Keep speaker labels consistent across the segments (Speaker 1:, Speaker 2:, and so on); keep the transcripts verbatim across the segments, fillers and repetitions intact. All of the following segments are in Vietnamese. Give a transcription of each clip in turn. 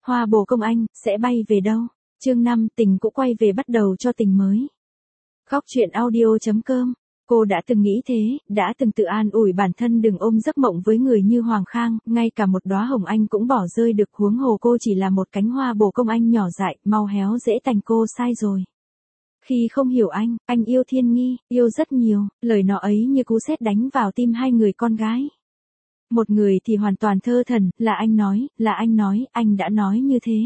Speaker 1: Hoa bồ công anh, sẽ bay về đâu? Chương năm, tình cũ quay về bắt đầu cho tình mới. Góc truyện audio.com. Cô đã từng nghĩ thế, đã từng tự an ủi bản thân đừng ôm giấc mộng với người như Hoàng Khang, ngay cả một đóa hồng anh cũng bỏ rơi được, huống hồ cô chỉ là một cánh hoa bồ công anh nhỏ dại, mau héo dễ tành, cô sai rồi. Khi không hiểu anh, anh yêu Thiên Nghi, yêu rất nhiều, lời nó ấy như cú sét đánh vào tim hai người con gái. Một người thì hoàn toàn thơ thẩn, là anh nói, là anh nói, anh đã nói như thế.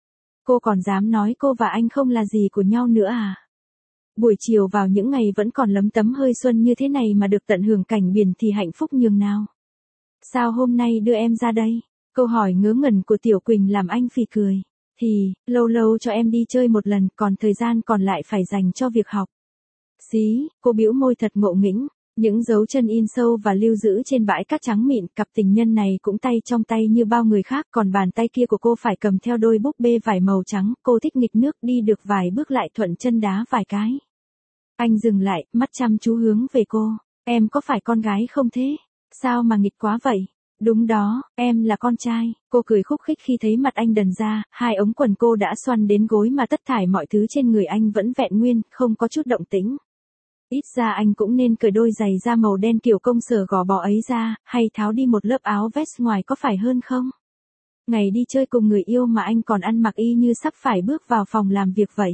Speaker 1: Cô còn dám nói cô và anh không là gì của nhau nữa à? Buổi chiều vào những ngày vẫn còn lấm tấm hơi xuân như thế này mà được tận hưởng cảnh biển thì hạnh phúc nhường nào. Sao hôm nay đưa em ra đây? Câu hỏi ngớ ngẩn của Tiểu Quỳnh làm anh phì cười. Thì, lâu lâu cho em đi chơi một lần, còn thời gian còn lại phải dành cho việc học. Xí, cô bĩu môi thật ngộ nghĩnh. Những dấu chân in sâu và lưu giữ trên bãi cát trắng mịn, cặp tình nhân này cũng tay trong tay như bao người khác, còn bàn tay kia của cô phải cầm theo đôi búp bê vải màu trắng, cô thích nghịch nước, đi được vài bước lại thuận chân đá vài cái. Anh dừng lại, mắt chăm chú hướng về cô. Em có phải con gái không thế? Sao mà nghịch quá vậy? Đúng đó, em là con trai. Cô cười khúc khích khi thấy mặt anh đần ra, hai ống quần cô đã xoăn đến gối mà tất thải mọi thứ trên người anh vẫn vẹn nguyên, không có chút động tĩnh. Ít ra anh cũng nên cởi đôi giày da màu đen kiểu công sở gò bó ấy ra, hay tháo đi một lớp áo vest ngoài có phải hơn không? Ngày đi chơi cùng người yêu mà anh còn ăn mặc y như sắp phải bước vào phòng làm việc vậy.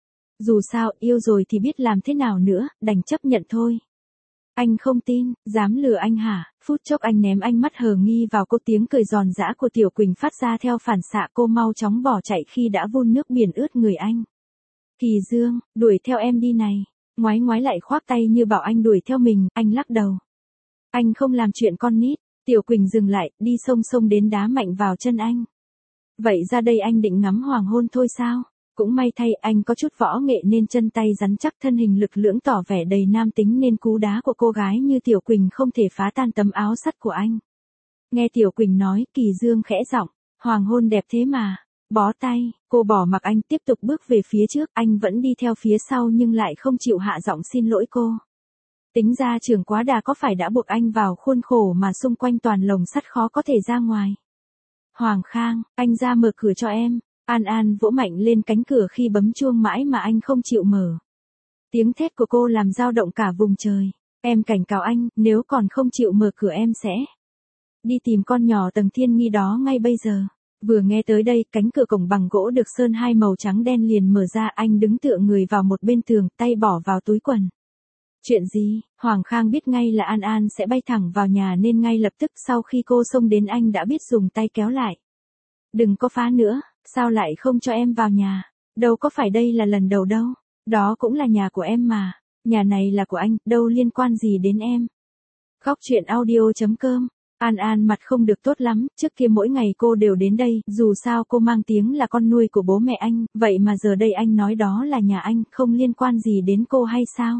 Speaker 1: Dù sao, yêu rồi thì biết làm thế nào nữa, đành chấp nhận thôi. Anh không tin, dám lừa anh hả? Phút chốc anh ném ánh mắt hờ nghi vào cô, tiếng cười giòn giã của Tiểu Quỳnh phát ra theo phản xạ, cô mau chóng bỏ chạy khi đã vun nước biển ướt người anh. Kỳ Dương, đuổi theo em đi này. Ngoái ngoái lại khoác tay như bảo anh đuổi theo mình, anh lắc đầu. Anh không làm chuyện con nít. Tiểu Quỳnh dừng lại, đi xông xông đến đá mạnh vào chân anh. Vậy ra đây anh định ngắm hoàng hôn thôi sao? Cũng may thay anh có chút võ nghệ nên chân tay rắn chắc, thân hình lực lưỡng tỏ vẻ đầy nam tính nên cú đá của cô gái như Tiểu Quỳnh không thể phá tan tấm áo sắt của anh. Nghe Tiểu Quỳnh nói, Kỳ Dương khẽ giọng, hoàng hôn đẹp thế mà. Bó tay, cô bỏ mặc anh tiếp tục bước về phía trước, anh vẫn đi theo phía sau nhưng lại không chịu hạ giọng xin lỗi cô. Tính ra trưởng quá đà có phải đã buộc anh vào khuôn khổ mà xung quanh toàn lồng sắt khó có thể ra ngoài. Hoàng Khang, anh ra mở cửa cho em. An An vỗ mạnh lên cánh cửa khi bấm chuông mãi mà anh không chịu mở. Tiếng thét của cô làm dao động cả vùng trời. Em cảnh cáo anh, nếu còn không chịu mở cửa em sẽ đi tìm con nhỏ tầng Thiên Nghi đó ngay bây giờ. Vừa nghe tới đây, cánh cửa cổng bằng gỗ được sơn hai màu trắng đen liền mở ra, anh đứng tựa người vào một bên tường, tay bỏ vào túi quần. Chuyện gì? Hoàng Khang biết ngay là An An sẽ bay thẳng vào nhà nên ngay lập tức sau khi cô xông đến anh đã biết dùng tay kéo lại. Đừng có phá nữa, sao lại không cho em vào nhà? Đâu có phải đây là lần đầu đâu. Đó cũng là nhà của em mà. Nhà này là của anh, đâu liên quan gì đến em. Góc truyện audio.com. An An mặt không được tốt lắm, trước kia mỗi ngày cô đều đến đây, dù sao cô mang tiếng là con nuôi của bố mẹ anh, vậy mà giờ đây anh nói đó là nhà anh, không liên quan gì đến cô hay sao?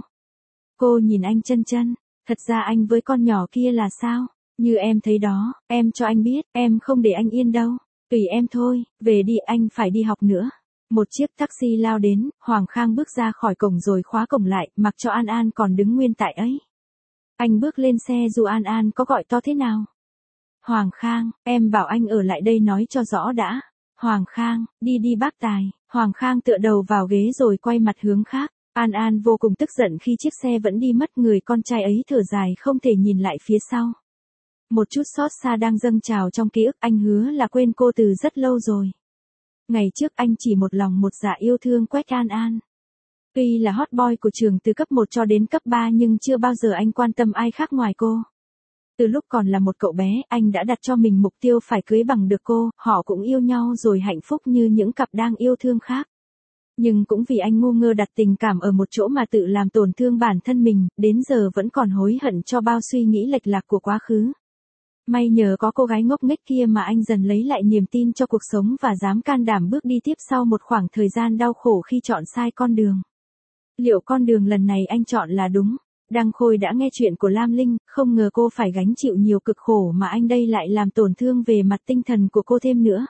Speaker 1: Cô nhìn anh chân chân, thật ra anh với con nhỏ kia là sao? Như em thấy đó, em cho anh biết, em không để anh yên đâu. Tùy em thôi, về đi, anh phải đi học nữa. Một chiếc taxi lao đến, Hoàng Khang bước ra khỏi cổng rồi khóa cổng lại, mặc cho An An còn đứng nguyên tại ấy. Anh bước lên xe dù An An có gọi to thế nào. Hoàng Khang, em bảo anh ở lại đây nói cho rõ đã. Hoàng Khang, đi đi bác Tài. Hoàng Khang tựa đầu vào ghế rồi quay mặt hướng khác. An An vô cùng tức giận khi chiếc xe vẫn đi mất, người con trai ấy thở dài không thể nhìn lại phía sau. Một chút xót xa đang dâng trào trong ký ức, anh hứa là quên cô từ rất lâu rồi. Ngày trước anh chỉ một lòng một dạ yêu thương Quách An An. Tuy là hot boy của trường từ cấp một cho đến cấp ba nhưng chưa bao giờ anh quan tâm ai khác ngoài cô. Từ lúc còn là một cậu bé, anh đã đặt cho mình mục tiêu phải cưới bằng được cô, họ cũng yêu nhau rồi hạnh phúc như những cặp đang yêu thương khác. Nhưng cũng vì anh ngu ngơ đặt tình cảm ở một chỗ mà tự làm tổn thương bản thân mình, đến giờ vẫn còn hối hận cho bao suy nghĩ lệch lạc của quá khứ. May nhờ có cô gái ngốc nghếch kia mà anh dần lấy lại niềm tin cho cuộc sống và dám can đảm bước đi tiếp sau một khoảng thời gian đau khổ khi chọn sai con đường. Liệu con đường lần này anh chọn là đúng? Đăng Khôi đã nghe chuyện của Lam Linh, không ngờ cô phải gánh chịu nhiều cực khổ mà anh đây lại làm tổn thương về mặt tinh thần của cô thêm nữa.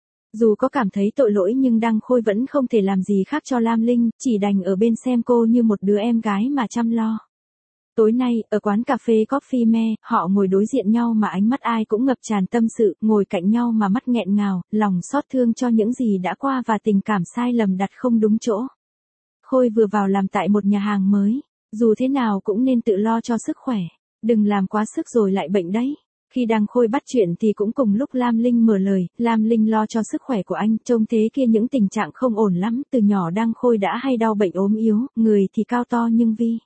Speaker 1: Dù có cảm thấy tội lỗi nhưng Đăng Khôi vẫn không thể làm gì khác cho Lam Linh, chỉ đành ở bên xem cô như một đứa em gái mà chăm lo. Tối nay, ở quán cà phê Coffee Me, họ ngồi đối diện nhau mà ánh mắt ai cũng ngập tràn tâm sự, ngồi cạnh nhau mà mắt nghẹn ngào, lòng xót thương cho những gì đã qua và tình cảm sai lầm đặt không đúng chỗ. Khôi vừa vào làm tại một nhà hàng mới, dù thế nào cũng nên tự lo cho sức khỏe, đừng làm quá sức rồi lại bệnh đấy. Khi đang Khôi bắt chuyện thì cũng cùng lúc Lam Linh mở lời, Lam Linh lo cho sức khỏe của anh, trông thế kia những tình trạng không ổn lắm, từ nhỏ đang Khôi đã hay đau bệnh ốm yếu, người thì cao to nhưng vi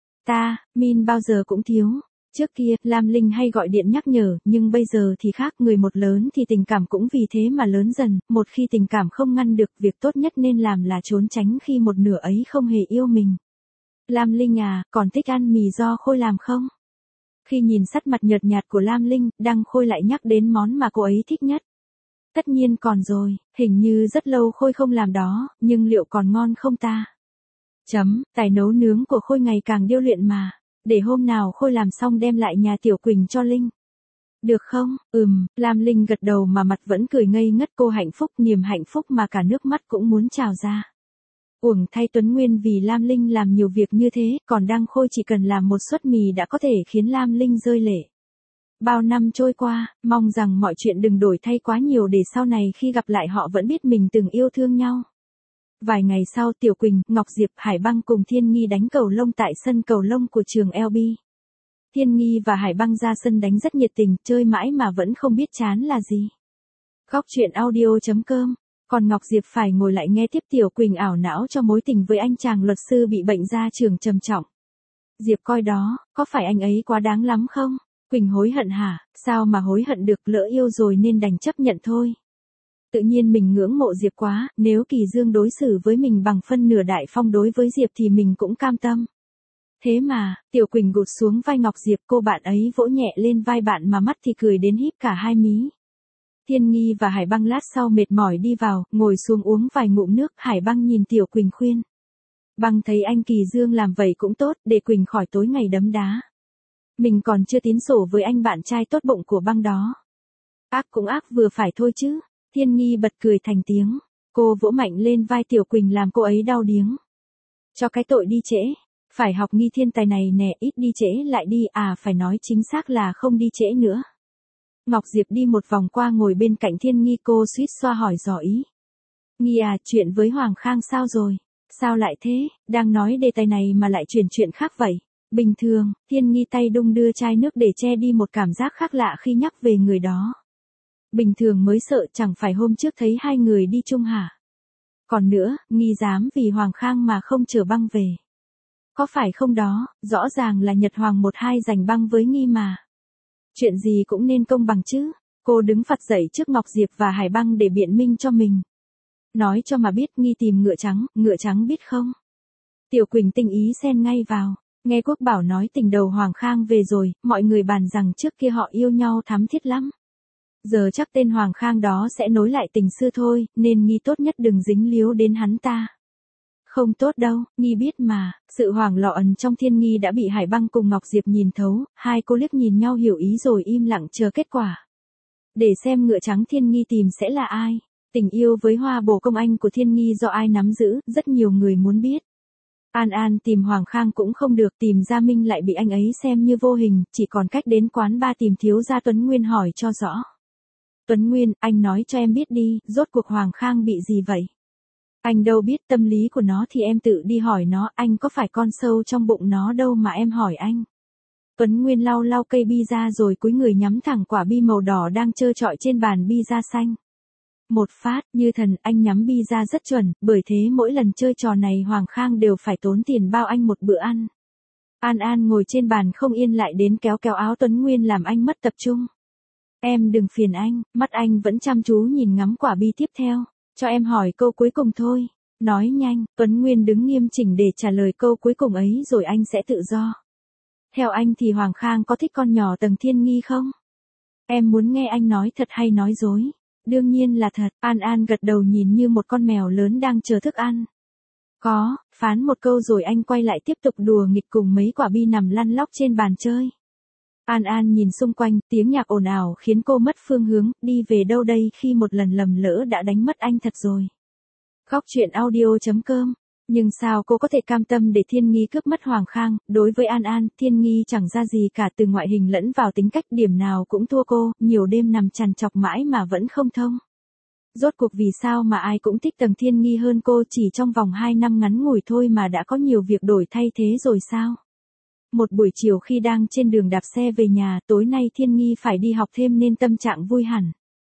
Speaker 1: ta, min bao giờ cũng thiếu. Trước kia, Lam Linh hay gọi điện nhắc nhở, nhưng bây giờ thì khác, người một lớn thì tình cảm cũng vì thế mà lớn dần, một khi tình cảm không ngăn được, việc tốt nhất nên làm là trốn tránh khi một nửa ấy không hề yêu mình. Lam Linh à, còn thích ăn mì do Khôi làm không? Khi nhìn sắc mặt nhợt nhạt của Lam Linh, Đăng Khôi lại nhắc đến món mà cô ấy thích nhất. Tất nhiên còn rồi, hình như rất lâu Khôi không làm đó, nhưng liệu còn ngon không ta? Chấm, tài nấu nướng của Khôi ngày càng điêu luyện mà, để hôm nào Khôi làm xong đem lại nhà Tiểu Quỳnh cho Linh. Được không? Ừm, Lam Linh gật đầu mà mặt vẫn cười ngây ngất, cô hạnh phúc, niềm hạnh phúc mà cả nước mắt cũng muốn trào ra. Uổng thay Tuấn Nguyên vì Lam Linh làm nhiều việc như thế, còn Đăng Khôi chỉ cần làm một suất mì đã có thể khiến Lam Linh rơi lệ. Bao năm trôi qua, mong rằng mọi chuyện đừng đổi thay quá nhiều để sau này khi gặp lại họ vẫn biết mình từng yêu thương nhau. Vài ngày sau, Tiểu Quỳnh, Ngọc Diệp, Hải Băng cùng Thiên Nghi đánh cầu lông tại sân cầu lông của trường L B. Thiên Nghi và Hải Băng ra sân đánh rất nhiệt tình, chơi mãi mà vẫn không biết chán là gì. Góc truyện audio chấm com. Còn Ngọc Diệp phải ngồi lại nghe tiếp Tiểu Quỳnh ảo não cho mối tình với anh chàng luật sư bị bệnh ra trường trầm trọng. Diệp coi đó, có phải anh ấy quá đáng lắm không? Quỳnh hối hận hả? Sao mà hối hận được, lỡ yêu rồi nên đành chấp nhận thôi. Tự nhiên mình ngưỡng mộ Diệp quá, nếu Kỳ Dương đối xử với mình bằng phân nửa Đại Phong đối với Diệp thì mình cũng cam tâm. Thế mà, Tiểu Quỳnh gục xuống vai Ngọc Diệp, cô bạn ấy vỗ nhẹ lên vai bạn mà mắt thì cười đến híp cả hai mí. Thiên Nghi và Hải Băng lát sau mệt mỏi đi vào, ngồi xuống uống vài ngụm nước, Hải Băng nhìn Tiểu Quỳnh khuyên. Băng thấy anh Kỳ Dương làm vậy cũng tốt, để Quỳnh khỏi tối ngày đấm đá. Mình còn chưa tín sổ với anh bạn trai tốt bụng của Băng đó. Ác cũng ác vừa phải thôi chứ. Thiên Nghi bật cười thành tiếng. Cô vỗ mạnh lên vai Tiểu Quỳnh làm cô ấy đau điếng. Cho cái tội đi trễ. Phải học nghi thiên tài này nè, ít đi trễ lại đi, à phải nói chính xác là không đi trễ nữa. Ngọc Diệp đi một vòng qua ngồi bên cạnh Thiên Nghi, cô suýt xoa hỏi dò ý. Nghi à, chuyện với Hoàng Khang sao rồi? Sao lại thế, đang nói đề tài này mà lại chuyển chuyện khác vậy? Bình thường, Thiên Nghi tay đung đưa chai nước để che đi một cảm giác khác lạ khi nhắc về người đó. Bình thường mới sợ, chẳng phải hôm trước thấy hai người đi chung hả? Còn nữa, Nghi dám vì Hoàng Khang mà không chở Băng về. Có phải không đó, rõ ràng là Nhật Hoàng một hai giành Băng với Nghi mà. Chuyện gì cũng nên công bằng chứ. Cô đứng phật dậy trước Ngọc Diệp và Hải Băng để biện minh cho mình. Nói cho mà biết, Nghi tìm ngựa trắng, ngựa trắng biết không? Tiểu Quỳnh tinh ý xen ngay vào. Nghe Quốc Bảo nói tình đầu Hoàng Khang về rồi, mọi người bàn rằng trước kia họ yêu nhau thắm thiết lắm. Giờ chắc tên Hoàng Khang đó sẽ nối lại tình xưa thôi, nên Nghi tốt nhất đừng dính líu đến hắn ta. Không tốt đâu, Nghi biết mà, sự hoảng loạn trong Thiên Nghi đã bị Hải Băng cùng Ngọc Diệp nhìn thấu, hai cô liếc nhìn nhau hiểu ý rồi im lặng chờ kết quả. Để xem ngựa trắng Thiên Nghi tìm sẽ là ai. Tình yêu với hoa bồ công anh của Thiên Nghi do ai nắm giữ, rất nhiều người muốn biết. An An tìm Hoàng Khang cũng không được, tìm Gia Minh lại bị anh ấy xem như vô hình, chỉ còn cách đến quán ba tìm thiếu gia Tuấn Nguyên hỏi cho rõ. Tuấn Nguyên, anh nói cho em biết đi, rốt cuộc Hoàng Khang bị gì vậy? Anh đâu biết tâm lý của nó thì em tự đi hỏi nó, anh có phải con sâu trong bụng nó đâu mà em hỏi anh. Tuấn Nguyên lau lau cây bi ra rồi cúi người nhắm thẳng quả bi màu đỏ đang trơ trọi trên bàn bi da xanh. Một phát, như thần, anh nhắm bi ra rất chuẩn, bởi thế mỗi lần chơi trò này Hoàng Khang đều phải tốn tiền bao anh một bữa ăn. An An ngồi trên bàn không yên lại đến kéo kéo áo Tuấn Nguyên làm anh mất tập trung. Em đừng phiền anh, mắt anh vẫn chăm chú nhìn ngắm quả bi tiếp theo. Cho em hỏi câu cuối cùng thôi. Nói nhanh, Tuấn Nguyên đứng nghiêm chỉnh để trả lời câu cuối cùng ấy rồi anh sẽ tự do. Theo anh thì Hoàng Khang có thích con nhỏ tầng Thiên Nghi không? Em muốn nghe anh nói thật hay nói dối? Đương nhiên là thật, An An gật đầu nhìn như một con mèo lớn đang chờ thức ăn. Có, phán một câu rồi anh quay lại tiếp tục đùa nghịch cùng mấy quả bi nằm lăn lóc trên bàn chơi. An An nhìn xung quanh, tiếng nhạc ồn ào khiến cô mất phương hướng, đi về đâu đây khi một lần lầm lỡ đã đánh mất anh thật rồi. Góc truyện audio chấm com Nhưng sao cô có thể cam tâm để Thiên Nghi cướp mất Hoàng Khang, đối với An An, Thiên Nghi chẳng ra gì cả từ ngoại hình lẫn vào tính cách điểm nào cũng thua cô, nhiều đêm nằm trằn trọc mãi mà vẫn không thông. Rốt cuộc vì sao mà ai cũng thích Tầng Thiên Nghi hơn cô, chỉ trong vòng hai năm ngắn ngủi thôi mà đã có nhiều việc đổi thay thế rồi sao? Một buổi chiều khi đang trên đường đạp xe về nhà, tối nay Thiên Nghi phải đi học thêm nên tâm trạng vui hẳn.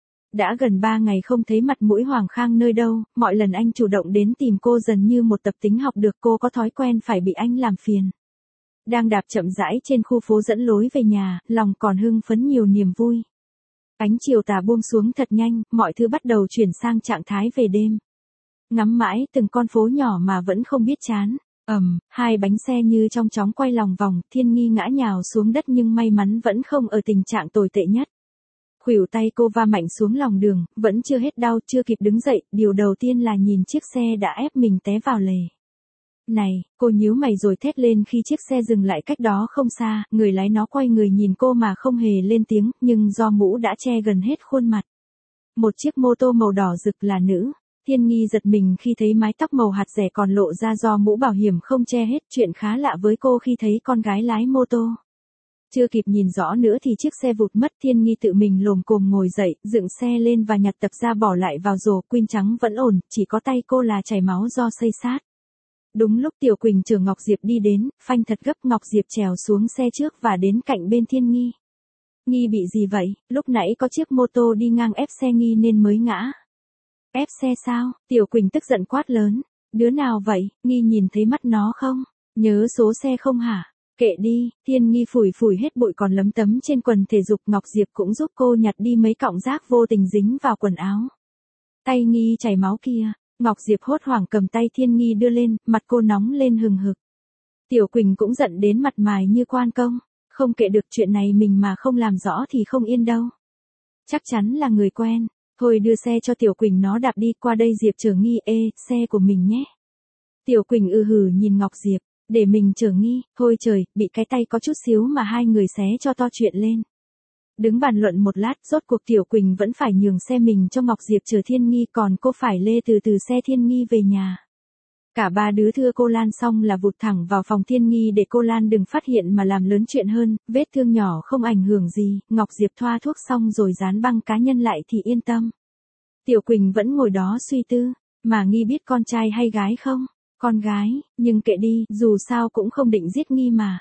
Speaker 1: Đã gần ba ngày không thấy mặt mũi Hoàng Khang nơi đâu, mọi lần anh chủ động đến tìm cô dần như một tập tính học được, cô có thói quen phải bị anh làm phiền. Đang đạp chậm rãi trên khu phố dẫn lối về nhà, lòng còn hưng phấn nhiều niềm vui. Ánh chiều tà buông xuống thật nhanh, mọi thứ bắt đầu chuyển sang trạng thái về đêm. Ngắm mãi từng con phố nhỏ mà vẫn không biết chán. Ầm, hai bánh xe như trong chóng quay lòng vòng, Thiên Nghi ngã nhào xuống đất nhưng may mắn vẫn không ở tình trạng tồi tệ nhất. Khuỷu tay cô va mạnh xuống lòng đường, vẫn chưa hết đau, chưa kịp đứng dậy, điều đầu tiên là nhìn chiếc xe đã ép mình té vào lề. Này, cô nhíu mày rồi thét lên khi chiếc xe dừng lại cách đó không xa, người lái nó quay người nhìn cô mà không hề lên tiếng, nhưng do mũ đã che gần hết khuôn mặt. Một chiếc mô tô màu đỏ rực là nữ. Thiên Nghi giật mình khi thấy mái tóc màu hạt dẻ còn lộ ra do mũ bảo hiểm không che hết, chuyện khá lạ với cô khi thấy con gái lái mô tô. Chưa kịp nhìn rõ nữa thì chiếc xe vụt mất, Thiên Nghi tự mình lồm cồm ngồi dậy, dựng xe lên và nhặt tập ra bỏ lại vào rổ, quin trắng vẫn ổn, chỉ có tay cô là chảy máu do xây sát. Đúng lúc Tiểu Quỳnh chở Ngọc Diệp đi đến, phanh thật gấp, Ngọc Diệp trèo xuống xe trước và đến cạnh bên Thiên Nghi. Nghi bị gì vậy? Lúc nãy có chiếc mô tô đi ngang ép xe Nghi nên mới ngã. Ép xe sao? Tiểu Quỳnh tức giận quát lớn. Đứa nào vậy? Nghi nhìn thấy mắt nó không? Nhớ số xe không hả? Kệ đi. Thiên Nghi phủi phủi hết bụi còn lấm tấm trên quần thể dục, Ngọc Diệp cũng giúp cô nhặt đi mấy cọng rác vô tình dính vào quần áo. Tay Nghi chảy máu kia. Ngọc Diệp hốt hoảng cầm tay Thiên Nghi đưa lên, mặt cô nóng lên hừng hực. Tiểu Quỳnh cũng giận đến mặt mày như quan công. Không kệ được, chuyện này mình mà không làm rõ thì không yên đâu. Chắc chắn là người quen. Thôi đưa xe cho Tiểu Quỳnh nó đạp đi, qua đây Diệp chở Nghi. Ê, xe của mình nhé. Tiểu Quỳnh ư hừ nhìn Ngọc Diệp, để mình chở Nghi. Thôi trời, bị cái tay có chút xíu mà hai người xé cho to chuyện lên. Đứng bàn luận một lát, rốt cuộc Tiểu Quỳnh vẫn phải nhường xe mình cho Ngọc Diệp chở Thiên Nghi, còn cô phải lê từ từ xe Thiên Nghi về nhà. Cả ba đứa thưa cô Lan xong là vụt thẳng vào phòng Thiên Nghi để cô Lan đừng phát hiện mà làm lớn chuyện hơn, vết thương nhỏ không ảnh hưởng gì, Ngọc Diệp thoa thuốc xong rồi dán băng cá nhân lại thì yên tâm. Tiểu Quỳnh vẫn ngồi đó suy tư, mà Nghi biết con trai hay gái không? Con gái, nhưng kệ đi, dù sao cũng không định giết Nghi mà.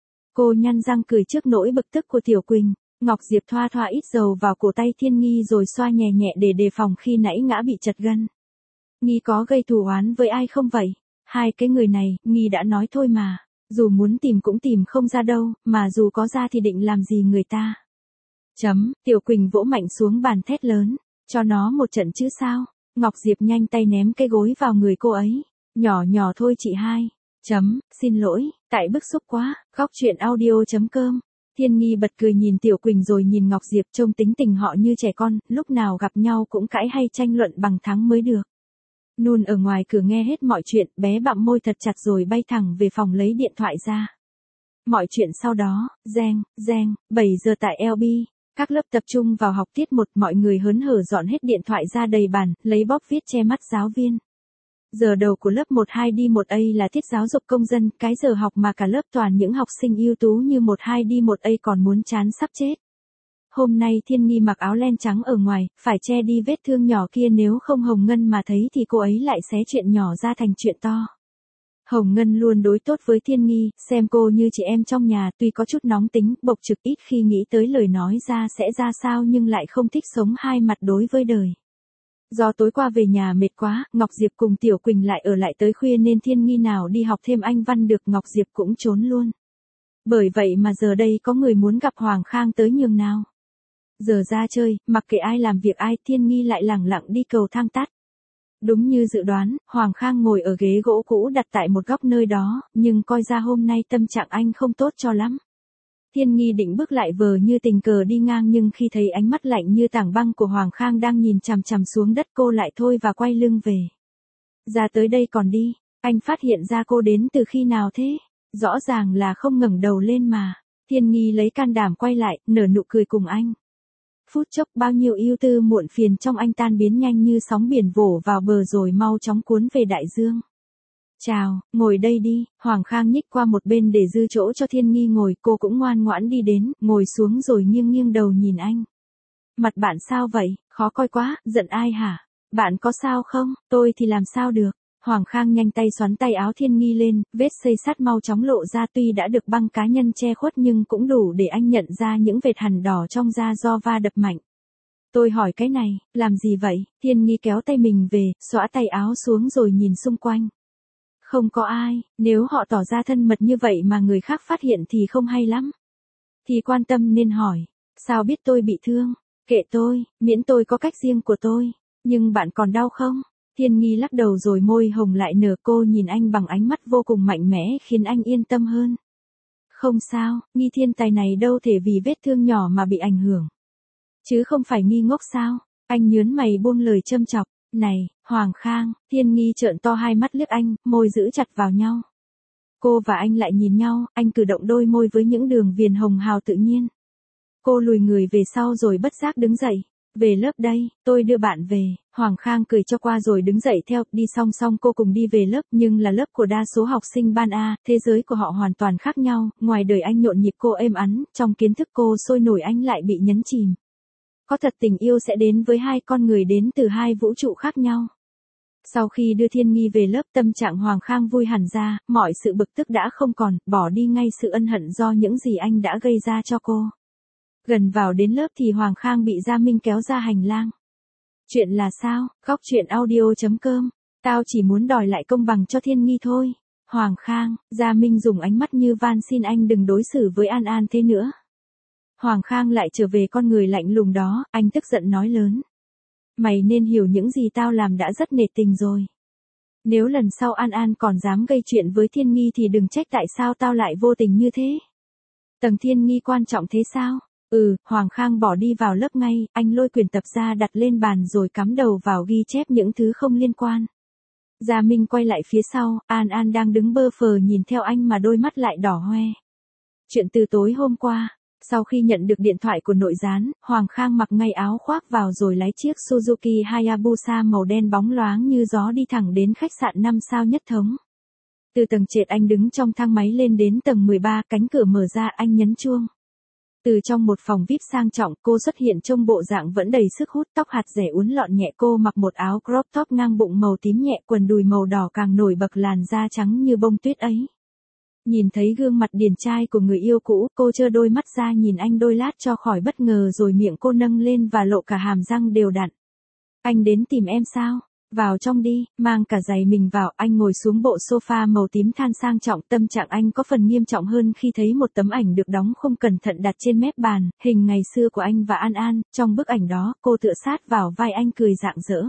Speaker 1: Cô nhăn răng cười trước nỗi bực tức của Tiểu Quỳnh. Ngọc Diệp thoa thoa ít dầu vào cổ tay Thiên Nghi rồi xoa nhẹ nhẹ để đề phòng khi nãy ngã bị chật gân. Nghi có gây thù oán với ai không vậy? Hai cái người này, Nghi đã nói thôi mà. Dù muốn tìm cũng tìm không ra đâu, mà dù có ra thì định làm gì người ta. Chấm, Tiểu Quỳnh vỗ mạnh xuống bàn thét lớn. Cho nó một trận chứ sao? Ngọc Diệp nhanh tay ném cái gối vào người cô ấy. Nhỏ nhỏ thôi chị hai. Chấm, xin lỗi, tại bức xúc quá. Khóc chuyện audio chấm com. Thiên Nghi bật cười nhìn Tiểu Quỳnh rồi nhìn Ngọc Diệp, trông tính tình họ như trẻ con, lúc nào gặp nhau cũng cãi hay tranh luận bằng thắng mới được. Nun ở ngoài cửa nghe hết mọi chuyện, bé bặm môi thật chặt rồi bay thẳng về phòng lấy điện thoại ra. Mọi chuyện sau đó, reng, reng, bảy giờ tại lờ bê, các lớp tập trung vào học tiết một, mọi người hớn hở dọn hết điện thoại ra đầy bàn, lấy bóp viết che mắt giáo viên. Giờ đầu của lớp một hai D một A là tiết giáo dục công dân, cái giờ học mà cả lớp toàn những học sinh ưu tú như một hai D một A còn muốn chán sắp chết. Hôm nay Thiên Nghi mặc áo len trắng ở ngoài, phải che đi vết thương nhỏ kia, nếu không Hồng Ngân mà thấy thì cô ấy lại xé chuyện nhỏ ra thành chuyện to. Hồng Ngân luôn đối tốt với Thiên Nghi, xem cô như chị em trong nhà, tuy có chút nóng tính, bộc trực, ít khi nghĩ tới lời nói ra sẽ ra sao nhưng lại không thích sống hai mặt đối với đời. Do tối qua về nhà mệt quá, Ngọc Diệp cùng Tiểu Quỳnh lại ở lại tới khuya nên Thiên Nghi nào đi học thêm Anh văn được, Ngọc Diệp cũng trốn luôn. Bởi vậy mà giờ đây có người muốn gặp Hoàng Khang tới nhường nào. Giờ ra chơi, mặc kệ ai làm việc ai, Thiên Nghi lại lẳng lặng đi cầu thang tắt. Đúng như dự đoán, Hoàng Khang ngồi ở ghế gỗ cũ đặt tại một góc nơi đó, nhưng coi ra hôm nay tâm trạng anh không tốt cho lắm. Thiên Nghi định bước lại vờ như tình cờ đi ngang nhưng khi thấy ánh mắt lạnh như tảng băng của Hoàng Khang đang nhìn chằm chằm xuống đất, cô lại thôi và quay lưng về. Ra tới đây còn đi, anh phát hiện ra cô đến từ khi nào thế? Rõ ràng là không ngẩng đầu lên mà. Thiên Nghi lấy can đảm quay lại, nở nụ cười cùng anh. Phút chốc bao nhiêu ưu tư muộn phiền trong anh tan biến nhanh như sóng biển vỗ vào bờ rồi mau chóng cuốn về đại dương. Chào, ngồi đây đi, Hoàng Khang nhích qua một bên để dư chỗ cho Thiên Nghi ngồi, cô cũng ngoan ngoãn đi đến, ngồi xuống rồi nghiêng nghiêng đầu nhìn anh. Mặt bạn sao vậy, khó coi quá, giận ai hả? Bạn có sao không, tôi thì làm sao được. Hoàng Khang nhanh tay xoắn tay áo Thiên Nghi lên, vết xây sắt mau chóng lộ ra, tuy đã được băng cá nhân che khuất nhưng cũng đủ để anh nhận ra những vệt hằn đỏ trong da do va đập mạnh. Tôi hỏi cái này, làm gì vậy? Thiên Nghi kéo tay mình về, xõa tay áo xuống rồi nhìn xung quanh. Không có ai, nếu họ tỏ ra thân mật như vậy mà người khác phát hiện thì không hay lắm. Thì quan tâm nên hỏi, sao biết tôi bị thương? Kệ tôi, miễn tôi có cách riêng của tôi. Nhưng bạn còn đau không? Thiên Nghi lắc đầu rồi môi hồng lại nở, cô nhìn anh bằng ánh mắt vô cùng mạnh mẽ khiến anh yên tâm hơn. Không sao, Nghi thiên tài này đâu thể vì vết thương nhỏ mà bị ảnh hưởng. Chứ không phải Nghi ngốc sao? Anh nhớn mày buông lời châm chọc. Này, Hoàng Khang, Thiên Nghi trợn to hai mắt liếc anh, môi giữ chặt vào nhau. Cô và anh lại nhìn nhau, anh cử động đôi môi với những đường viền hồng hào tự nhiên. Cô lùi người về sau rồi bất giác đứng dậy. Về lớp đây, tôi đưa bạn về. Hoàng Khang cười cho qua rồi đứng dậy theo, đi song song cô cùng đi về lớp, nhưng là lớp của đa số học sinh ban A, thế giới của họ hoàn toàn khác nhau, ngoài đời anh nhộn nhịp cô êm ắn, trong kiến thức cô sôi nổi anh lại bị nhấn chìm. Có thật tình yêu sẽ đến với hai con người đến từ hai vũ trụ khác nhau. Sau khi đưa Thiên Nghi về lớp, tâm trạng Hoàng Khang vui hẳn ra, mọi sự bực tức đã không còn, bỏ đi ngay sự ân hận do những gì anh đã gây ra cho cô. Gần vào đến lớp thì Hoàng Khang bị Gia Minh kéo ra hành lang. Chuyện là sao? Góc truyện audio chấm com. Tao chỉ muốn đòi lại công bằng cho Thiên Nghi thôi. Hoàng Khang, Gia Minh dùng ánh mắt như van xin anh đừng đối xử với An An thế nữa. Hoàng Khang lại trở về con người lạnh lùng đó, anh tức giận nói lớn. Mày nên hiểu những gì tao làm đã rất nể tình rồi. Nếu lần sau An An còn dám gây chuyện với Thiên Nghi thì đừng trách tại sao tao lại vô tình như thế. Tầng Thiên Nghi quan trọng thế sao? Ừ, Hoàng Khang bỏ đi vào lớp ngay, anh lôi quyển tập ra đặt lên bàn rồi cắm đầu vào ghi chép những thứ không liên quan. Gia Minh quay lại phía sau, An An đang đứng bơ phờ nhìn theo anh mà đôi mắt lại đỏ hoe. Chuyện từ tối hôm qua. Sau khi nhận được điện thoại của nội gián, Hoàng Khang mặc ngay áo khoác vào rồi lái chiếc Suzuki Hayabusa màu đen bóng loáng như gió đi thẳng đến khách sạn năm sao nhất thống. Từ tầng trệt anh đứng trong thang máy lên đến tầng mười ba, cánh cửa mở ra, anh nhấn chuông. Từ trong một phòng vi ai pi sang trọng, cô xuất hiện trông bộ dạng vẫn đầy sức hút, tóc hạt rẻ uốn lọn nhẹ, cô mặc một áo crop top ngang bụng màu tím nhẹ, quần đùi màu đỏ càng nổi bật làn da trắng như bông tuyết ấy. Nhìn thấy gương mặt điển trai của người yêu cũ, cô trơ đôi mắt ra nhìn anh đôi lát cho khỏi bất ngờ rồi miệng cô nâng lên và lộ cả hàm răng đều đặn. Anh đến tìm em sao? Vào trong đi, mang cả giày mình vào, anh ngồi xuống bộ sofa màu tím than sang trọng, tâm trạng anh có phần nghiêm trọng hơn khi thấy một tấm ảnh được đóng không cẩn thận đặt trên mép bàn, hình ngày xưa của anh và An An, trong bức ảnh đó, cô tựa sát vào vai anh cười rạng rỡ.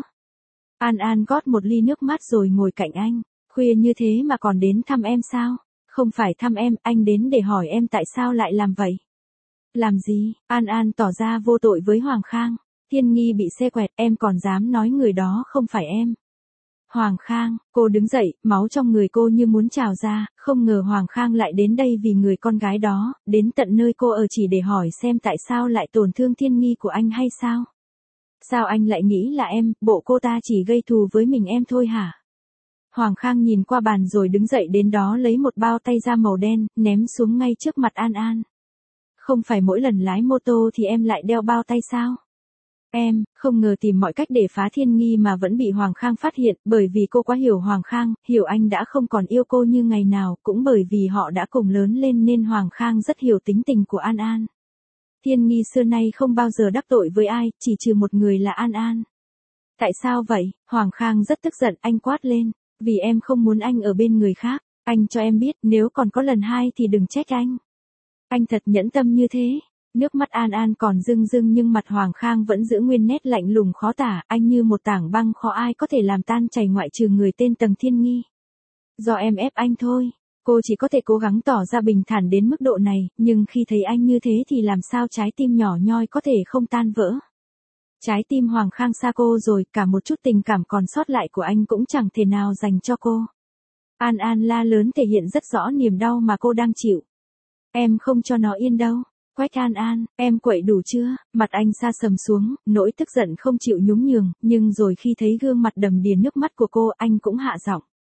Speaker 1: An An gót một ly nước mát rồi ngồi cạnh anh, khuya như thế mà còn đến thăm em sao? Không phải thăm em, anh đến để hỏi em tại sao lại làm vậy. Làm gì? An An tỏ ra vô tội với Hoàng Khang. Thiên Nghi bị xe quẹt, em còn dám nói người đó không phải em. Hoàng Khang, cô đứng dậy, máu trong người cô như muốn trào ra, không ngờ Hoàng Khang lại đến đây vì người con gái đó, đến tận nơi cô ở chỉ để hỏi xem tại sao lại tổn thương Thiên Nghi của anh hay sao? Sao anh lại nghĩ là em, bộ cô ta chỉ gây thù với mình em thôi hả? Hoàng Khang nhìn qua bàn rồi đứng dậy đến đó lấy một bao tay da màu đen, ném xuống ngay trước mặt An An. Không phải mỗi lần lái mô tô thì em lại đeo bao tay sao? Em, không ngờ tìm mọi cách để phá Thiên Nghi mà vẫn bị Hoàng Khang phát hiện, bởi vì cô quá hiểu Hoàng Khang, hiểu anh đã không còn yêu cô như ngày nào, cũng bởi vì họ đã cùng lớn lên nên Hoàng Khang rất hiểu tính tình của An An. Thiên Nghi xưa nay không bao giờ đắc tội với ai, chỉ trừ một người là An An. Tại sao vậy? Hoàng Khang rất tức giận, anh quát lên. Vì em không muốn anh ở bên người khác, anh cho em biết nếu còn có lần hai thì đừng trách anh. Anh thật nhẫn tâm như thế. Nước mắt An An còn rưng rưng nhưng mặt Hoàng Khang vẫn giữ nguyên nét lạnh lùng khó tả, anh như một tảng băng khó ai có thể làm tan chảy ngoại trừ người tên Tầng Thiên Nghi. Do em ép anh thôi, cô chỉ có thể cố gắng tỏ ra bình thản đến mức độ này, nhưng khi thấy anh như thế thì làm sao trái tim nhỏ nhoi có thể không tan vỡ. Trái tim Hoàng Khang xa cô rồi, cả một chút tình cảm còn sót lại của anh cũng chẳng thể nào dành cho cô. An An la lớn thể hiện rất rõ niềm đau mà cô đang chịu. Em không cho nó yên đâu. Quách An An, em quậy đủ chưa? Mặt anh sa sầm xuống, nỗi tức giận không chịu nhún nhường, nhưng rồi khi thấy gương mặt đầm đìa nước mắt của cô, anh cũng hạ giọng.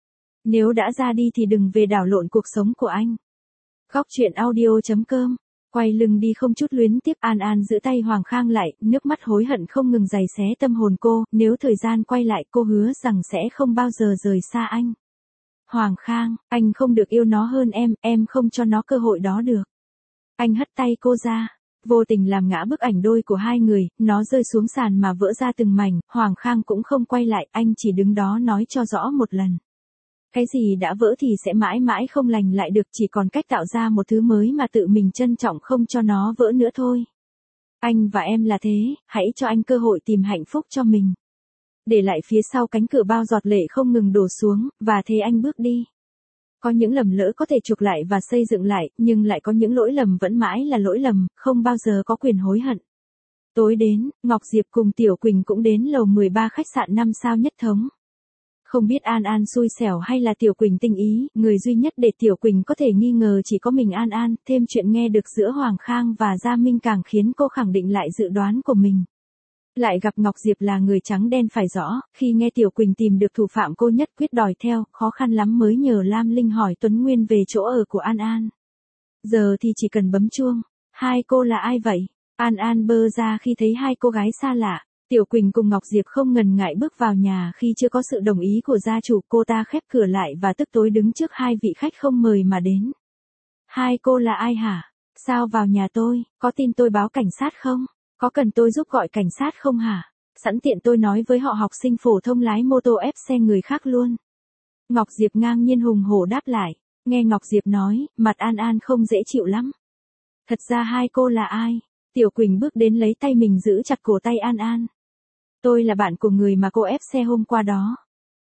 Speaker 1: Nếu đã ra đi thì đừng về đảo lộn cuộc sống của anh. Góc truyện audio.com. Quay lưng đi không chút luyến tiếc, An An giữ tay Hoàng Khang lại, nước mắt hối hận không ngừng giày xé tâm hồn cô, nếu thời gian quay lại cô hứa rằng sẽ không bao giờ rời xa anh. Hoàng Khang, anh không được yêu nó hơn em, em không cho nó cơ hội đó được. Anh hất tay cô ra, vô tình làm ngã bức ảnh đôi của hai người, nó rơi xuống sàn mà vỡ ra từng mảnh, Hoàng Khang cũng không quay lại, anh chỉ đứng đó nói cho rõ một lần. Cái gì đã vỡ thì sẽ mãi mãi không lành lại được, chỉ còn cách tạo ra một thứ mới mà tự mình trân trọng không cho nó vỡ nữa thôi. Anh và em là thế, hãy cho anh cơ hội tìm hạnh phúc cho mình. Để lại phía sau cánh cửa bao giọt lệ không ngừng đổ xuống, và thế anh bước đi. Có những lầm lỡ có thể chuộc lại và xây dựng lại, nhưng lại có những lỗi lầm vẫn mãi là lỗi lầm, không bao giờ có quyền hối hận. Tối đến, Ngọc Diệp cùng Tiểu Quỳnh cũng đến lầu mười ba khách sạn năm sao nhất thống. Không biết An An xui xẻo hay là Tiểu Quỳnh tinh ý, người duy nhất để Tiểu Quỳnh có thể nghi ngờ chỉ có mình An An, thêm chuyện nghe được giữa Hoàng Khang và Gia Minh càng khiến cô khẳng định lại dự đoán của mình. Lại gặp Ngọc Diệp là người trắng đen phải rõ, khi nghe Tiểu Quỳnh tìm được thủ phạm cô nhất quyết đòi theo, khó khăn lắm mới nhờ Lam Linh hỏi Tuấn Nguyên về chỗ ở của An An. Giờ thì chỉ cần bấm chuông. Hai cô là ai vậy? An An bơ ra khi thấy hai cô gái xa lạ. Tiểu Quỳnh cùng Ngọc Diệp không ngần ngại bước vào nhà khi chưa có sự đồng ý của gia chủ, cô ta khép cửa lại và tức tối đứng trước hai vị khách không mời mà đến. Hai cô là ai hả? Sao vào nhà tôi? Có tin tôi báo cảnh sát không? Có cần tôi giúp gọi cảnh sát không hả? Sẵn tiện tôi nói với họ học sinh phổ thông lái mô tô ép xe người khác luôn. Ngọc Diệp ngang nhiên hùng hổ đáp lại. Nghe Ngọc Diệp nói, mặt An An không dễ chịu lắm. Thật ra hai cô là ai? Tiểu Quỳnh bước đến lấy tay mình giữ chặt cổ tay An An. Tôi là bạn của người mà cô ép xe hôm qua đó.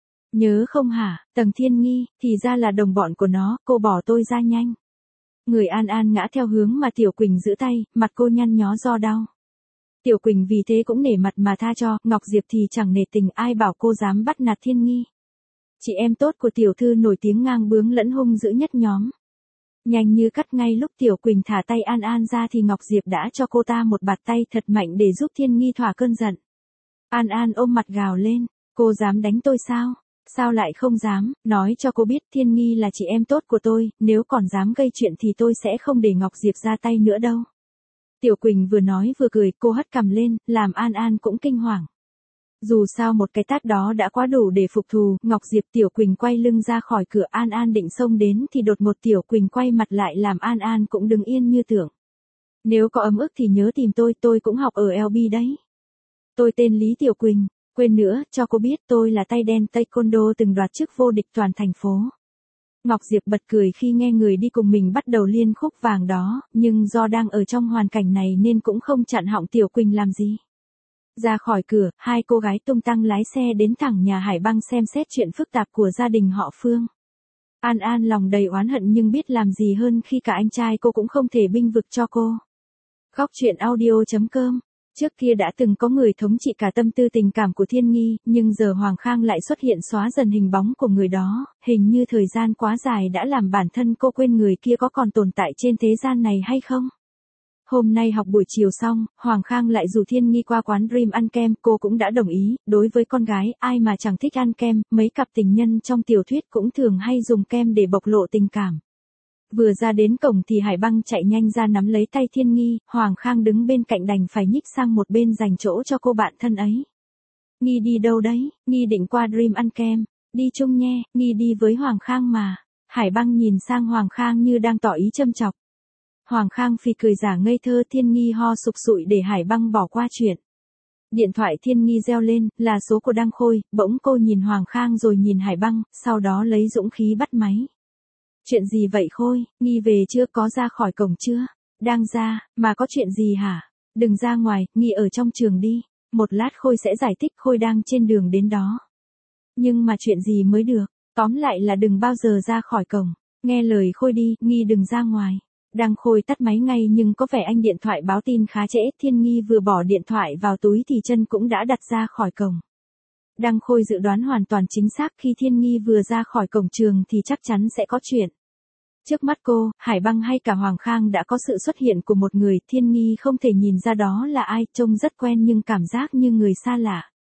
Speaker 1: Nhớ không hả, Tầng Thiên Nghi, thì ra là đồng bọn của nó, cô bỏ tôi ra nhanh. Người An An ngã theo hướng mà Tiểu Quỳnh giữ tay, mặt cô nhăn nhó do đau. Tiểu Quỳnh vì thế cũng nể mặt mà tha cho, Ngọc Diệp thì chẳng nể tình, ai bảo cô dám bắt nạt Thiên Nghi. Chị em tốt của tiểu thư nổi tiếng ngang bướng lẫn hung dữ nhất nhóm. Nhanh như cắt, ngay lúc Tiểu Quỳnh thả tay An An ra thì Ngọc Diệp đã cho cô ta một bạt tay thật mạnh để giúp Thiên Nghi thỏa cơn giận. An An ôm mặt gào lên, cô dám đánh tôi sao? Sao lại không dám, nói cho cô biết Thiên Nghi là chị em tốt của tôi, nếu còn dám gây chuyện thì tôi sẽ không để Ngọc Diệp ra tay nữa đâu. Tiểu Quỳnh vừa nói vừa cười, cô hất cằm lên, làm An An cũng kinh hoàng. Dù sao một cái tát đó đã quá đủ để phục thù, Ngọc Diệp. Tiểu Quỳnh quay lưng ra khỏi cửa, An An định xông đến thì đột ngột Tiểu Quỳnh quay mặt lại làm An An cũng đứng yên như tưởng. Nếu có ấm ức thì nhớ tìm tôi, tôi cũng học ở L B đấy. Tôi tên Lý Tiểu Quỳnh, quên nữa, cho cô biết tôi là tay đen taekwondo từng đoạt chức vô địch toàn thành phố. Ngọc Diệp bật cười khi nghe người đi cùng mình bắt đầu liên khúc vàng đó, nhưng do đang ở trong hoàn cảnh này nên cũng không chặn họng Tiểu Quỳnh làm gì. Ra khỏi cửa, hai cô gái tung tăng lái xe đến thẳng nhà Hải Băng xem xét chuyện phức tạp của gia đình họ Phương. An An lòng đầy oán hận nhưng biết làm gì hơn khi cả anh trai cô cũng không thể bênh vực cho cô. Góc truyện audio.com. Trước kia đã từng có người thống trị cả tâm tư tình cảm của Thiên Nghi, nhưng giờ Hoàng Khang lại xuất hiện xóa dần hình bóng của người đó, hình như thời gian quá dài đã làm bản thân cô quên người kia có còn tồn tại trên thế gian này hay không. Hôm nay học buổi chiều xong, Hoàng Khang lại rủ Thiên Nghi qua quán Dream ăn kem, cô cũng đã đồng ý, đối với con gái, ai mà chẳng thích ăn kem, mấy cặp tình nhân trong tiểu thuyết cũng thường hay dùng kem để bộc lộ tình cảm. Vừa ra đến cổng thì Hải Băng chạy nhanh ra nắm lấy tay Thiên Nghi, Hoàng Khang đứng bên cạnh đành phải nhích sang một bên dành chỗ cho cô bạn thân ấy. Nghi đi đâu đấy? Nghi định qua Dream ăn kem. Đi chung nhé, Nghi đi với Hoàng Khang mà. Hải Băng nhìn sang Hoàng Khang như đang tỏ ý châm chọc. Hoàng Khang phì cười giả ngây thơ, Thiên Nghi ho sục sụi để Hải Băng bỏ qua chuyện. Điện thoại Thiên Nghi reo lên, là số của Đăng Khôi, bỗng cô nhìn Hoàng Khang rồi nhìn Hải Băng, sau đó lấy dũng khí bắt máy. Chuyện gì vậy Khôi, Nghi về chưa, có ra khỏi cổng chưa? Đang ra, mà có chuyện gì hả? Đừng ra ngoài, Nghi ở trong trường đi. Một lát Khôi sẽ giải thích, Khôi đang trên đường đến đó. Nhưng mà chuyện gì mới được, tóm lại là đừng bao giờ ra khỏi cổng. Nghe lời Khôi đi, Nghi đừng ra ngoài. Đăng Khôi tắt máy ngay nhưng có vẻ anh điện thoại báo tin khá trễ, Thiên Nghi vừa bỏ điện thoại vào túi thì chân cũng đã đặt ra khỏi cổng. Đăng Khôi dự đoán hoàn toàn chính xác, khi Thiên Nghi vừa ra khỏi cổng trường thì chắc chắn sẽ có chuyện. Trước mắt cô, Hải Băng hay cả Hoàng Khang đã có sự xuất hiện của một người, Thiên Nghi không thể nhìn ra đó là ai, trông rất quen nhưng cảm giác như người xa lạ.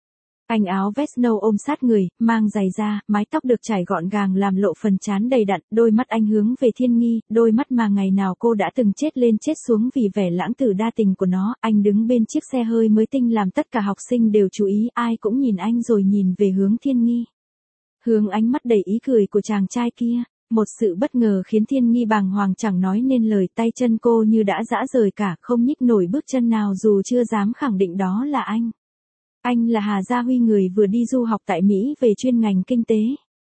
Speaker 1: Anh áo vest nâu ôm sát người, mang giày da, mái tóc được trải gọn gàng làm lộ phần trán đầy đặn, đôi mắt anh hướng về Thiên Nghi, đôi mắt mà ngày nào cô đã từng chết lên chết xuống vì vẻ lãng tử đa tình của nó. Anh đứng bên chiếc xe hơi mới tinh làm tất cả học sinh đều chú ý, ai cũng nhìn anh rồi nhìn về hướng Thiên Nghi. Hướng ánh mắt đầy ý cười của chàng trai kia. Một sự bất ngờ khiến Thiên Nghi bàng hoàng chẳng nói nên lời, tay chân cô như đã rã rời cả, không nhích nổi bước chân nào dù chưa dám khẳng định đó là anh. Anh là Hà Gia Huy, người vừa đi du học tại Mỹ về chuyên ngành kinh tế.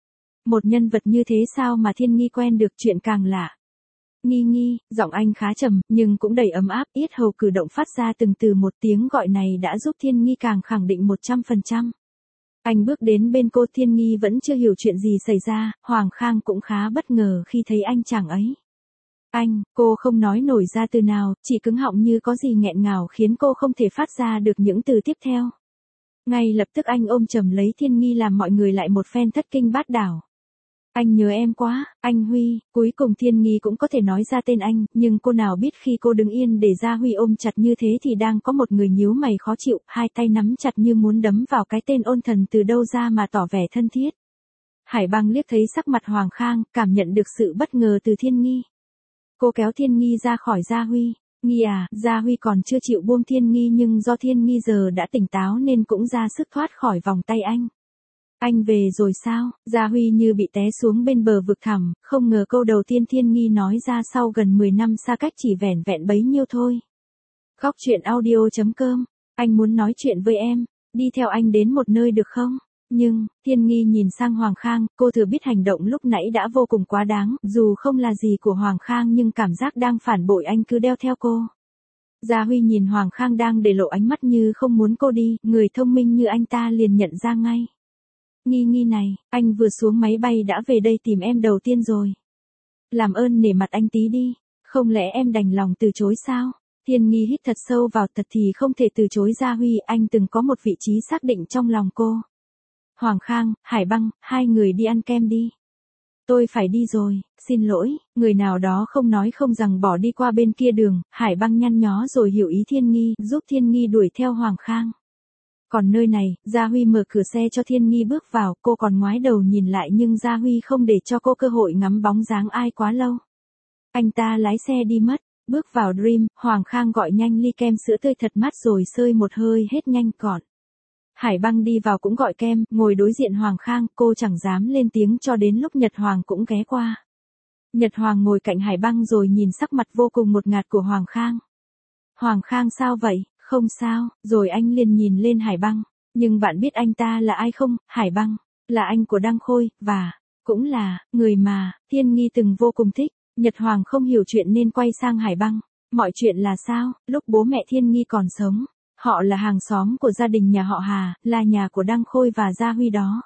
Speaker 1: Một nhân vật như thế sao mà Thiên Nghi quen được, chuyện càng lạ. Nghi Nghi, giọng anh khá trầm, nhưng cũng đầy ấm áp, yết hầu cử động phát ra từng từ một, tiếng gọi này đã giúp Thiên Nghi càng khẳng định một trăm phần trăm. Anh bước đến bên cô, Thiên Nghi vẫn chưa hiểu chuyện gì xảy ra, Hoàng Khang cũng khá bất ngờ khi thấy anh chàng ấy. Anh, cô không nói nổi ra từ nào, chỉ cứng họng như có gì nghẹn ngào khiến cô không thể phát ra được những từ tiếp theo. Ngay lập tức anh ôm chầm lấy Thiên Nghi làm mọi người lại một phen thất kinh bát đảo. Anh nhớ em quá, anh Huy. Cuối cùng Thiên Nghi cũng có thể nói ra tên anh, nhưng cô nào biết khi cô đứng yên để Gia Huy ôm chặt như thế thì đang có một người nhíu mày khó chịu, hai tay nắm chặt như muốn đấm vào cái tên ôn thần từ đâu ra mà tỏ vẻ thân thiết. Hải Băng liếc thấy sắc mặt Hoàng Khang, cảm nhận được sự bất ngờ từ Thiên Nghi. Cô kéo Thiên Nghi ra khỏi Gia Huy. Nghi à, Gia Huy còn chưa chịu buông Thiên Nghi, nhưng do Thiên Nghi giờ đã tỉnh táo nên cũng ra sức thoát khỏi vòng tay anh. Anh về rồi sao? Gia Huy như bị té xuống bên bờ vực thẳm, không ngờ câu đầu tiên Thiên Nghi nói ra sau gần mười năm xa cách chỉ vẻn vẹn bấy nhiêu thôi. Khóc chuyện audio chấm com, anh muốn nói chuyện với em, đi theo anh đến một nơi được không? Nhưng, Thiên Nghi nhìn sang Hoàng Khang, cô thừa biết hành động lúc nãy đã vô cùng quá đáng, dù không là gì của Hoàng Khang nhưng cảm giác đang phản bội anh cứ đeo theo cô. Gia Huy nhìn Hoàng Khang đang để lộ ánh mắt như không muốn cô đi, người thông minh như anh ta liền nhận ra ngay. Nghi Nghi này, anh vừa xuống máy bay đã về đây tìm em đầu tiên rồi. Làm ơn nể mặt anh tí đi, không lẽ em đành lòng từ chối sao? Thiên Nghi hít thật sâu vào, thật thì không thể từ chối Gia Huy, anh từng có một vị trí xác định trong lòng cô. Hoàng Khang, Hải Băng, hai người đi ăn kem đi. Tôi phải đi rồi, xin lỗi, người nào đó không nói không rằng bỏ đi qua bên kia đường, Hải Băng nhăn nhó rồi hiểu ý Thiên Nghi, giúp Thiên Nghi đuổi theo Hoàng Khang. Còn nơi này, Gia Huy mở cửa xe cho Thiên Nghi bước vào, cô còn ngoái đầu nhìn lại nhưng Gia Huy không để cho cô cơ hội ngắm bóng dáng ai quá lâu. Anh ta lái xe đi mất, bước vào Dream, Hoàng Khang gọi nhanh ly kem sữa tươi thật mát rồi sơi một hơi hết nhanh gọn. Hải Băng đi vào cũng gọi kem, ngồi đối diện Hoàng Khang, cô chẳng dám lên tiếng cho đến lúc Nhật Hoàng cũng ghé qua. Nhật Hoàng ngồi cạnh Hải Băng rồi nhìn sắc mặt vô cùng ngột ngạt của Hoàng Khang. Hoàng Khang sao vậy? Không sao, rồi anh liền nhìn lên Hải Băng. Nhưng bạn biết anh ta là ai không? Hải Băng, là anh của Đăng Khôi, và, cũng là, người mà, Thiên Nghi từng vô cùng thích. Nhật Hoàng không hiểu chuyện nên quay sang Hải Băng. Mọi chuyện là sao? Lúc bố mẹ Thiên Nghi còn sống, họ là hàng xóm của gia đình nhà họ Hà, là nhà của Đăng Khôi và Gia Huy đó.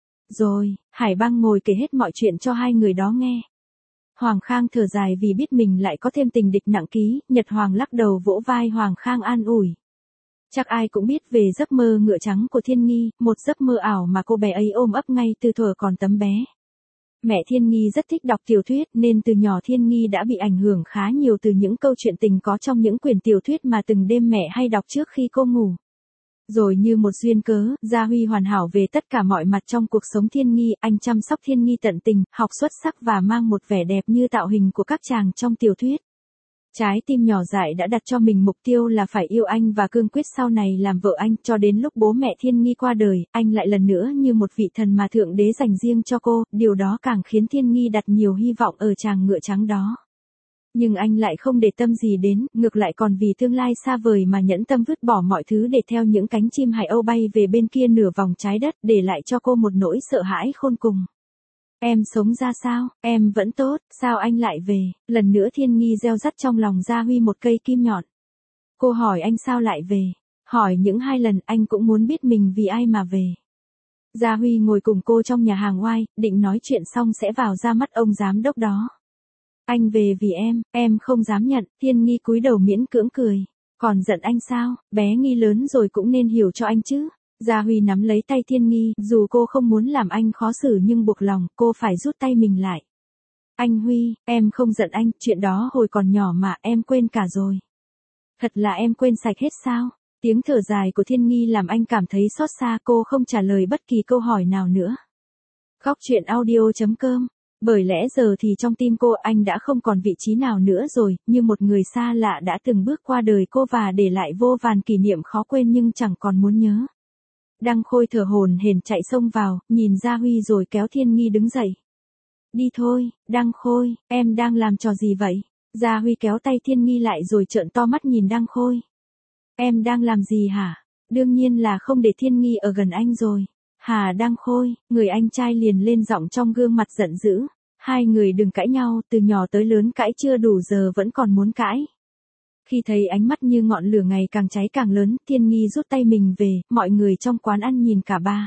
Speaker 1: Rồi, Hải Băng ngồi kể hết mọi chuyện cho hai người đó nghe. Hoàng Khang thở dài vì biết mình lại có thêm tình địch nặng ký, Nhật Hoàng lắc đầu vỗ vai Hoàng Khang an ủi. Chắc ai cũng biết về giấc mơ ngựa trắng của Thiên Nghi, một giấc mơ ảo mà cô bé ấy ôm ấp ngay từ thuở còn tấm bé. Mẹ Thiên Nghi rất thích đọc tiểu thuyết nên từ nhỏ Thiên Nghi đã bị ảnh hưởng khá nhiều từ những câu chuyện tình có trong những quyển tiểu thuyết mà từng đêm mẹ hay đọc trước khi cô ngủ. Rồi như một duyên cớ, Gia Huy hoàn hảo về tất cả mọi mặt trong cuộc sống Thiên Nghi, anh chăm sóc Thiên Nghi tận tình, học xuất sắc và mang một vẻ đẹp như tạo hình của các chàng trong tiểu thuyết. Trái tim nhỏ dại đã đặt cho mình mục tiêu là phải yêu anh và cương quyết sau này làm vợ anh, cho đến lúc bố mẹ Thiên Nghi qua đời, anh lại lần nữa như một vị thần mà Thượng Đế dành riêng cho cô, điều đó càng khiến Thiên Nghi đặt nhiều hy vọng ở chàng ngựa trắng đó. Nhưng anh lại không để tâm gì đến, ngược lại còn vì tương lai xa vời mà nhẫn tâm vứt bỏ mọi thứ để theo những cánh chim hải âu bay về bên kia nửa vòng trái đất, để lại cho cô một nỗi sợ hãi khôn cùng. Em sống ra sao? Em vẫn tốt, sao anh lại về? Lần nữa Thiên Nghi gieo rắt trong lòng Gia Huy một cây kim nhọn. Cô hỏi anh sao lại về? Hỏi những hai lần anh cũng muốn biết mình vì ai mà về. Gia Huy ngồi cùng cô trong nhà hàng oai, định nói chuyện xong sẽ vào ra mắt ông giám đốc đó. Anh về vì em, em không dám nhận, Thiên Nghi cúi đầu miễn cưỡng cười. Còn giận anh sao? Bé Nghi lớn rồi cũng nên hiểu cho anh chứ. Gia Huy nắm lấy tay Thiên Nghi, dù cô không muốn làm anh khó xử nhưng buộc lòng, cô phải rút tay mình lại. Anh Huy, em không giận anh, chuyện đó hồi còn nhỏ mà em quên cả rồi. Thật là em quên sạch hết sao? Tiếng thở dài của Thiên Nghi làm anh cảm thấy xót xa, cô không trả lời bất kỳ câu hỏi nào nữa. Góc truyện audio.com. Bởi lẽ giờ thì trong tim cô anh đã không còn vị trí nào nữa rồi, như một người xa lạ đã từng bước qua đời cô và để lại vô vàn kỷ niệm khó quên nhưng chẳng còn muốn nhớ. Đăng Khôi thở hổn hển chạy xông vào, nhìn Gia Huy rồi kéo Thiên Nghi đứng dậy. Đi thôi, Đăng Khôi, em đang làm trò gì vậy? Gia Huy kéo tay Thiên Nghi lại rồi trợn to mắt nhìn Đăng Khôi. Em đang làm gì hả? Đương nhiên là không để Thiên Nghi ở gần anh rồi. Hà Đăng Khôi, người anh trai liền lên giọng trong gương mặt giận dữ. Hai người đừng cãi nhau, từ nhỏ tới lớn cãi chưa đủ giờ vẫn còn muốn cãi. Khi thấy ánh mắt như ngọn lửa ngày càng cháy càng lớn, Thiên Nghi rút tay mình về, mọi người trong quán ăn nhìn cả ba.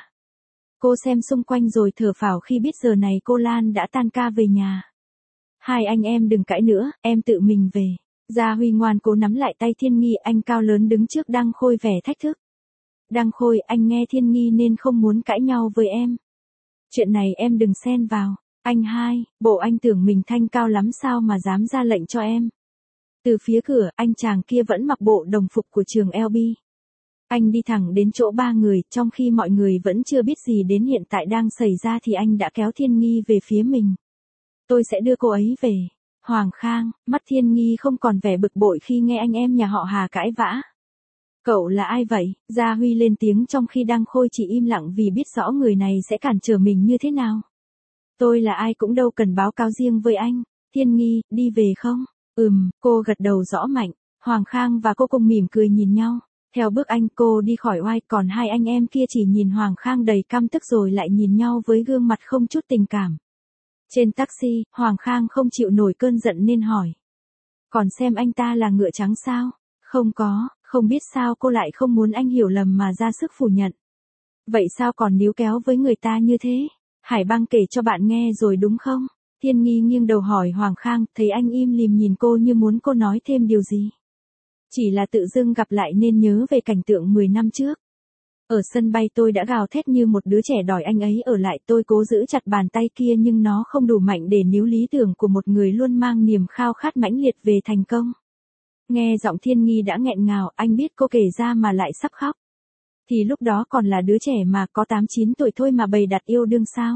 Speaker 1: Cô xem xung quanh rồi thở phào khi biết giờ này cô Lan đã tan ca về nhà. Hai anh em đừng cãi nữa, em tự mình về. Gia Huy ngoan cố nắm lại tay Thiên Nghi, anh cao lớn đứng trước Đăng Khôi vẻ thách thức. Đăng Khôi, anh nghe Thiên Nghi nên không muốn cãi nhau với em. Chuyện này em đừng xen vào. Anh hai, bộ anh tưởng mình thanh cao lắm sao mà dám ra lệnh cho em. Từ phía cửa, anh chàng kia vẫn mặc bộ đồng phục của trường L B. Anh đi thẳng đến chỗ ba người, trong khi mọi người vẫn chưa biết gì đến hiện tại đang xảy ra thì anh đã kéo Thiên Nghi về phía mình. Tôi sẽ đưa cô ấy về. Hoàng Khang, mắt Thiên Nghi không còn vẻ bực bội khi nghe anh em nhà họ Hà cãi vã. Cậu là ai vậy? Gia Huy lên tiếng trong khi Đăng Khôi chỉ im lặng vì biết rõ người này sẽ cản trở mình như thế nào. Tôi là ai cũng đâu cần báo cáo riêng với anh. Thiên Nghi, đi về không? Ừm, cô gật đầu rõ mạnh. Hoàng Khang và cô cùng mỉm cười nhìn nhau. Theo bước anh cô đi khỏi oai, còn hai anh em kia chỉ nhìn Hoàng Khang đầy căm tức rồi lại nhìn nhau với gương mặt không chút tình cảm. Trên taxi, Hoàng Khang không chịu nổi cơn giận nên hỏi. Còn xem anh ta là ngựa trắng sao? Không có, không biết sao cô lại không muốn anh hiểu lầm mà ra sức phủ nhận. Vậy sao còn níu kéo với người ta như thế? Hải Băng kể cho bạn nghe rồi đúng không? Thiên Nghi nghiêng đầu hỏi Hoàng Khang, thấy anh im lìm nhìn cô như muốn cô nói thêm điều gì. Chỉ là tự dưng gặp lại nên nhớ về cảnh tượng mười năm trước. Ở sân bay tôi đã gào thét như một đứa trẻ đòi anh ấy ở lại, tôi cố giữ chặt bàn tay kia nhưng nó không đủ mạnh để níu lý tưởng của một người luôn mang niềm khao khát mãnh liệt về thành công. Nghe giọng Thiên Nghi đã nghẹn ngào, anh biết cô kể ra mà lại sắp khóc. Thì lúc đó còn là đứa trẻ mà, có tám chín tuổi thôi mà bày đặt yêu đương sao.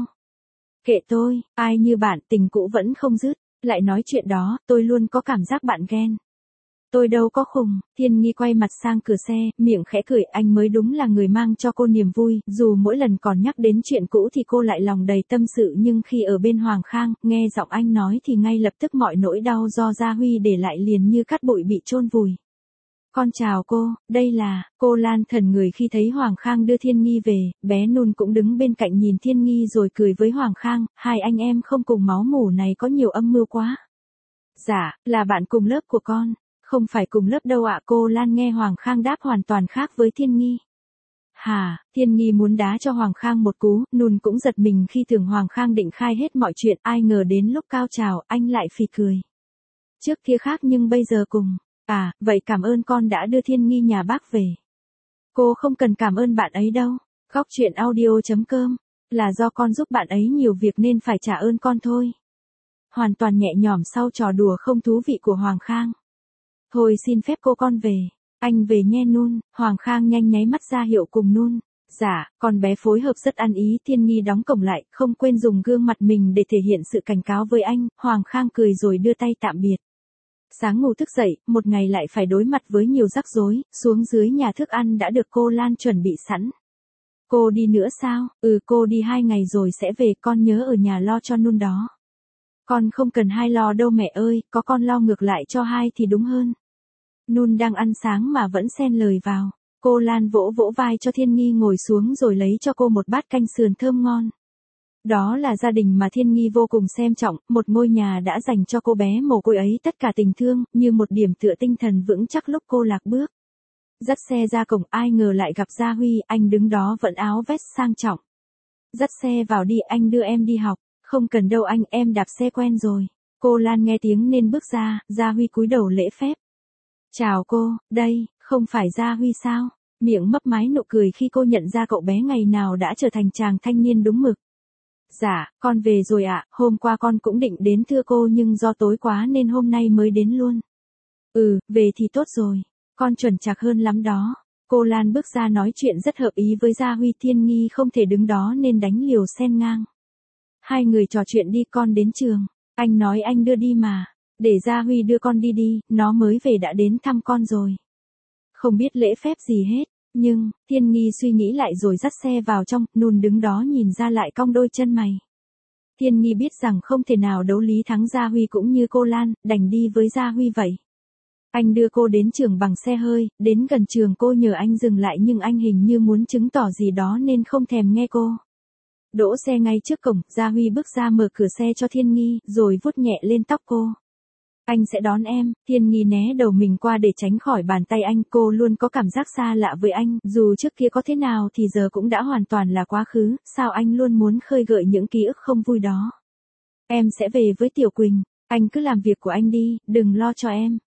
Speaker 1: Kệ tôi, ai như bạn, tình cũ vẫn không dứt, lại nói chuyện đó, tôi luôn có cảm giác bạn ghen. Tôi đâu có khùng. Thiên Nghi quay mặt sang cửa xe, miệng khẽ cười, anh mới đúng là người mang cho cô niềm vui, dù mỗi lần còn nhắc đến chuyện cũ thì cô lại lòng đầy tâm sự, nhưng khi ở bên Hoàng Khang, nghe giọng anh nói thì ngay lập tức mọi nỗi đau do Gia Huy để lại liền như cát bụi bị chôn vùi. Con chào cô, đây là, cô Lan thần người khi thấy Hoàng Khang đưa Thiên Nghi về, bé Nun cũng đứng bên cạnh nhìn Thiên Nghi rồi cười với Hoàng Khang, hai anh em không cùng máu mủ này có nhiều âm mưu quá. Dạ, là bạn cùng lớp của con. Không phải cùng lớp đâu ạ. Cô Lan nghe Hoàng Khang đáp hoàn toàn khác với Thiên Nghi. Hà, Thiên Nghi muốn đá cho Hoàng Khang một cú, Nun cũng giật mình khi tưởng Hoàng Khang định khai hết mọi chuyện, ai ngờ đến lúc cao trào, anh lại phì cười. Trước kia khác nhưng bây giờ cùng. À, vậy cảm ơn con đã đưa Thiên Nghi nhà bác về. Cô không cần cảm ơn bạn ấy đâu. Góc truyện audio.com. Là do con giúp bạn ấy nhiều việc nên phải trả ơn con thôi. Hoàn toàn nhẹ nhõm sau trò đùa không thú vị của Hoàng Khang. Thôi xin phép cô con về. Anh về nghe Nun. Hoàng Khang nhanh nháy mắt ra hiệu cùng Nun. Dạ, con bé phối hợp rất ăn ý. Thiên Nghi đóng cổng lại, không quên dùng gương mặt mình để thể hiện sự cảnh cáo với anh. Hoàng Khang cười rồi đưa tay tạm biệt. Sáng ngủ thức dậy, một ngày lại phải đối mặt với nhiều rắc rối, xuống dưới nhà thức ăn đã được cô Lan chuẩn bị sẵn. Cô đi nữa sao? Ừ, cô đi hai ngày rồi sẽ về, con nhớ ở nhà lo cho Nun đó. Con không cần hai lo đâu mẹ ơi, có con lo ngược lại cho hai thì đúng hơn. Nun đang ăn sáng mà vẫn xen lời vào. Cô Lan vỗ vỗ vai cho Thiên Nghi ngồi xuống rồi lấy cho cô một bát canh sườn thơm ngon. Đó là gia đình mà Thiên Nghi vô cùng xem trọng, một ngôi nhà đã dành cho cô bé mồ côi ấy tất cả tình thương, như một điểm tựa tinh thần vững chắc lúc cô lạc bước. Dắt xe ra cổng, ai ngờ lại gặp Gia Huy, anh đứng đó vẫn áo vest sang trọng. Dắt xe vào đi, anh đưa em đi học. Không cần đâu anh, em đạp xe quen rồi. Cô Lan nghe tiếng nên bước ra, Gia Huy cúi đầu lễ phép. Chào cô, đây, không phải Gia Huy sao? Miệng mấp máy nụ cười khi cô nhận ra cậu bé ngày nào đã trở thành chàng thanh niên đúng mực. Dạ, con về rồi ạ, hôm qua con cũng định đến thưa cô nhưng do tối quá nên hôm nay mới đến luôn. Ừ, về thì tốt rồi, con chuẩn chạc hơn lắm đó. Cô Lan bước ra nói chuyện rất hợp ý với Gia Huy, Thiên Nghi không thể đứng đó nên đánh liều xen ngang. Hai người trò chuyện đi, con đến trường. Anh nói anh đưa đi mà. Để Gia Huy đưa con đi đi, nó mới về đã đến thăm con rồi. Không biết lễ phép gì hết, nhưng, Thiên Nghi suy nghĩ lại rồi dắt xe vào trong, Nùn đứng đó nhìn ra lại cong đôi chân mày. Thiên Nghi biết rằng không thể nào đấu lý thắng Gia Huy cũng như cô Lan, đành đi với Gia Huy vậy. Anh đưa cô đến trường bằng xe hơi, đến gần trường cô nhờ anh dừng lại nhưng anh hình như muốn chứng tỏ gì đó nên không thèm nghe cô. Đỗ xe ngay trước cổng, Gia Huy bước ra mở cửa xe cho Thiên Nghi, rồi vuốt nhẹ lên tóc cô. Anh sẽ đón em. Thiên Nghi né đầu mình qua để tránh khỏi bàn tay anh, cô luôn có cảm giác xa lạ với anh, dù trước kia có thế nào thì giờ cũng đã hoàn toàn là quá khứ, sao anh luôn muốn khơi gợi những ký ức không vui đó. Em sẽ về với Tiểu Quỳnh, anh cứ làm việc của anh đi, đừng lo cho em.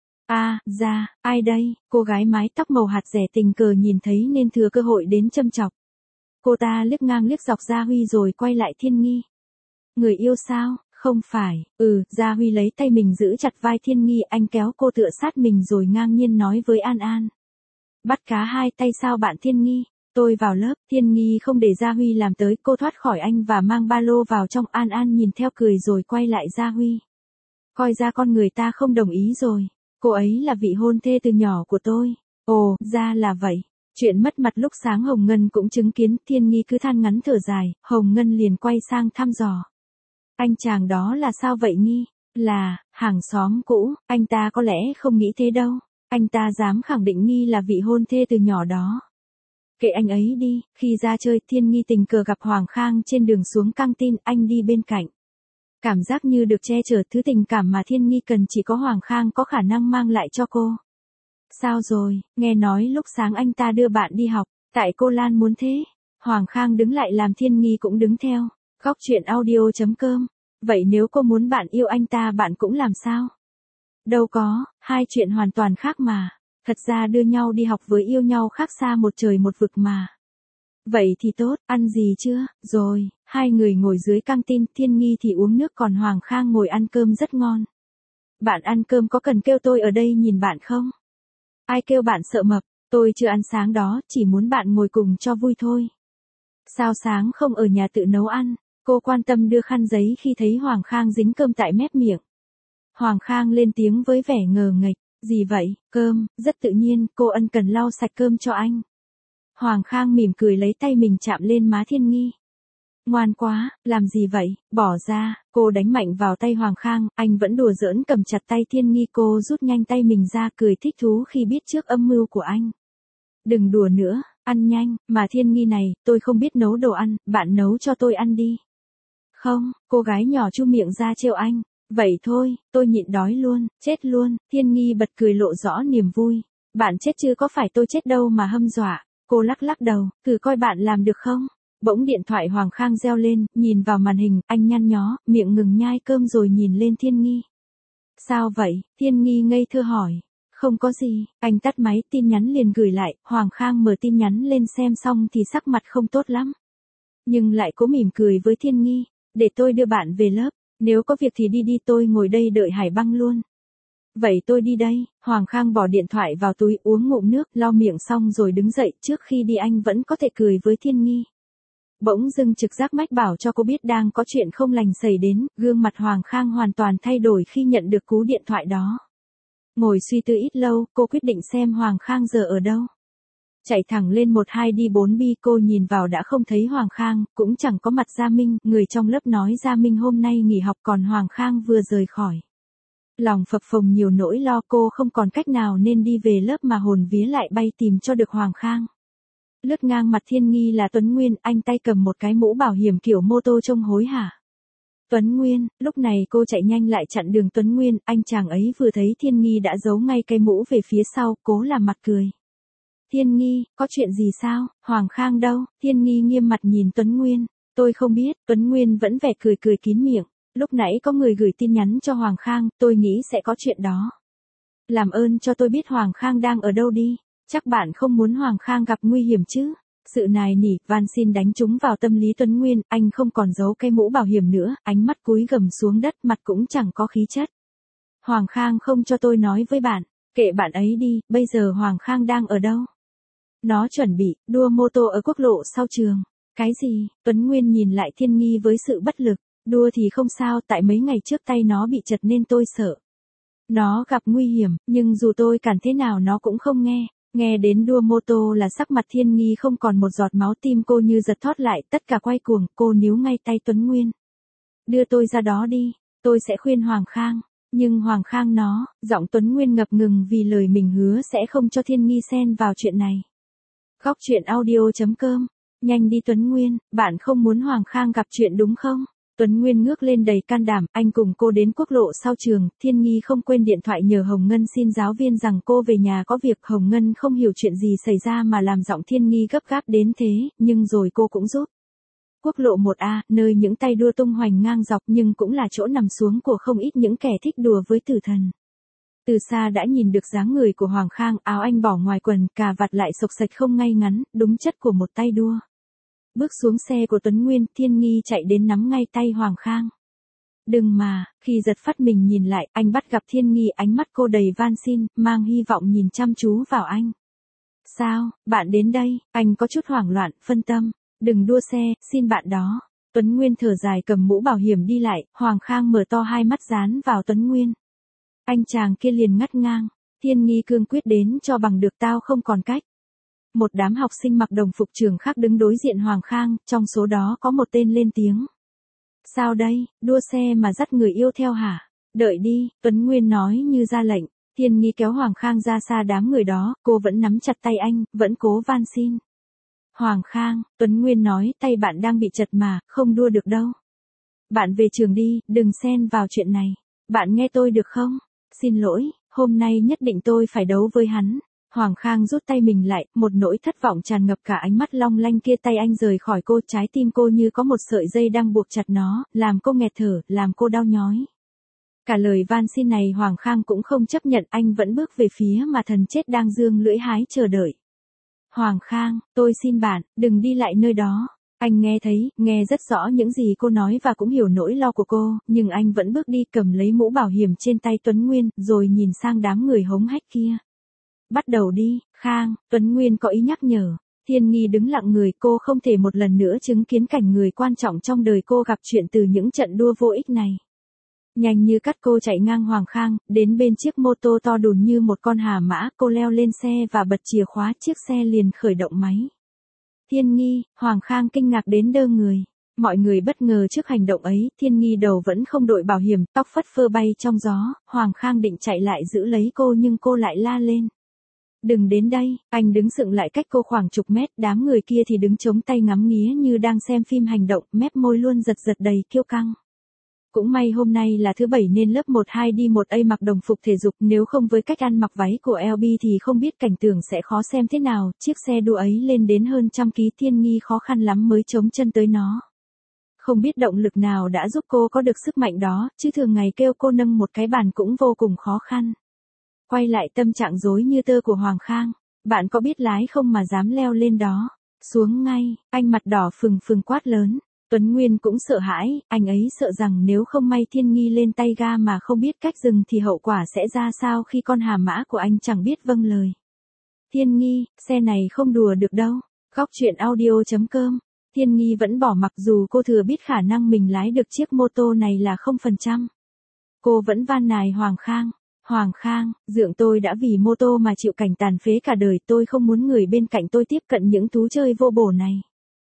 Speaker 1: À, ra, ai đây? Cô gái mái tóc màu hạt rẻ tình cờ nhìn thấy nên thừa cơ hội đến châm chọc. Cô ta liếc ngang liếc dọc Gia Huy rồi quay lại Thiên Nghi. Người yêu sao? Không phải, ừ, Gia Huy lấy tay mình giữ chặt vai Thiên Nghi, anh kéo cô tựa sát mình rồi ngang nhiên nói với An An. Bắt cá hai tay sao bạn Thiên Nghi? Tôi vào lớp, Thiên Nghi không để Gia Huy làm tới, cô thoát khỏi anh và mang ba lô vào trong. An An nhìn theo cười rồi quay lại Gia Huy. Coi ra con người ta không đồng ý rồi, cô ấy là vị hôn thê từ nhỏ của tôi. Ồ, ra là vậy. Chuyện mất mặt lúc sáng Hồng Ngân cũng chứng kiến, Thiên Nghi cứ than ngắn thở dài, Hồng Ngân liền quay sang thăm dò. Anh chàng đó là sao vậy Nghi? Là, hàng xóm cũ, anh ta có lẽ không nghĩ thế đâu. Anh ta dám khẳng định Nghi là vị hôn thê từ nhỏ đó. Kệ anh ấy đi, khi ra chơi Thiên Nghi tình cờ gặp Hoàng Khang trên đường xuống căng tin, anh đi bên cạnh. Cảm giác như được che chở, thứ tình cảm mà Thiên Nghi cần chỉ có Hoàng Khang có khả năng mang lại cho cô. Sao rồi, nghe nói lúc sáng anh ta đưa bạn đi học, tại cô Lan muốn thế. Hoàng Khang đứng lại làm Thiên Nghi cũng đứng theo. Góc chuyện audio chấm com. Vậy nếu cô muốn bạn yêu anh ta bạn cũng làm sao? Đâu có, hai chuyện hoàn toàn khác mà. Thật ra đưa nhau đi học với yêu nhau khác xa một trời một vực mà. Vậy thì tốt, ăn gì chưa? Rồi, hai người ngồi dưới căng tin, Thiên Nghi thì uống nước còn Hoàng Khang ngồi ăn cơm rất ngon. Bạn ăn cơm có cần kêu tôi ở đây nhìn bạn không? Ai kêu bạn sợ mập, tôi chưa ăn sáng đó, chỉ muốn bạn ngồi cùng cho vui thôi. Sao sáng không ở nhà tự nấu ăn? Cô quan tâm đưa khăn giấy khi thấy Hoàng Khang dính cơm tại mép miệng. Hoàng Khang lên tiếng với vẻ ngờ nghệch, gì vậy, cơm, rất tự nhiên, cô ân cần lau sạch cơm cho anh. Hoàng Khang mỉm cười lấy tay mình chạm lên má Thiên Nghi. Ngoan quá, làm gì vậy, bỏ ra, cô đánh mạnh vào tay Hoàng Khang, anh vẫn đùa giỡn cầm chặt tay Thiên Nghi, cô rút nhanh tay mình ra cười thích thú khi biết trước âm mưu của anh. Đừng đùa nữa, ăn nhanh, mà Thiên Nghi này, tôi không biết nấu đồ ăn, bạn nấu cho tôi ăn đi. Không, cô gái nhỏ chu miệng ra trêu anh. Vậy thôi, tôi nhịn đói luôn, chết luôn. Thiên Nghi bật cười lộ rõ niềm vui. Bạn chết chứ có phải tôi chết đâu mà hâm dọa. Cô lắc lắc đầu, thử coi bạn làm được không. Bỗng điện thoại Hoàng Khang reo lên, nhìn vào màn hình, anh nhăn nhó, miệng ngừng nhai cơm rồi nhìn lên Thiên Nghi. Sao vậy? Thiên Nghi ngây thơ hỏi. Không có gì, anh tắt máy, tin nhắn liền gửi lại. Hoàng Khang mở tin nhắn lên xem xong thì sắc mặt không tốt lắm. Nhưng lại cố mỉm cười với Thiên Nghi. Để tôi đưa bạn về lớp, nếu có việc thì đi đi, tôi ngồi đây đợi Hải Băng luôn. Vậy tôi đi đây. Hoàng Khang bỏ điện thoại vào túi, uống ngụm nước, lau miệng xong rồi đứng dậy, trước khi đi anh vẫn có thể cười với Thiên Nghi. Bỗng dưng trực giác mách bảo cho cô biết đang có chuyện không lành xảy đến, gương mặt Hoàng Khang hoàn toàn thay đổi khi nhận được cú điện thoại đó. Ngồi suy tư ít lâu, cô quyết định xem Hoàng Khang giờ ở đâu. Chạy thẳng lên một hai đi bốn bi, cô nhìn vào đã không thấy Hoàng Khang, cũng chẳng có mặt Gia Minh, người trong lớp nói Gia Minh hôm nay nghỉ học còn Hoàng Khang vừa rời khỏi. Lòng phập phồng nhiều nỗi lo, cô không còn cách nào nên đi về lớp mà hồn vía lại bay tìm cho được Hoàng Khang. Lướt ngang mặt Thiên Nghi là Tuấn Nguyên, anh tay cầm một cái mũ bảo hiểm kiểu mô tô trông hối hả. Tuấn Nguyên, lúc này cô chạy nhanh lại chặn đường Tuấn Nguyên, anh chàng ấy vừa thấy Thiên Nghi đã giấu ngay cây mũ về phía sau, cố làm mặt cười. Thiên Nghi, có chuyện gì sao? Hoàng Khang đâu? Thiên Nghi nghiêm mặt nhìn Tuấn Nguyên. Tôi không biết, Tuấn Nguyên vẫn vẻ cười cười kín miệng. Lúc nãy có người gửi tin nhắn cho Hoàng Khang, tôi nghĩ sẽ có chuyện đó. Làm ơn cho tôi biết Hoàng Khang đang ở đâu đi. Chắc bạn không muốn Hoàng Khang gặp nguy hiểm chứ? Sự nài nỉ, van xin đánh trúng vào tâm lý Tuấn Nguyên, anh không còn giấu cây mũ bảo hiểm nữa, ánh mắt cúi gằm xuống đất, mặt cũng chẳng có khí chất. Hoàng Khang không cho tôi nói với bạn, kệ bạn ấy đi, bây giờ Hoàng Khang đang ở đâu? Nó chuẩn bị, đua mô tô ở quốc lộ sau trường. Cái gì? Tuấn Nguyên nhìn lại Thiên Nghi với sự bất lực. Đua thì không sao, tại mấy ngày trước tay nó bị chật nên tôi sợ. Nó gặp nguy hiểm, nhưng dù tôi cản thế nào nó cũng không nghe. Nghe đến đua mô tô là sắc mặt Thiên Nghi không còn một giọt máu, tim cô như giật thót lại, tất cả quay cuồng, cô níu ngay tay Tuấn Nguyên. Đưa tôi ra đó đi, tôi sẽ khuyên Hoàng Khang. Nhưng Hoàng Khang nó, giọng Tuấn Nguyên ngập ngừng vì lời mình hứa sẽ không cho Thiên Nghi xen vào chuyện này. Góc truyện audio chấm com. Nhanh đi Tuấn Nguyên, bạn không muốn Hoàng Khang gặp chuyện đúng không? Tuấn Nguyên ngước lên đầy can đảm, anh cùng cô đến quốc lộ sau trường, Thiên Nghi không quên điện thoại nhờ Hồng Ngân xin giáo viên rằng cô về nhà có việc. Hồng Ngân không hiểu chuyện gì xảy ra mà làm giọng Thiên Nghi gấp gáp đến thế, nhưng rồi cô cũng giúp. Quốc lộ một A, nơi những tay đua tung hoành ngang dọc nhưng cũng là chỗ nằm xuống của không ít những kẻ thích đùa với tử thần. Từ xa đã nhìn được dáng người của Hoàng Khang, áo anh bỏ ngoài quần, cà vạt lại xộc xệch không ngay ngắn, đúng chất của một tay đua. Bước xuống xe của Tuấn Nguyên, Thiên Nghi chạy đến nắm ngay tay Hoàng Khang. Đừng mà, khi giật phát mình nhìn lại, anh bắt gặp Thiên Nghi, ánh mắt cô đầy van xin, mang hy vọng nhìn chăm chú vào anh. Sao, bạn đến đây? Anh có chút hoảng loạn, phân tâm. Đừng đua xe, xin bạn đó. Tuấn Nguyên thở dài cầm mũ bảo hiểm đi lại, Hoàng Khang mở to hai mắt dán vào Tuấn Nguyên. Anh chàng kia liền ngắt ngang. Thiên Nghi cương quyết đến cho bằng được, tao không còn cách. Một đám học sinh mặc đồng phục trường khác đứng đối diện Hoàng Khang, trong số đó có một tên lên tiếng. Sao đây, đua xe mà dắt người yêu theo hả? Đợi đi, Tuấn Nguyên nói như ra lệnh. Thiên Nghi kéo Hoàng Khang ra xa đám người đó, cô vẫn nắm chặt tay anh, vẫn cố van xin. Hoàng Khang, Tuấn Nguyên nói, tay bạn đang bị chật mà, không đua được đâu. Bạn về trường đi, đừng xen vào chuyện này. Bạn nghe tôi được không? Xin lỗi, hôm nay nhất định tôi phải đấu với hắn. Hoàng Khang rút tay mình lại, một nỗi thất vọng tràn ngập cả ánh mắt long lanh kia. Tay anh rời khỏi cô, trái tim cô như có một sợi dây đang buộc chặt nó, làm cô nghẹt thở, làm cô đau nhói. Cả lời van xin này Hoàng Khang cũng không chấp nhận, anh vẫn bước về phía mà thần chết đang giương lưỡi hái chờ đợi. Hoàng Khang, tôi xin bạn, đừng đi lại nơi đó. Anh nghe thấy, nghe rất rõ những gì cô nói và cũng hiểu nỗi lo của cô, nhưng anh vẫn bước đi cầm lấy mũ bảo hiểm trên tay Tuấn Nguyên, rồi nhìn sang đám người hống hách kia. Bắt đầu đi, Khang, Tuấn Nguyên có ý nhắc nhở. Thiên Nghi đứng lặng người, cô không thể một lần nữa chứng kiến cảnh người quan trọng trong đời cô gặp chuyện từ những trận đua vô ích này. Nhanh như cắt cô chạy ngang Hoàng Khang, đến bên chiếc mô tô to đùn như một con hà mã, cô leo lên xe và bật chìa khóa, chiếc xe liền khởi động máy. Thiên Nghi, Hoàng Khang kinh ngạc đến đơ người. Mọi người bất ngờ trước hành động ấy, Thiên Nghi đầu vẫn không đội bảo hiểm, tóc phất phơ bay trong gió, Hoàng Khang định chạy lại giữ lấy cô nhưng cô lại la lên. Đừng đến đây, anh đứng dựng lại cách cô khoảng chục mét, đám người kia thì đứng chống tay ngắm nghía như đang xem phim hành động, mép môi luôn giật giật đầy kiêu căng. Cũng may hôm nay là thứ bảy nên lớp một hai đi một A mặc đồng phục thể dục, nếu không với cách ăn mặc váy của lờ bê thì không biết cảnh tượng sẽ khó xem thế nào. Chiếc xe đua ấy lên đến hơn trăm ký, Thiên Nghi khó khăn lắm mới chống chân tới nó. Không biết động lực nào đã giúp cô có được sức mạnh đó, chứ thường ngày kêu cô nâng một cái bàn cũng vô cùng khó khăn. Quay lại tâm trạng rối như tơ của Hoàng Khang, bạn có biết lái không mà dám leo lên đó? Xuống ngay, anh mặt đỏ phừng phừng quát lớn. Tuấn Nguyên cũng sợ hãi, anh ấy sợ rằng nếu không may Thiên Nghi lên tay ga mà không biết cách dừng thì hậu quả sẽ ra sao khi con hà mã của anh chẳng biết vâng lời. Thiên Nghi, xe này không đùa được đâu. Góc truyện audio chấm com. Thiên Nghi vẫn bỏ mặc dù cô thừa biết khả năng mình lái được chiếc mô tô này là không phần trăm. Cô vẫn van nài Hoàng Khang. Hoàng Khang, dượng tôi đã vì mô tô mà chịu cảnh tàn phế cả đời, tôi không muốn người bên cạnh tôi tiếp cận những thú chơi vô bổ này.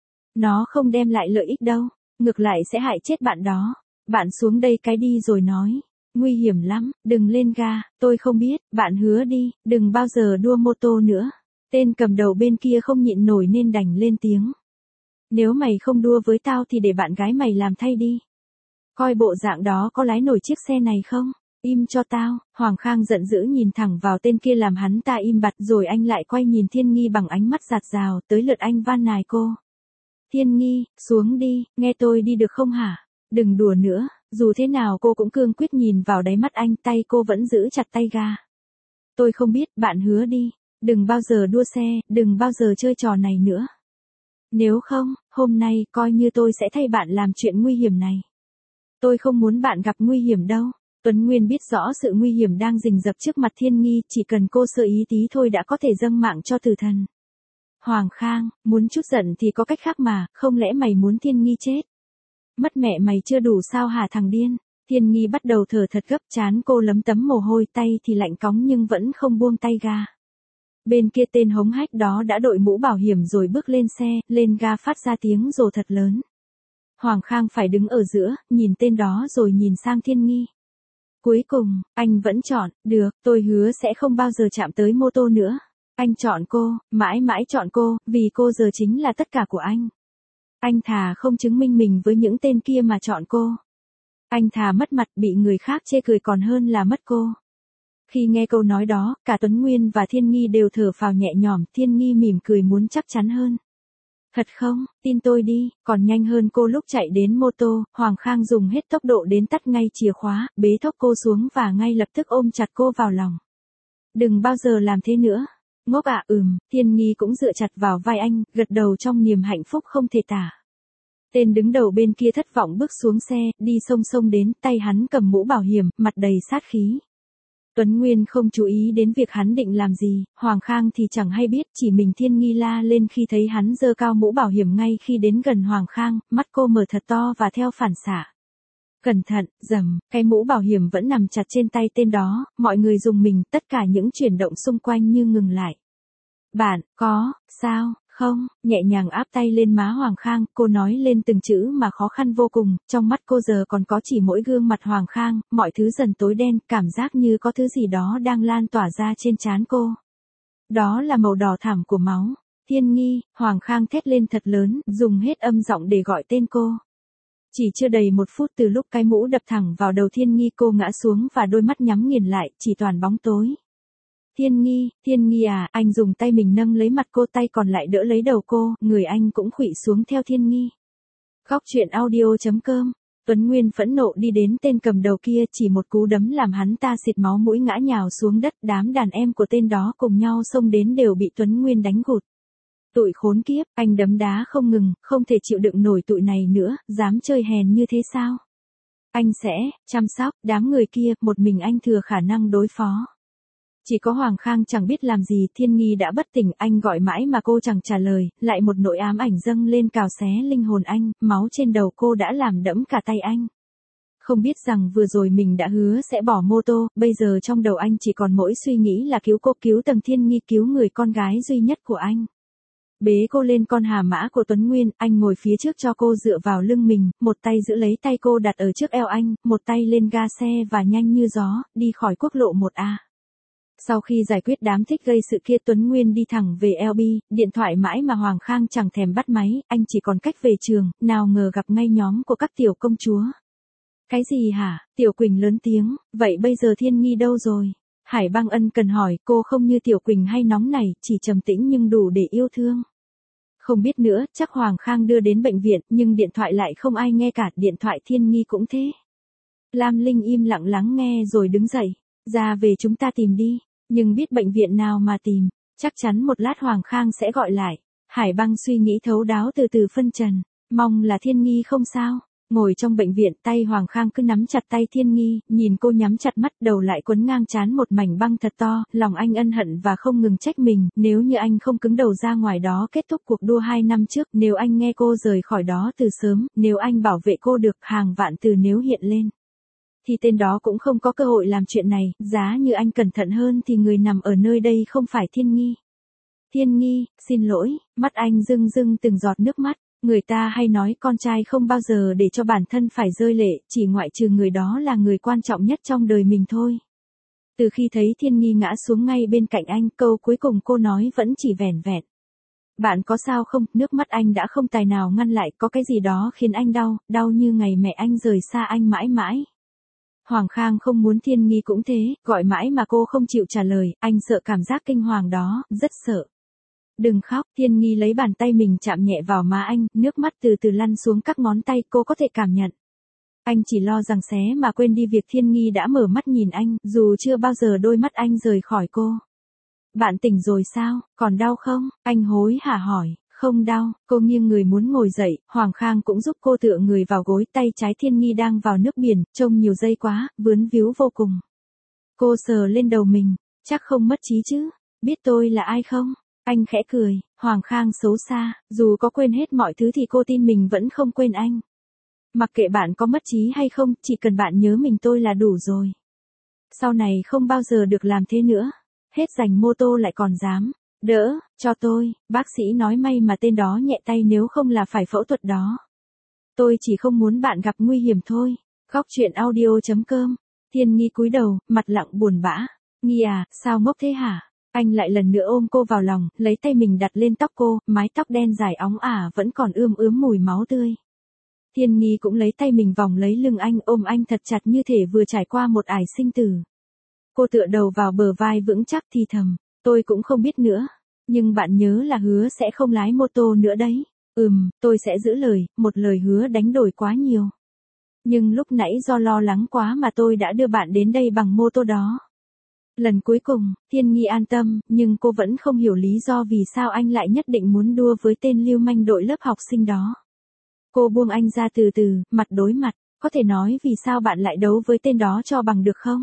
Speaker 1: Nó không đem lại lợi ích đâu, ngược lại sẽ hại chết bạn đó. Bạn xuống đây cái đi rồi nói. Nguy hiểm lắm, đừng lên ga, tôi không biết, bạn hứa đi, đừng bao giờ đua mô tô nữa. Tên cầm đầu bên kia không nhịn nổi nên đành lên tiếng. Nếu mày không đua với tao thì để bạn gái mày làm thay đi. Coi bộ dạng đó có lái nổi chiếc xe này không? Im cho tao. Hoàng Khang giận dữ nhìn thẳng vào tên kia làm hắn ta im bặt, rồi anh lại quay nhìn Thiên Nghi bằng ánh mắt dạt dào, tới lượt anh van nài cô. Thiên Nghi, xuống đi, nghe tôi đi được không hả? Đừng đùa nữa. Dù thế nào cô cũng cương quyết nhìn vào đáy mắt anh, tay cô vẫn giữ chặt tay ga. Tôi không biết, bạn hứa đi. Đừng bao giờ đua xe, đừng bao giờ chơi trò này nữa. Nếu không, hôm nay coi như tôi sẽ thay bạn làm chuyện nguy hiểm này. Tôi không muốn bạn gặp nguy hiểm đâu. Tuấn Nguyên biết rõ sự nguy hiểm đang rình rập trước mặt Thiên Nghi, chỉ cần cô sơ ý tí thôi đã có thể dâng mạng cho tử thần. Hoàng Khang, muốn chút giận thì có cách khác mà, không lẽ mày muốn Thiên Nghi chết? Mất mẹ mày chưa đủ sao hả thằng điên? Thiên Nghi bắt đầu thở thật gấp, trán cô lấm tấm mồ hôi, tay thì lạnh cóng nhưng vẫn không buông tay ga. Bên kia tên hống hách đó đã đội mũ bảo hiểm rồi bước lên xe, lên ga phát ra tiếng rồ thật lớn. Hoàng Khang phải đứng ở giữa, nhìn tên đó rồi nhìn sang Thiên Nghi. Cuối cùng, anh vẫn chọn, được, tôi hứa sẽ không bao giờ chạm tới mô tô nữa. Anh chọn cô, mãi mãi chọn cô, vì cô giờ chính là tất cả của anh. Anh thà không chứng minh mình với những tên kia mà chọn cô. Anh thà mất mặt bị người khác chê cười còn hơn là mất cô. Khi nghe câu nói đó, cả Tuấn Nguyên và Thiên Nghi đều thở phào nhẹ nhõm, Thiên Nghi mỉm cười muốn chắc chắn hơn. Thật không, tin tôi đi, còn nhanh hơn cô lúc chạy đến mô tô, Hoàng Khang dùng hết tốc độ đến tắt ngay chìa khóa, bế thốc cô xuống và ngay lập tức ôm chặt cô vào lòng. Đừng bao giờ làm thế nữa. Ngốc ạ, à, ừm, Thiên Nghi cũng dựa chặt vào vai anh, gật đầu trong niềm hạnh phúc không thể tả. Tên đứng đầu bên kia thất vọng bước xuống xe, đi song song đến, tay hắn cầm mũ bảo hiểm, mặt đầy sát khí. Tuấn Nguyên không chú ý đến việc hắn định làm gì, Hoàng Khang thì chẳng hay biết, chỉ mình Thiên Nghi la lên khi thấy hắn giơ cao mũ bảo hiểm ngay khi đến gần Hoàng Khang, mắt cô mở thật to và theo phản xạ. Cẩn thận, rầm, cái mũ bảo hiểm vẫn nằm chặt trên tay tên đó, mọi người dùng mình, tất cả những chuyển động xung quanh như ngừng lại. Bạn, có, sao, không, nhẹ nhàng áp tay lên má Hoàng Khang, cô nói lên từng chữ mà khó khăn vô cùng, trong mắt cô giờ còn có chỉ mỗi gương mặt Hoàng Khang, mọi thứ dần tối đen, cảm giác như có thứ gì đó đang lan tỏa ra trên trán cô. Đó là màu đỏ thẳm của máu. Thiên Nghi, Hoàng Khang thét lên thật lớn, dùng hết âm giọng để gọi tên cô. Chỉ chưa đầy một phút từ lúc cái mũ đập thẳng vào đầu Thiên Nghi, cô ngã xuống và đôi mắt nhắm nghiền lại, chỉ toàn bóng tối. Thiên Nghi, Thiên Nghi à, anh dùng tay mình nâng lấy mặt cô, tay còn lại đỡ lấy đầu cô, người anh cũng khuỵu xuống theo Thiên Nghi. Góc truyện audio chấm com. Tuấn Nguyên phẫn nộ đi đến tên cầm đầu kia, chỉ một cú đấm làm hắn ta xịt máu mũi ngã nhào xuống đất, đám đàn em của tên đó cùng nhau xông đến đều bị Tuấn Nguyên đánh gục. Tụi khốn kiếp, anh đấm đá không ngừng, không thể chịu đựng nổi tụi này nữa, dám chơi hèn như thế sao? Anh sẽ chăm sóc đám người kia, một mình anh thừa khả năng đối phó. Chỉ có Hoàng Khang chẳng biết làm gì, Thiên Nghi đã bất tỉnh, anh gọi mãi mà cô chẳng trả lời, lại một nỗi ám ảnh dâng lên cào xé linh hồn anh, máu trên đầu cô đã làm đẫm cả tay anh. Không biết rằng vừa rồi mình đã hứa sẽ bỏ mô tô, bây giờ trong đầu anh chỉ còn mỗi suy nghĩ là cứu cô, cứu Tầng Thiên Nghi, cứu người con gái duy nhất của anh. Bế cô lên con hà mã của Tuấn Nguyên, anh ngồi phía trước cho cô dựa vào lưng mình, một tay giữ lấy tay cô đặt ở trước eo anh, một tay lên ga xe và nhanh như gió, đi khỏi quốc lộ một A. Sau khi giải quyết đám thích gây sự kia, Tuấn Nguyên đi thẳng về lờ bê, điện thoại mãi mà Hoàng Khang chẳng thèm bắt máy, anh chỉ còn cách về trường, nào ngờ gặp ngay nhóm của các tiểu công chúa. Cái gì hả? Tiểu Quỳnh lớn tiếng, vậy bây giờ Thiên Nghi đâu rồi? Hải Băng ân cần hỏi, cô không như Tiểu Quỳnh hay nóng này, chỉ trầm tĩnh nhưng đủ để yêu thương. Không biết nữa, chắc Hoàng Khang đưa đến bệnh viện, nhưng điện thoại lại không ai nghe cả, điện thoại Thiên Nghi cũng thế. Lam Linh im lặng lắng nghe rồi đứng dậy, ra về chúng ta tìm đi. Nhưng biết bệnh viện nào mà tìm, chắc chắn một lát Hoàng Khang sẽ gọi lại. Hải Băng suy nghĩ thấu đáo từ từ phân trần, mong là Thiên Nghi không sao. Ngồi trong bệnh viện, tay Hoàng Khang cứ nắm chặt tay Thiên Nghi, nhìn cô nhắm chặt mắt, đầu lại quấn ngang trán một mảnh băng thật to, lòng anh ân hận và không ngừng trách mình, nếu như anh không cứng đầu ra ngoài đó kết thúc cuộc đua hai năm trước, nếu anh nghe cô rời khỏi đó từ sớm, nếu anh bảo vệ cô được, hàng vạn từ nếu hiện lên. Thì tên đó cũng không có cơ hội làm chuyện này, giá như anh cẩn thận hơn thì người nằm ở nơi đây không phải Thiên Nghi. Thiên Nghi, xin lỗi, mắt anh rưng rưng từng giọt nước mắt, người ta hay nói con trai không bao giờ để cho bản thân phải rơi lệ, chỉ ngoại trừ người đó là người quan trọng nhất trong đời mình thôi. Từ khi thấy Thiên Nghi ngã xuống ngay bên cạnh anh, câu cuối cùng cô nói vẫn chỉ vẻn vẹn. Bạn có sao không? Nước mắt anh đã không tài nào ngăn lại, có cái gì đó khiến anh đau, đau như ngày mẹ anh rời xa anh mãi mãi. Hoàng Khang không muốn Thiên Nghi cũng thế, gọi mãi mà cô không chịu trả lời, anh sợ cảm giác kinh hoàng đó, rất sợ. Đừng khóc, Thiên Nghi lấy bàn tay mình chạm nhẹ vào má anh, nước mắt từ từ lăn xuống các ngón tay, cô có thể cảm nhận. Anh chỉ lo rằng xé mà quên đi việc Thiên Nghi đã mở mắt nhìn anh, dù chưa bao giờ đôi mắt anh rời khỏi cô. Bạn tỉnh rồi sao, còn đau không? Anh hối hả hỏi. Không đau, cô nghiêng người muốn ngồi dậy, Hoàng Khang cũng giúp cô tựa người vào gối, tay trái Thiên Nghi đang vào nước biển, trông nhiều giây quá, vướng víu vô cùng. Cô sờ lên đầu mình, chắc không mất trí chứ, biết tôi là ai không? Anh khẽ cười, Hoàng Khang xấu xa, dù có quên hết mọi thứ thì cô tin mình vẫn không quên anh. Mặc kệ bạn có mất trí hay không, chỉ cần bạn nhớ mình tôi là đủ rồi. Sau này không bao giờ được làm thế nữa. Hết giành mô tô lại còn dám. Đỡ, cho tôi, bác sĩ nói may mà tên đó nhẹ tay nếu không là phải phẫu thuật đó. Tôi chỉ không muốn bạn gặp nguy hiểm thôi. Góc chuyện audio chấm com. Thiên Nghi cúi đầu, mặt lặng buồn bã. Nghi à, sao ngốc thế hả? Anh lại lần nữa ôm cô vào lòng, lấy tay mình đặt lên tóc cô, mái tóc đen dài óng ả vẫn còn ươm ướm mùi máu tươi. Thiên Nghi cũng lấy tay mình vòng lấy lưng anh, ôm anh thật chặt như thể vừa trải qua một ải sinh tử. Cô tựa đầu vào bờ vai vững chắc thì thầm, tôi cũng không biết nữa, nhưng bạn nhớ là hứa sẽ không lái mô tô nữa đấy. Ừm, tôi sẽ giữ lời, một lời hứa đánh đổi quá nhiều. Nhưng lúc nãy do lo lắng quá mà tôi đã đưa bạn đến đây bằng mô tô đó. Lần cuối cùng, Thiên Nghi an tâm, nhưng cô vẫn không hiểu lý do vì sao anh lại nhất định muốn đua với tên lưu manh đội lớp học sinh đó. Cô buông anh ra từ từ, mặt đối mặt, có thể nói vì sao bạn lại đấu với tên đó cho bằng được không?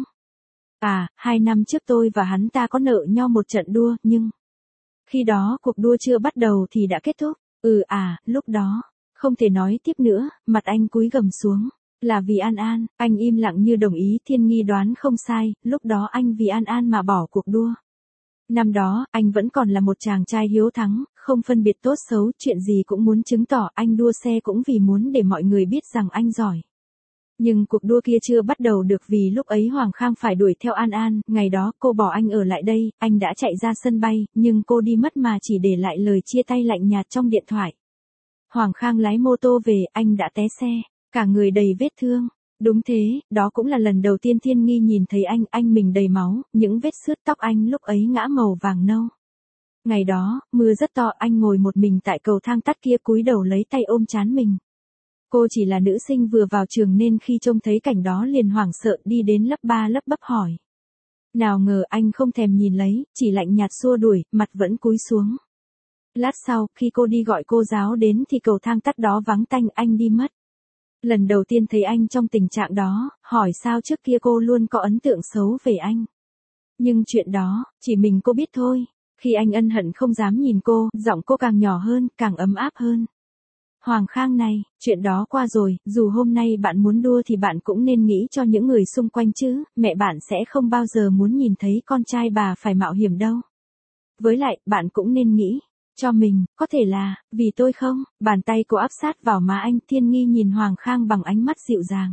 Speaker 1: À, hai năm trước tôi và hắn ta có nợ nhau một trận đua, nhưng... Khi đó cuộc đua chưa bắt đầu thì đã kết thúc. Ừ à, lúc đó, không thể nói tiếp nữa, mặt anh cúi gằm xuống. Là vì An An, anh im lặng như đồng ý. Thiên Nghi đoán không sai, lúc đó anh vì An An mà bỏ cuộc đua. Năm đó, anh vẫn còn là một chàng trai hiếu thắng, không phân biệt tốt xấu, chuyện gì cũng muốn chứng tỏ. Anh đua xe cũng vì muốn để mọi người biết rằng anh giỏi. Nhưng cuộc đua kia chưa bắt đầu được vì lúc ấy Hoàng Khang phải đuổi theo An An, ngày đó cô bỏ anh ở lại đây, anh đã chạy ra sân bay, nhưng cô đi mất mà chỉ để lại lời chia tay lạnh nhạt trong điện thoại. Hoàng Khang lái mô tô về, anh đã té xe, cả người đầy vết thương. Đúng thế, đó cũng là lần đầu tiên Thiên Nghi nhìn thấy anh, anh mình đầy máu, những vết xước tóc anh lúc ấy ngã màu vàng nâu. Ngày đó, mưa rất to, anh ngồi một mình tại cầu thang tắt kia cúi đầu lấy tay ôm trán mình. Cô chỉ là nữ sinh vừa vào trường nên khi trông thấy cảnh đó liền hoảng sợ đi đến lắp ba lắp bắp hỏi. Nào ngờ anh không thèm nhìn lấy, chỉ lạnh nhạt xua đuổi, mặt vẫn cúi xuống. Lát sau, khi cô đi gọi cô giáo đến thì cầu thang tắt đó vắng tanh, anh đi mất. Lần đầu tiên thấy anh trong tình trạng đó, hỏi sao trước kia cô luôn có ấn tượng xấu về anh. Nhưng chuyện đó, chỉ mình cô biết thôi. Khi anh ân hận không dám nhìn cô, giọng cô càng nhỏ hơn, càng ấm áp hơn. Hoàng Khang này, chuyện đó qua rồi, dù hôm nay bạn muốn đua thì bạn cũng nên nghĩ cho những người xung quanh chứ, mẹ bạn sẽ không bao giờ muốn nhìn thấy con trai bà phải mạo hiểm đâu. Với lại, bạn cũng nên nghĩ, cho mình, có thể là, vì tôi không, bàn tay cô áp sát vào má anh. Thiên Nghi nhìn Hoàng Khang bằng ánh mắt dịu dàng.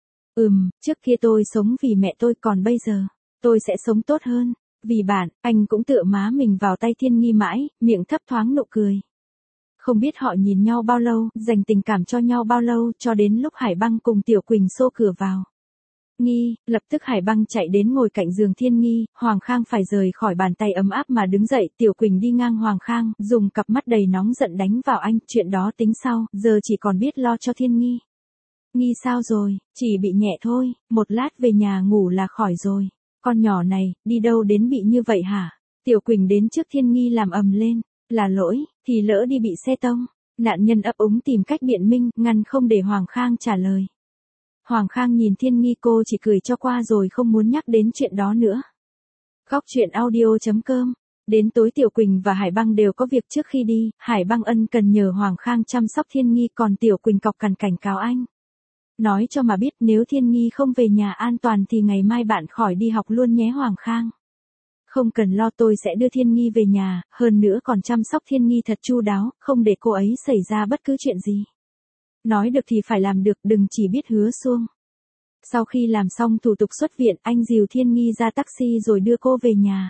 Speaker 1: Ừm, trước kia tôi sống vì mẹ tôi, còn bây giờ, tôi sẽ sống tốt hơn. Vì bạn, anh cũng tựa má mình vào tay Thiên Nghi mãi, miệng thấp thoáng nụ cười. Không biết họ nhìn nhau bao lâu, dành tình cảm cho nhau bao lâu, cho đến lúc Hải Băng cùng Tiểu Quỳnh xô cửa vào. Nghi, lập tức Hải Băng chạy đến ngồi cạnh giường Thiên Nghi, Hoàng Khang phải rời khỏi bàn tay ấm áp mà đứng dậy. Tiểu Quỳnh đi ngang Hoàng Khang, dùng cặp mắt đầy nóng giận đánh vào anh, chuyện đó tính sau, giờ chỉ còn biết lo cho Thiên Nghi. Nghi sao rồi, chỉ bị nhẹ thôi, một lát về nhà ngủ là khỏi rồi. Con nhỏ này, đi đâu đến bị như vậy hả? Tiểu Quỳnh đến trước Thiên Nghi làm ầm lên. Là lỗi, thì lỡ đi bị xe tông. Nạn nhân ấp úng tìm cách biện minh, ngăn không để Hoàng Khang trả lời. Hoàng Khang nhìn Thiên Nghi, cô chỉ cười cho qua rồi không muốn nhắc đến chuyện đó nữa. Góc chuyện audio chấm com. Đến tối Tiểu Quỳnh và Hải Băng đều có việc. Trước khi đi, Hải Băng ân cần nhờ Hoàng Khang chăm sóc Thiên Nghi, còn Tiểu Quỳnh cọc cằn cảnh cáo anh. Nói cho mà biết nếu Thiên Nghi không về nhà an toàn thì ngày mai bạn khỏi đi học luôn nhé Hoàng Khang. Không cần lo, tôi sẽ đưa Thiên Nghi về nhà, hơn nữa còn chăm sóc Thiên Nghi thật chu đáo, không để cô ấy xảy ra bất cứ chuyện gì. Nói được thì phải làm được, đừng chỉ biết hứa suông. Sau khi làm xong thủ tục xuất viện, anh dìu Thiên Nghi ra taxi rồi đưa cô về nhà.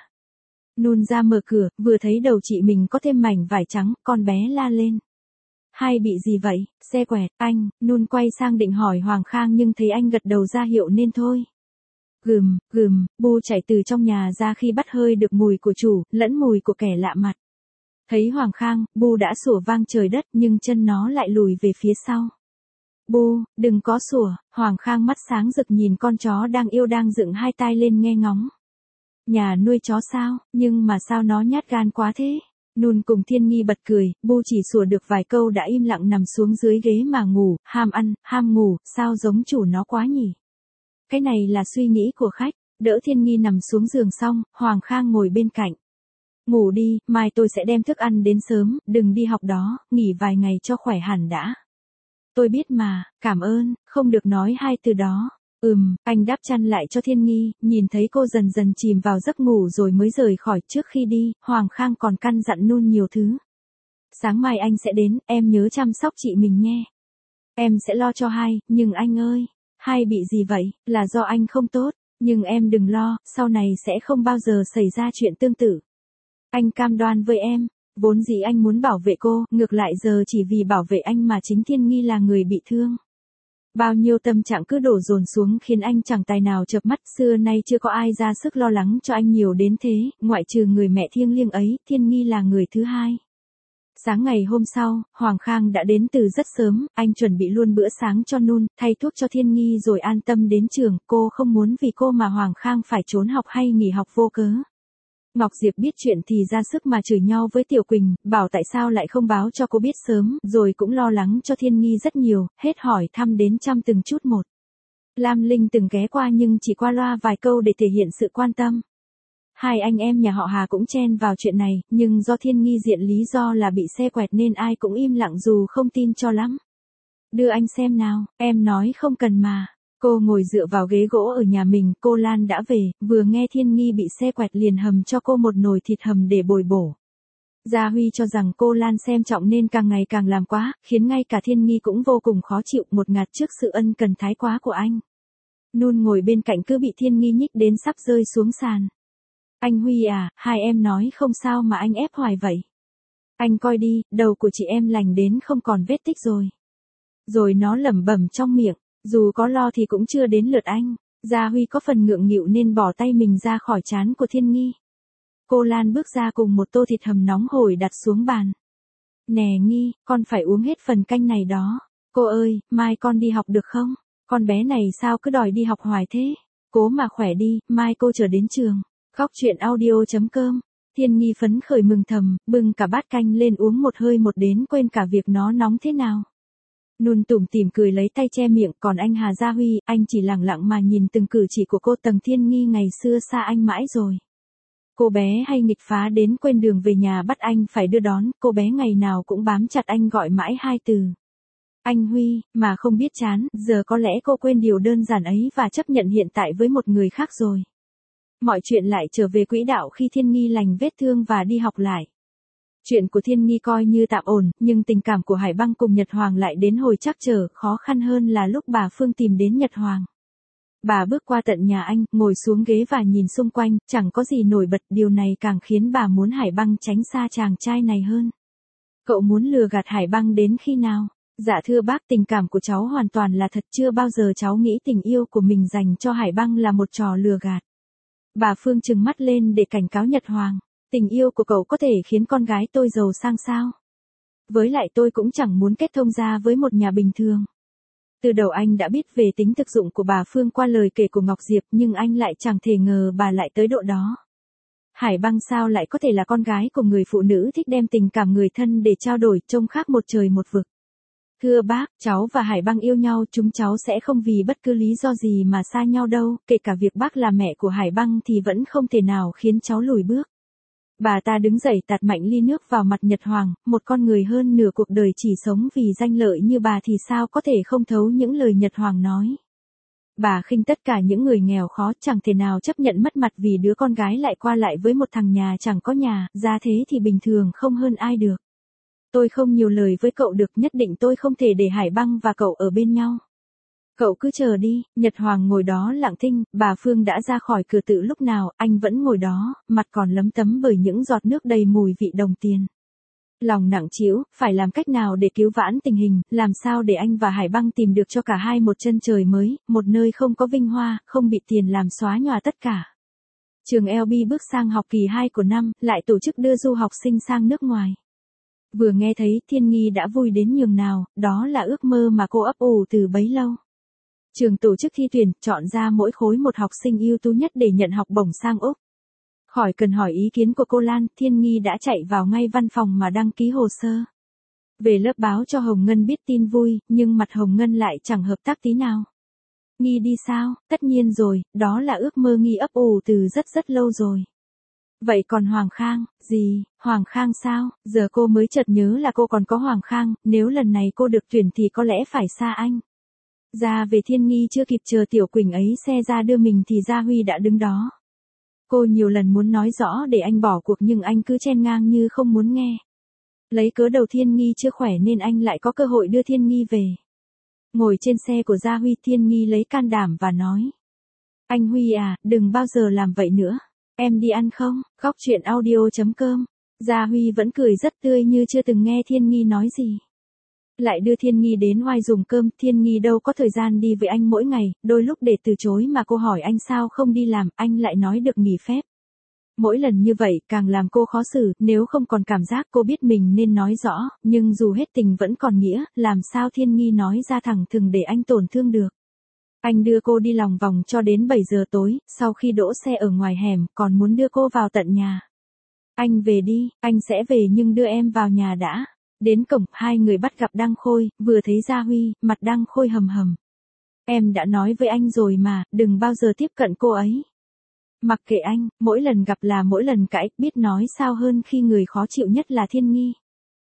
Speaker 1: Nun ra mở cửa, vừa thấy đầu chị mình có thêm mảnh vải trắng, con bé la lên. Hai bị gì vậy, xe quẹt, anh. Nun quay sang định hỏi Hoàng Khang nhưng thấy anh gật đầu ra hiệu nên thôi. Gừm, gừm, Bu chạy từ trong nhà ra khi bắt hơi được mùi của chủ, lẫn mùi của kẻ lạ mặt. Thấy Hoàng Khang, Bu đã sủa vang trời đất nhưng chân nó lại lùi về phía sau. Bu, đừng có sủa. Hoàng Khang mắt sáng rực nhìn con chó đang yêu đang dựng hai tai lên nghe ngóng. Nhà nuôi chó sao, nhưng mà sao nó nhát gan quá thế? Nun cùng Thiên Nghi bật cười, Bu chỉ sủa được vài câu đã im lặng nằm xuống dưới ghế mà ngủ, ham ăn, ham ngủ, sao giống chủ nó quá nhỉ? Cái này là suy nghĩ của khách. Đỡ Thiên Nghi nằm xuống giường xong, Hoàng Khang ngồi bên cạnh. Ngủ đi, mai tôi sẽ đem thức ăn đến sớm, đừng đi học đó, nghỉ vài ngày cho khỏe hẳn đã. Tôi biết mà, cảm ơn, không được nói hai từ đó. Ừm, anh đáp chăn lại cho Thiên Nghi, nhìn thấy cô dần dần chìm vào giấc ngủ rồi mới rời khỏi. Trước khi đi, Hoàng Khang còn căn dặn Nun nhiều thứ. Sáng mai anh sẽ đến, em nhớ chăm sóc chị mình nghe. Em sẽ lo cho Hai, nhưng anh ơi, Hai bị gì vậy, là do anh không tốt, nhưng em đừng lo, sau này sẽ không bao giờ xảy ra chuyện tương tự. Anh cam đoan với em, vốn dĩ anh muốn bảo vệ cô, ngược lại giờ chỉ vì bảo vệ anh mà chính Thiên Nghi là người bị thương. Bao nhiêu tâm trạng cứ đổ dồn xuống khiến anh chẳng tài nào chợp mắt, xưa nay chưa có ai ra sức lo lắng cho anh nhiều đến thế, ngoại trừ người mẹ thiêng liêng ấy, Thiên Nghi là người thứ hai. Sáng ngày hôm sau, Hoàng Khang đã đến từ rất sớm, anh chuẩn bị luôn bữa sáng cho Nun, thay thuốc cho Thiên Nghi rồi an tâm đến trường, cô không muốn vì cô mà Hoàng Khang phải trốn học hay nghỉ học vô cớ. Ngọc Diệp biết chuyện thì ra sức mà chửi nhau với Tiểu Quỳnh, bảo tại sao lại không báo cho cô biết sớm, rồi cũng lo lắng cho Thiên Nghi rất nhiều, hết hỏi thăm đến chăm từng chút một. Lam Linh từng ghé qua nhưng chỉ qua loa vài câu để thể hiện sự quan tâm. Hai anh em nhà họ Hà cũng chen vào chuyện này, nhưng do Thiên Nghi diện lý do là bị xe quẹt nên ai cũng im lặng dù không tin cho lắm. Đưa anh xem nào, em nói không cần mà. Cô ngồi dựa vào ghế gỗ ở nhà mình, cô Lan đã về, vừa nghe Thiên Nghi bị xe quẹt liền hầm cho cô một nồi thịt hầm để bồi bổ. Gia Huy cho rằng cô Lan xem trọng nên càng ngày càng làm quá, khiến ngay cả Thiên Nghi cũng vô cùng khó chịu, một ngạt trước sự ân cần thái quá của anh. Nun ngồi bên cạnh cứ bị Thiên Nghi nhích đến sắp rơi xuống sàn. Anh Huy à, hai em nói không sao mà anh ép hoài vậy. Anh coi đi, đầu của chị em lành đến không còn vết tích rồi. Rồi nó lẩm bẩm trong miệng, dù có lo thì cũng chưa đến lượt anh. Gia Huy có phần ngượng nghịu nên bỏ tay mình ra khỏi trán của Thiên Nghi. Cô Lan bước ra cùng một tô thịt hầm nóng hổi đặt xuống bàn. Nè Nghi, con phải uống hết phần canh này đó. Cô ơi, mai con đi học được không? Con bé này sao cứ đòi đi học hoài thế? Cố mà khỏe đi, mai cô chờ đến trường. Khóc chuyện audio chấm com. Thiên Nghi phấn khởi mừng thầm, bưng cả bát canh lên uống một hơi một đến quên cả việc nó nóng thế nào. Nun tủm tỉm cười lấy tay che miệng, còn anh Hà Gia Huy, anh chỉ lặng lặng mà nhìn từng cử chỉ của cô. Tầng Thiên Nghi ngày xưa xa anh mãi rồi. Cô bé hay nghịch phá đến quên đường về nhà bắt anh phải đưa đón, cô bé ngày nào cũng bám chặt anh gọi mãi hai từ. Anh Huy, mà không biết chán, giờ có lẽ cô quên điều đơn giản ấy và chấp nhận hiện tại với một người khác rồi. Mọi chuyện lại trở về quỹ đạo khi Thiên Nghi lành vết thương và đi học lại. Chuyện của Thiên Nghi coi như tạm ổn, nhưng tình cảm của Hải Băng cùng Nhật Hoàng lại đến hồi trắc trở, khó khăn hơn là lúc bà Phương tìm đến Nhật Hoàng. Bà bước qua tận nhà anh, ngồi xuống ghế và nhìn xung quanh, chẳng có gì nổi bật, điều này càng khiến bà muốn Hải Băng tránh xa chàng trai này hơn. Cậu muốn lừa gạt Hải Băng đến khi nào? Dạ thưa bác, tình cảm của cháu hoàn toàn là thật, chưa bao giờ cháu nghĩ tình yêu của mình dành cho Hải Băng là một trò lừa gạt. Bà Phương trừng mắt lên để cảnh cáo Nhật Hoàng. Tình yêu của cậu có thể khiến con gái tôi giàu sang sao? Với lại tôi cũng chẳng muốn kết thông gia với một nhà bình thường. Từ đầu anh đã biết về tính thực dụng của bà Phương qua lời kể của Ngọc Diệp, nhưng anh lại chẳng thể ngờ bà lại tới độ đó. Hải Băng sao lại có thể là con gái của người phụ nữ thích đem tình cảm người thân để trao đổi, trông khác một trời một vực. Thưa bác, cháu và Hải Băng yêu nhau, chúng cháu sẽ không vì bất cứ lý do gì mà xa nhau đâu, kể cả việc bác là mẹ của Hải Băng thì vẫn không thể nào khiến cháu lùi bước. Bà ta đứng dậy tạt mạnh ly nước vào mặt Nhật Hoàng, một con người hơn nửa cuộc đời chỉ sống vì danh lợi như bà thì sao có thể không thấu những lời Nhật Hoàng nói. Bà khinh tất cả những người nghèo khó, chẳng thể nào chấp nhận mất mặt vì đứa con gái lại qua lại với một thằng nhà chẳng có nhà, ra thế thì bình thường không hơn ai được. Tôi không nhiều lời với cậu được, nhất định tôi không thể để Hải Băng và cậu ở bên nhau. Cậu cứ chờ đi. Nhật Hoàng ngồi đó lặng thinh, bà Phương đã ra khỏi cửa từ lúc nào, anh vẫn ngồi đó, mặt còn lấm tấm bởi những giọt nước đầy mùi vị đồng tiền. Lòng nặng trĩu, phải làm cách nào để cứu vãn tình hình, làm sao để anh và Hải Băng tìm được cho cả hai một chân trời mới, một nơi không có vinh hoa, không bị tiền làm xóa nhòa tất cả. Trường L B bước sang học kỳ hai của năm, lại tổ chức đưa du học sinh sang nước ngoài. Vừa nghe thấy, Thiên Nghi đã vui đến nhường nào, đó là ước mơ mà cô ấp ủ từ bấy lâu. Trường tổ chức thi tuyển, chọn ra mỗi khối một học sinh ưu tú nhất để nhận học bổng sang Úc. Khỏi cần hỏi ý kiến của cô Lan, Thiên Nghi đã chạy vào ngay văn phòng mà đăng ký hồ sơ. Về lớp báo cho Hồng Ngân biết tin vui, nhưng mặt Hồng Ngân lại chẳng hợp tác tí nào. Nghi đi sao? Tất nhiên rồi, đó là ước mơ Nghi ấp ủ từ rất rất lâu rồi. Vậy còn Hoàng Khang, gì, Hoàng Khang sao, giờ cô mới chợt nhớ là cô còn có Hoàng Khang, nếu lần này cô được tuyển thì có lẽ phải xa anh. Ra về Thiên Nghi chưa kịp chờ Tiểu Quỳnh ấy xe ra đưa mình thì Gia Huy đã đứng đó. Cô nhiều lần muốn nói rõ để anh bỏ cuộc nhưng anh cứ chen ngang như không muốn nghe. Lấy cớ đầu Thiên Nghi chưa khỏe nên anh lại có cơ hội đưa Thiên Nghi về. Ngồi trên xe của Gia Huy, Thiên Nghi lấy can đảm và nói. Anh Huy à, đừng bao giờ làm vậy nữa. Em đi ăn không? Khóc chuyện audio chấm com. Gia Huy vẫn cười rất tươi như chưa từng nghe Thiên Nghi nói gì. Lại đưa Thiên Nghi đến Oai dùng cơm, Thiên Nghi đâu có thời gian đi với anh mỗi ngày, đôi lúc để từ chối mà cô hỏi anh sao không đi làm, anh lại nói được nghỉ phép. Mỗi lần như vậy càng làm cô khó xử, nếu không còn cảm giác cô biết mình nên nói rõ, nhưng dù hết tình vẫn còn nghĩa, làm sao Thiên Nghi nói ra thẳng thừng để anh tổn thương được. Anh đưa cô đi lòng vòng cho đến bảy giờ tối, sau khi đỗ xe ở ngoài hẻm, còn muốn đưa cô vào tận nhà. Anh về đi, anh sẽ về nhưng đưa em vào nhà đã. Đến cổng, hai người bắt gặp Đăng Khôi, vừa thấy Gia Huy, mặt Đăng Khôi hầm hầm. Em đã nói với anh rồi mà, đừng bao giờ tiếp cận cô ấy. Mặc kệ anh, mỗi lần gặp là mỗi lần cãi, biết nói sao hơn khi người khó chịu nhất là Thiên Nghi.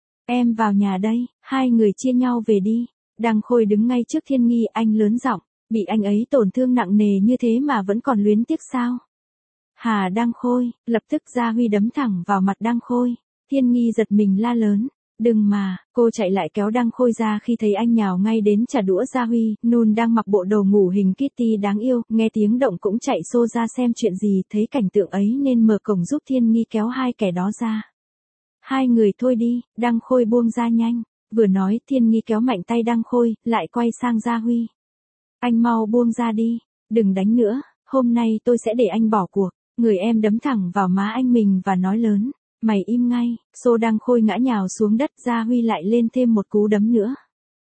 Speaker 1: Em vào nhà đây, hai người chia nhau về đi. Đăng Khôi đứng ngay trước Thiên Nghi, anh lớn giọng, bị anh ấy tổn thương nặng nề như thế mà vẫn còn luyến tiếc sao? Hà Đăng Khôi, lập tức Gia Huy đấm thẳng vào mặt Đăng Khôi. Thiên Nghi giật mình la lớn. Đừng mà, cô chạy lại kéo Đăng Khôi ra khi thấy anh nhào ngay đến trả đũa Gia Huy, Nun đang mặc bộ đồ ngủ hình Kitty đáng yêu, nghe tiếng động cũng chạy xô ra xem chuyện gì, thấy cảnh tượng ấy nên mở cổng giúp Thiên Nghi kéo hai kẻ đó ra. Hai người thôi đi, Đăng Khôi buông ra nhanh, vừa nói Thiên Nghi kéo mạnh tay Đăng Khôi, lại quay sang Gia Huy. Anh mau buông ra đi, đừng đánh nữa, hôm nay tôi sẽ để anh bỏ cuộc, người em đấm thẳng vào má anh mình và nói lớn. Mày im ngay, xô Đăng Khôi ngã nhào xuống đất, Gia Huy lại lên thêm một cú đấm nữa.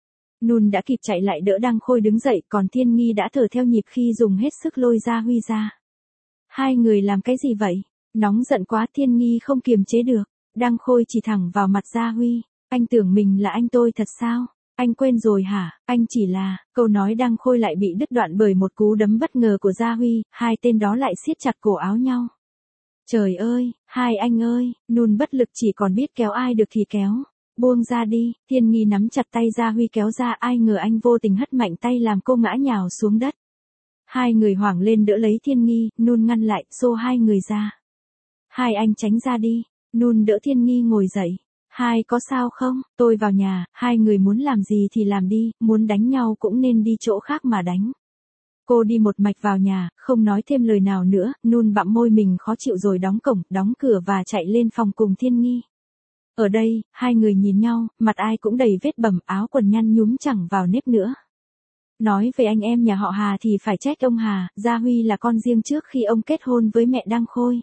Speaker 1: Nun đã kịp chạy lại đỡ Đăng Khôi đứng dậy, còn Thiên Nghi đã thở theo nhịp khi dùng hết sức lôi Gia Huy ra. Hai người làm cái gì vậy? Nóng giận quá, Thiên Nghi không kiềm chế được. Đăng Khôi chỉ thẳng vào mặt Gia Huy. Anh tưởng mình là anh tôi thật sao? Anh quên rồi hả? Anh chỉ là, câu nói Đăng Khôi lại bị đứt đoạn bởi một cú đấm bất ngờ của Gia Huy, hai tên đó lại siết chặt cổ áo nhau. Trời ơi, hai anh ơi, Nun bất lực chỉ còn biết kéo ai được thì kéo. Buông ra đi, Thiên Nghi nắm chặt tay Gia Huy kéo ra, ai ngờ anh vô tình hất mạnh tay làm cô ngã nhào xuống đất. Hai người hoảng lên đỡ lấy Thiên Nghi, Nun ngăn lại, xô hai người ra. Hai anh tránh ra đi, Nun đỡ Thiên Nghi ngồi dậy. Hai có sao không, tôi vào nhà, hai người muốn làm gì thì làm đi, muốn đánh nhau cũng nên đi chỗ khác mà đánh. Cô đi một mạch vào nhà, không nói thêm lời nào nữa, Nun bặm môi mình khó chịu rồi đóng cổng, đóng cửa và chạy lên phòng cùng Thiên Nghi. Ở đây, hai người nhìn nhau, mặt ai cũng đầy vết bầm, áo quần nhăn nhúm chẳng vào nếp nữa. Nói về anh em nhà họ Hà thì phải trách ông Hà, Gia Huy là con riêng trước khi ông kết hôn với mẹ Đăng Khôi.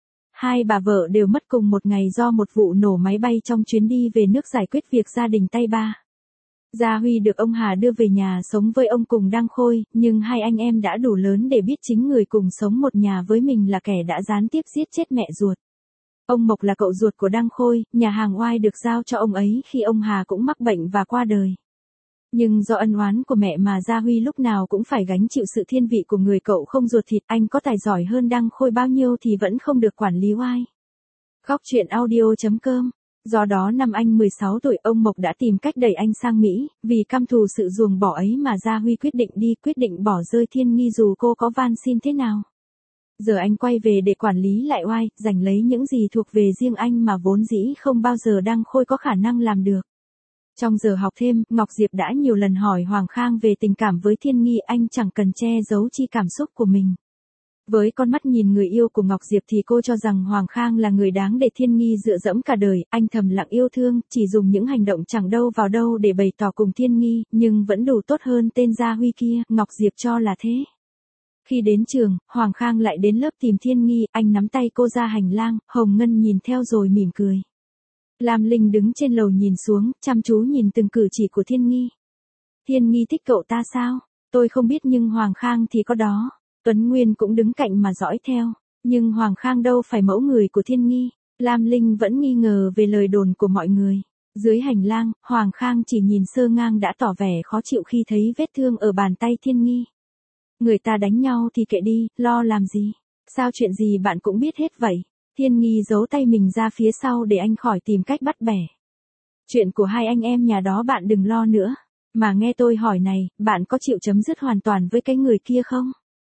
Speaker 1: Hai bà vợ đều mất cùng một ngày do một vụ nổ máy bay trong chuyến đi về nước giải quyết việc gia đình tay ba. Gia Huy được ông Hà đưa về nhà sống với ông cùng Đăng Khôi, nhưng hai anh em đã đủ lớn để biết chính người cùng sống một nhà với mình là kẻ đã gián tiếp giết chết mẹ ruột. Ông Mộc là cậu ruột của Đăng Khôi, nhà hàng Oai được giao cho ông ấy khi ông Hà cũng mắc bệnh và qua đời. Nhưng do ân oán của mẹ mà Gia Huy lúc nào cũng phải gánh chịu sự thiên vị của người cậu không ruột thịt, anh có tài giỏi hơn Đăng Khôi bao nhiêu thì vẫn không được quản lý Oai. Khóc chuyện audio chấm com. Do đó năm anh mười sáu tuổi, ông Mộc đã tìm cách đẩy anh sang Mỹ, vì căm thù sự ruồng bỏ ấy mà Gia Huy quyết định đi, quyết định bỏ rơi Thiên Nghi dù cô có van xin thế nào. Giờ anh quay về để quản lý lại Oai, giành lấy những gì thuộc về riêng anh mà vốn dĩ không bao giờ Đăng Khôi có khả năng làm được. Trong giờ học thêm, Ngọc Diệp đã nhiều lần hỏi Hoàng Khang về tình cảm với Thiên Nghi, anh chẳng cần che giấu chi cảm xúc của mình. Với con mắt nhìn người yêu của Ngọc Diệp thì cô cho rằng Hoàng Khang là người đáng để Thiên Nghi dựa dẫm cả đời, anh thầm lặng yêu thương, chỉ dùng những hành động chẳng đâu vào đâu để bày tỏ cùng Thiên Nghi, nhưng vẫn đủ tốt hơn tên Gia Huy kia, Ngọc Diệp cho là thế. Khi đến trường, Hoàng Khang lại đến lớp tìm Thiên Nghi, anh nắm tay cô ra hành lang, Hồng Ngân nhìn theo rồi mỉm cười. Lam Linh đứng trên lầu nhìn xuống, chăm chú nhìn từng cử chỉ của Thiên Nghi. Thiên Nghi thích cậu ta sao? Tôi không biết nhưng Hoàng Khang thì có đó. Tuấn Nguyên cũng đứng cạnh mà dõi theo. Nhưng Hoàng Khang đâu phải mẫu người của Thiên Nghi. Lam Linh vẫn nghi ngờ về lời đồn của mọi người. Dưới hành lang, Hoàng Khang chỉ nhìn sơ ngang đã tỏ vẻ khó chịu khi thấy vết thương ở bàn tay Thiên Nghi. Người ta đánh nhau thì kệ đi, lo làm gì? Sao chuyện gì bạn cũng biết hết vậy? Thiên Nghi giấu tay mình ra phía sau để anh khỏi tìm cách bắt bẻ. Chuyện của hai anh em nhà đó bạn đừng lo nữa. Mà nghe tôi hỏi này, bạn có chịu chấm dứt hoàn toàn với cái người kia không?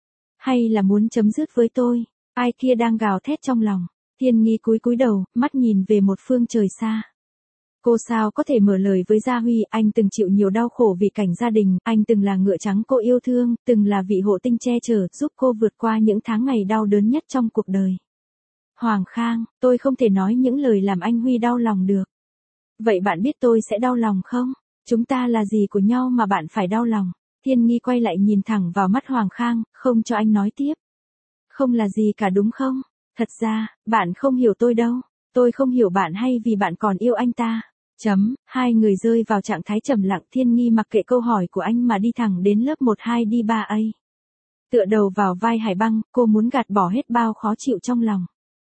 Speaker 1: Hay là muốn chấm dứt với tôi? Ai kia đang gào thét trong lòng. Thiên Nghi cúi cúi đầu, mắt nhìn về một phương trời xa. Cô sao có thể mở lời với Gia Huy, anh từng chịu nhiều đau khổ vì cảnh gia đình, anh từng là ngựa trắng cô yêu thương, từng là vị hộ tinh che chở, giúp cô vượt qua những tháng ngày đau đớn nhất trong cuộc đời. Hoàng Khang, tôi không thể nói những lời làm anh Huy đau lòng được. Vậy bạn biết tôi sẽ đau lòng không? Chúng ta là gì của nhau mà bạn phải đau lòng? Thiên Nghi quay lại nhìn thẳng vào mắt Hoàng Khang, không cho anh nói tiếp. Không là gì cả đúng không? Thật ra, bạn không hiểu tôi đâu. Tôi không hiểu bạn hay vì bạn còn yêu anh ta. Chấm, hai người rơi vào trạng thái trầm lặng. Thiên Nghi mặc kệ câu hỏi của anh mà đi thẳng đến lớp một hai D ba A. Tựa đầu vào vai Hải Băng, cô muốn gạt bỏ hết bao khó chịu trong lòng.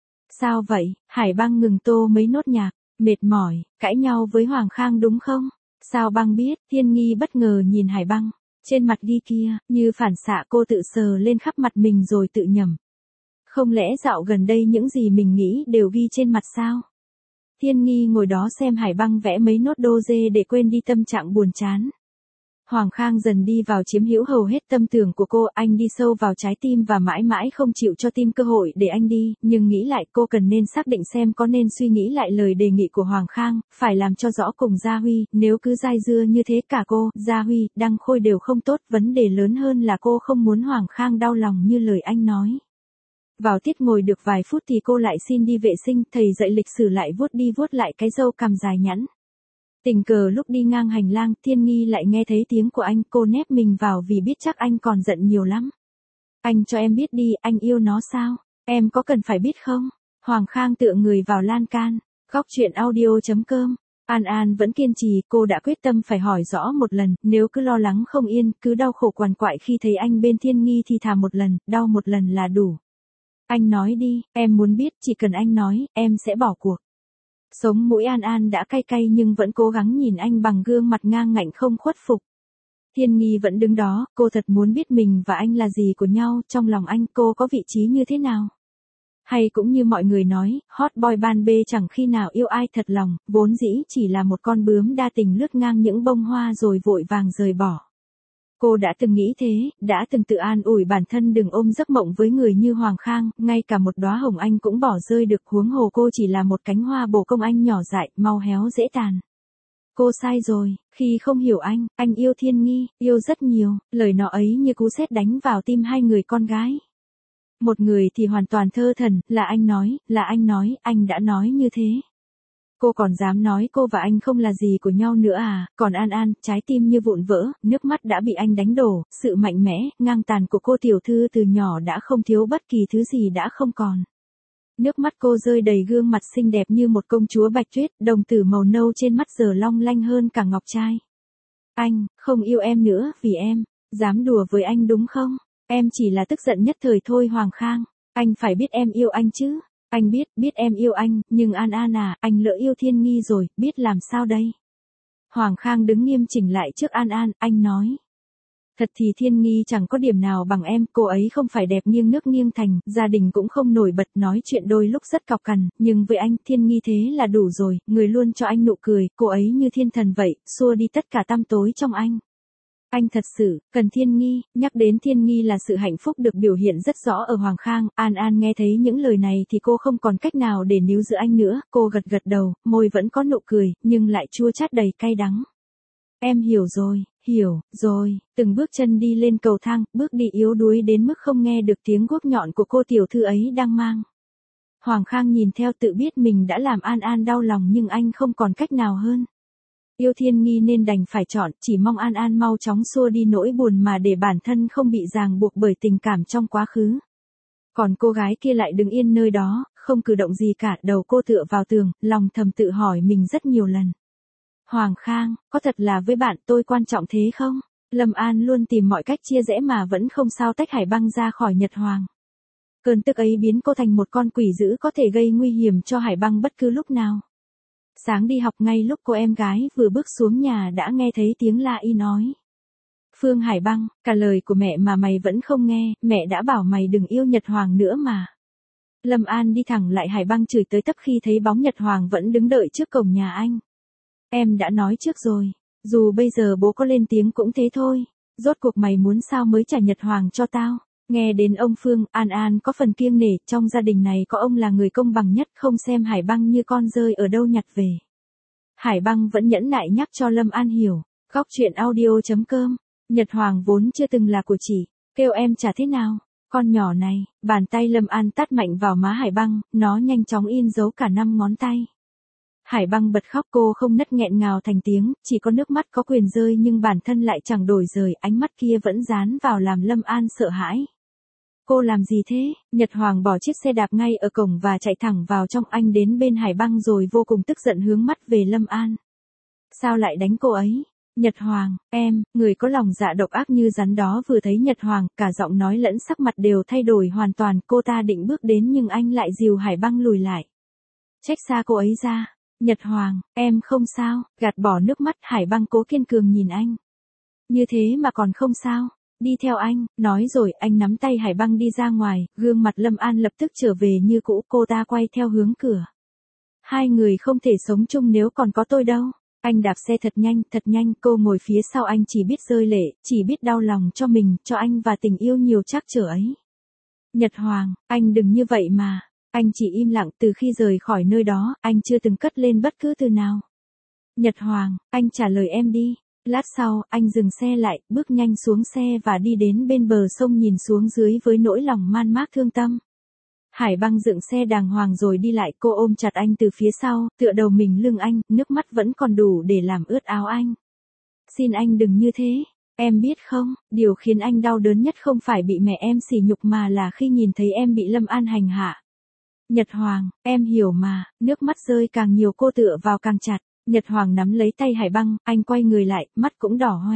Speaker 1: Sao vậy? Hải Băng ngừng tô mấy nốt nhạc, mệt mỏi, cãi nhau với Hoàng Khang đúng không? Sao Băng biết? Thiên Nghi bất ngờ nhìn Hải Băng. Trên mặt ghi kia, như phản xạ cô tự sờ lên khắp mặt mình rồi tự nhẩm. Không lẽ dạo gần đây những gì mình nghĩ đều ghi trên mặt sao? Thiên Nghi ngồi đó xem Hải Băng vẽ mấy nốt đô dê để quên đi tâm trạng buồn chán. Hoàng Khang dần đi vào chiếm hữu hầu hết tâm tưởng của cô, anh đi sâu vào trái tim và mãi mãi không chịu cho tim cơ hội để anh đi, nhưng nghĩ lại cô cần nên xác định xem có nên suy nghĩ lại lời đề nghị của Hoàng Khang, phải làm cho rõ cùng Gia Huy, nếu cứ dai dưa như thế cả cô, Gia Huy, Đăng Khôi đều không tốt, vấn đề lớn hơn là cô không muốn Hoàng Khang đau lòng như lời anh nói. Vào tiết ngồi được vài phút thì cô lại xin đi vệ sinh, thầy dạy lịch sử lại vuốt đi vuốt lại cái râu cằm dài nhẵn. Tình cờ lúc đi ngang hành lang, Thiên Nghi lại nghe thấy tiếng của anh, cô nép mình vào vì biết chắc anh còn giận nhiều lắm. Anh cho em biết đi, anh yêu nó sao? Em có cần phải biết không? Hoàng Khang tựa người vào lan can. Góc truyện audio chấm com. An An vẫn kiên trì, cô đã quyết tâm phải hỏi rõ một lần, nếu cứ lo lắng không yên, cứ đau khổ quằn quại khi thấy anh bên Thiên Nghi thì thà một lần, đau một lần là đủ. Anh nói đi, em muốn biết, chỉ cần anh nói, em sẽ bỏ cuộc. Sống mũi An An đã cay cay nhưng vẫn cố gắng nhìn anh bằng gương mặt ngang ngạnh không khuất phục. Thiên Nghi vẫn đứng đó, cô thật muốn biết mình và anh là gì của nhau, trong lòng anh cô có vị trí như thế nào. Hay cũng như mọi người nói, hot boy ban bê chẳng khi nào yêu ai thật lòng, vốn dĩ chỉ là một con bướm đa tình lướt ngang những bông hoa rồi vội vàng rời bỏ. Cô đã từng nghĩ thế, đã từng tự an ủi bản thân đừng ôm giấc mộng với người như Hoàng Khang, ngay cả một đóa hồng anh cũng bỏ rơi được, huống hồ cô chỉ là một cánh hoa bồ công anh nhỏ dại, mau héo dễ tàn. Cô sai rồi, khi không hiểu anh, anh yêu Thiên Nghi, yêu rất nhiều, lời nó ấy như cú sét đánh vào tim hai người con gái. Một người thì hoàn toàn thơ thẩn, là anh nói, là anh nói, anh đã nói như thế. Cô còn dám nói cô và anh không là gì của nhau nữa à, còn An An, trái tim như vụn vỡ, nước mắt đã bị anh đánh đổ, sự mạnh mẽ, ngang tàn của cô tiểu thư từ nhỏ đã không thiếu bất kỳ thứ gì đã không còn. Nước mắt cô rơi đầy gương mặt xinh đẹp như một công chúa bạch tuyết, đồng tử màu nâu trên mắt giờ long lanh hơn cả ngọc trai. Anh, không yêu em nữa, vì em, dám đùa với anh đúng không? Em chỉ là tức giận nhất thời thôi Hoàng Khang, anh phải biết em yêu anh chứ. Anh biết, biết em yêu anh, nhưng An An à, anh lỡ yêu Thiên Nghi rồi, biết làm sao đây? Hoàng Khang đứng nghiêm chỉnh lại trước An An, anh nói. Thật thì Thiên Nghi chẳng có điểm nào bằng em, cô ấy không phải đẹp nghiêng nước nghiêng thành, gia đình cũng không nổi bật, nói chuyện đôi lúc rất cọc cằn, nhưng với anh, Thiên Nghi thế là đủ rồi, người luôn cho anh nụ cười, cô ấy như thiên thần vậy, xua đi tất cả tăm tối trong anh. Anh thật sự, cần Thiên Nghi, nhắc đến Thiên Nghi là sự hạnh phúc được biểu hiện rất rõ ở Hoàng Khang, An An nghe thấy những lời này thì cô không còn cách nào để níu giữ anh nữa, cô gật gật đầu, môi vẫn có nụ cười, nhưng lại chua chát đầy cay đắng. Em hiểu rồi, hiểu, rồi, từng bước chân đi lên cầu thang, bước đi yếu đuối đến mức không nghe được tiếng guốc nhọn của cô tiểu thư ấy đang mang. Hoàng Khang nhìn theo tự biết mình đã làm An An đau lòng nhưng anh không còn cách nào hơn. Yêu Thiên Nghi nên đành phải chọn, chỉ mong An An mau chóng xua đi nỗi buồn mà để bản thân không bị ràng buộc bởi tình cảm trong quá khứ. Còn cô gái kia lại đứng yên nơi đó, không cử động gì cả, đầu cô tựa vào tường, lòng thầm tự hỏi mình rất nhiều lần. Hoàng Khang, có thật là với bạn tôi quan trọng thế không? Lâm An luôn tìm mọi cách chia rẽ mà vẫn không sao tách Hải Băng ra khỏi Nhật Hoàng. Cơn tức ấy biến cô thành một con quỷ dữ có thể gây nguy hiểm cho Hải Băng bất cứ lúc nào. Sáng đi học ngay lúc cô em gái vừa bước xuống nhà đã nghe thấy tiếng La Y nói. Phương Hải Băng, cả lời của mẹ mà mày vẫn không nghe, mẹ đã bảo mày đừng yêu Nhật Hoàng nữa mà. Lâm An đi thẳng lại Hải Băng chửi tới tấp khi thấy bóng Nhật Hoàng vẫn đứng đợi trước cổng nhà anh. Em đã nói trước rồi, dù bây giờ bố có lên tiếng cũng thế thôi, rốt cuộc mày muốn sao mới trả Nhật Hoàng cho tao. Nghe đến ông Phương, An An có phần kiêng nể, trong gia đình này có ông là người công bằng nhất, không xem Hải Băng như con rơi ở đâu nhặt về. Hải Băng vẫn nhẫn nại nhắc cho Lâm An hiểu. Góc truyện audio chấm com. Nhật Hoàng vốn chưa từng là của chị, kêu em trả thế nào? Con nhỏ này, bàn tay Lâm An tát mạnh vào má Hải Băng, nó nhanh chóng in dấu cả năm ngón tay. Hải Băng bật khóc, cô không nấc nghẹn ngào thành tiếng, chỉ có nước mắt có quyền rơi nhưng bản thân lại chẳng đổi rời, ánh mắt kia vẫn dán vào làm Lâm An sợ hãi. Cô làm gì thế? Nhật Hoàng bỏ chiếc xe đạp ngay ở cổng và chạy thẳng vào trong. Anh đến bên Hải Băng rồi vô cùng tức giận hướng mắt về Lâm An. Sao lại đánh cô ấy? Nhật Hoàng, em, người có lòng dạ độc ác như rắn đó vừa thấy Nhật Hoàng, cả giọng nói lẫn sắc mặt đều thay đổi hoàn toàn. Cô ta định bước đến nhưng anh lại dìu Hải Băng lùi lại. Trách xa cô ấy ra. Nhật Hoàng, em không sao. Gạt bỏ nước mắt, Hải Băng cố kiên cường nhìn anh. Như thế mà còn không sao. Đi theo anh, nói rồi anh nắm tay Hải Băng đi ra ngoài, gương mặt Lâm An lập tức trở về như cũ, cô ta quay theo hướng cửa. Hai người không thể sống chung nếu còn có tôi đâu. Anh đạp xe thật nhanh, thật nhanh, cô ngồi phía sau anh chỉ biết rơi lệ, chỉ biết đau lòng cho mình, cho anh và tình yêu nhiều trắc trở ấy. Nhật Hoàng, anh đừng như vậy mà. Anh chỉ im lặng, từ khi rời khỏi nơi đó, anh chưa từng cất lên bất cứ từ nào. Nhật Hoàng, anh trả lời em đi. Lát sau, anh dừng xe lại, bước nhanh xuống xe và đi đến bên bờ sông nhìn xuống dưới với nỗi lòng man mác thương tâm. Hải Băng dựng xe đàng hoàng rồi đi lại, cô ôm chặt anh từ phía sau, tựa đầu mình lưng anh, nước mắt vẫn còn đủ để làm ướt áo anh. Xin anh đừng như thế, em biết không, điều khiến anh đau đớn nhất không phải bị mẹ em sỉ nhục mà là khi nhìn thấy em bị Lâm An hành hạ. Nhật Hoàng, em hiểu mà, nước mắt rơi càng nhiều cô tựa vào càng chặt. Nhật Hoàng nắm lấy tay Hải Băng, anh quay người lại, mắt cũng đỏ hoe.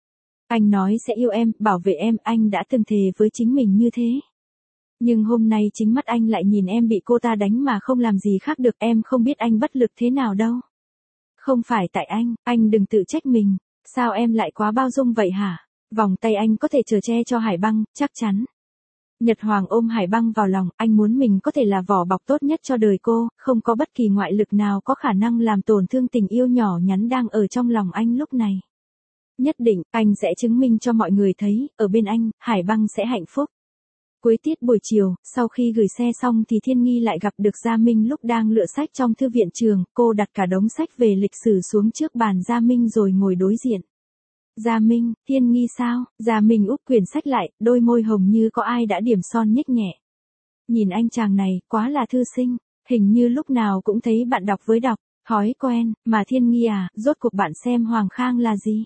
Speaker 1: Anh nói sẽ yêu em, bảo vệ em, anh đã từng thề với chính mình như thế. Nhưng hôm nay chính mắt anh lại nhìn em bị cô ta đánh mà không làm gì khác được, em không biết anh bất lực thế nào đâu. Không phải tại anh, anh đừng tự trách mình, sao em lại quá bao dung vậy hả? Vòng tay anh có thể chở che cho Hải Băng, chắc chắn. Nhật Hoàng ôm Hải Băng vào lòng, anh muốn mình có thể là vỏ bọc tốt nhất cho đời cô, không có bất kỳ ngoại lực nào có khả năng làm tổn thương tình yêu nhỏ nhắn đang ở trong lòng anh lúc này. Nhất định, anh sẽ chứng minh cho mọi người thấy, ở bên anh, Hải Băng sẽ hạnh phúc. Cuối tiết buổi chiều, sau khi gửi xe xong thì Thiên Nghi lại gặp được Gia Minh lúc đang lựa sách trong thư viện trường, cô đặt cả đống sách về lịch sử xuống trước bàn Gia Minh rồi ngồi đối diện. Gia Minh, Thiên Nghi sao? Gia Minh úp quyển sách lại, đôi môi hồng như có ai đã điểm son nhếch nhẹ. Nhìn anh chàng này, quá là thư sinh, hình như lúc nào cũng thấy bạn đọc với đọc, thói quen, mà Thiên Nghi à, rốt cuộc bạn xem Hoàng Khang là gì?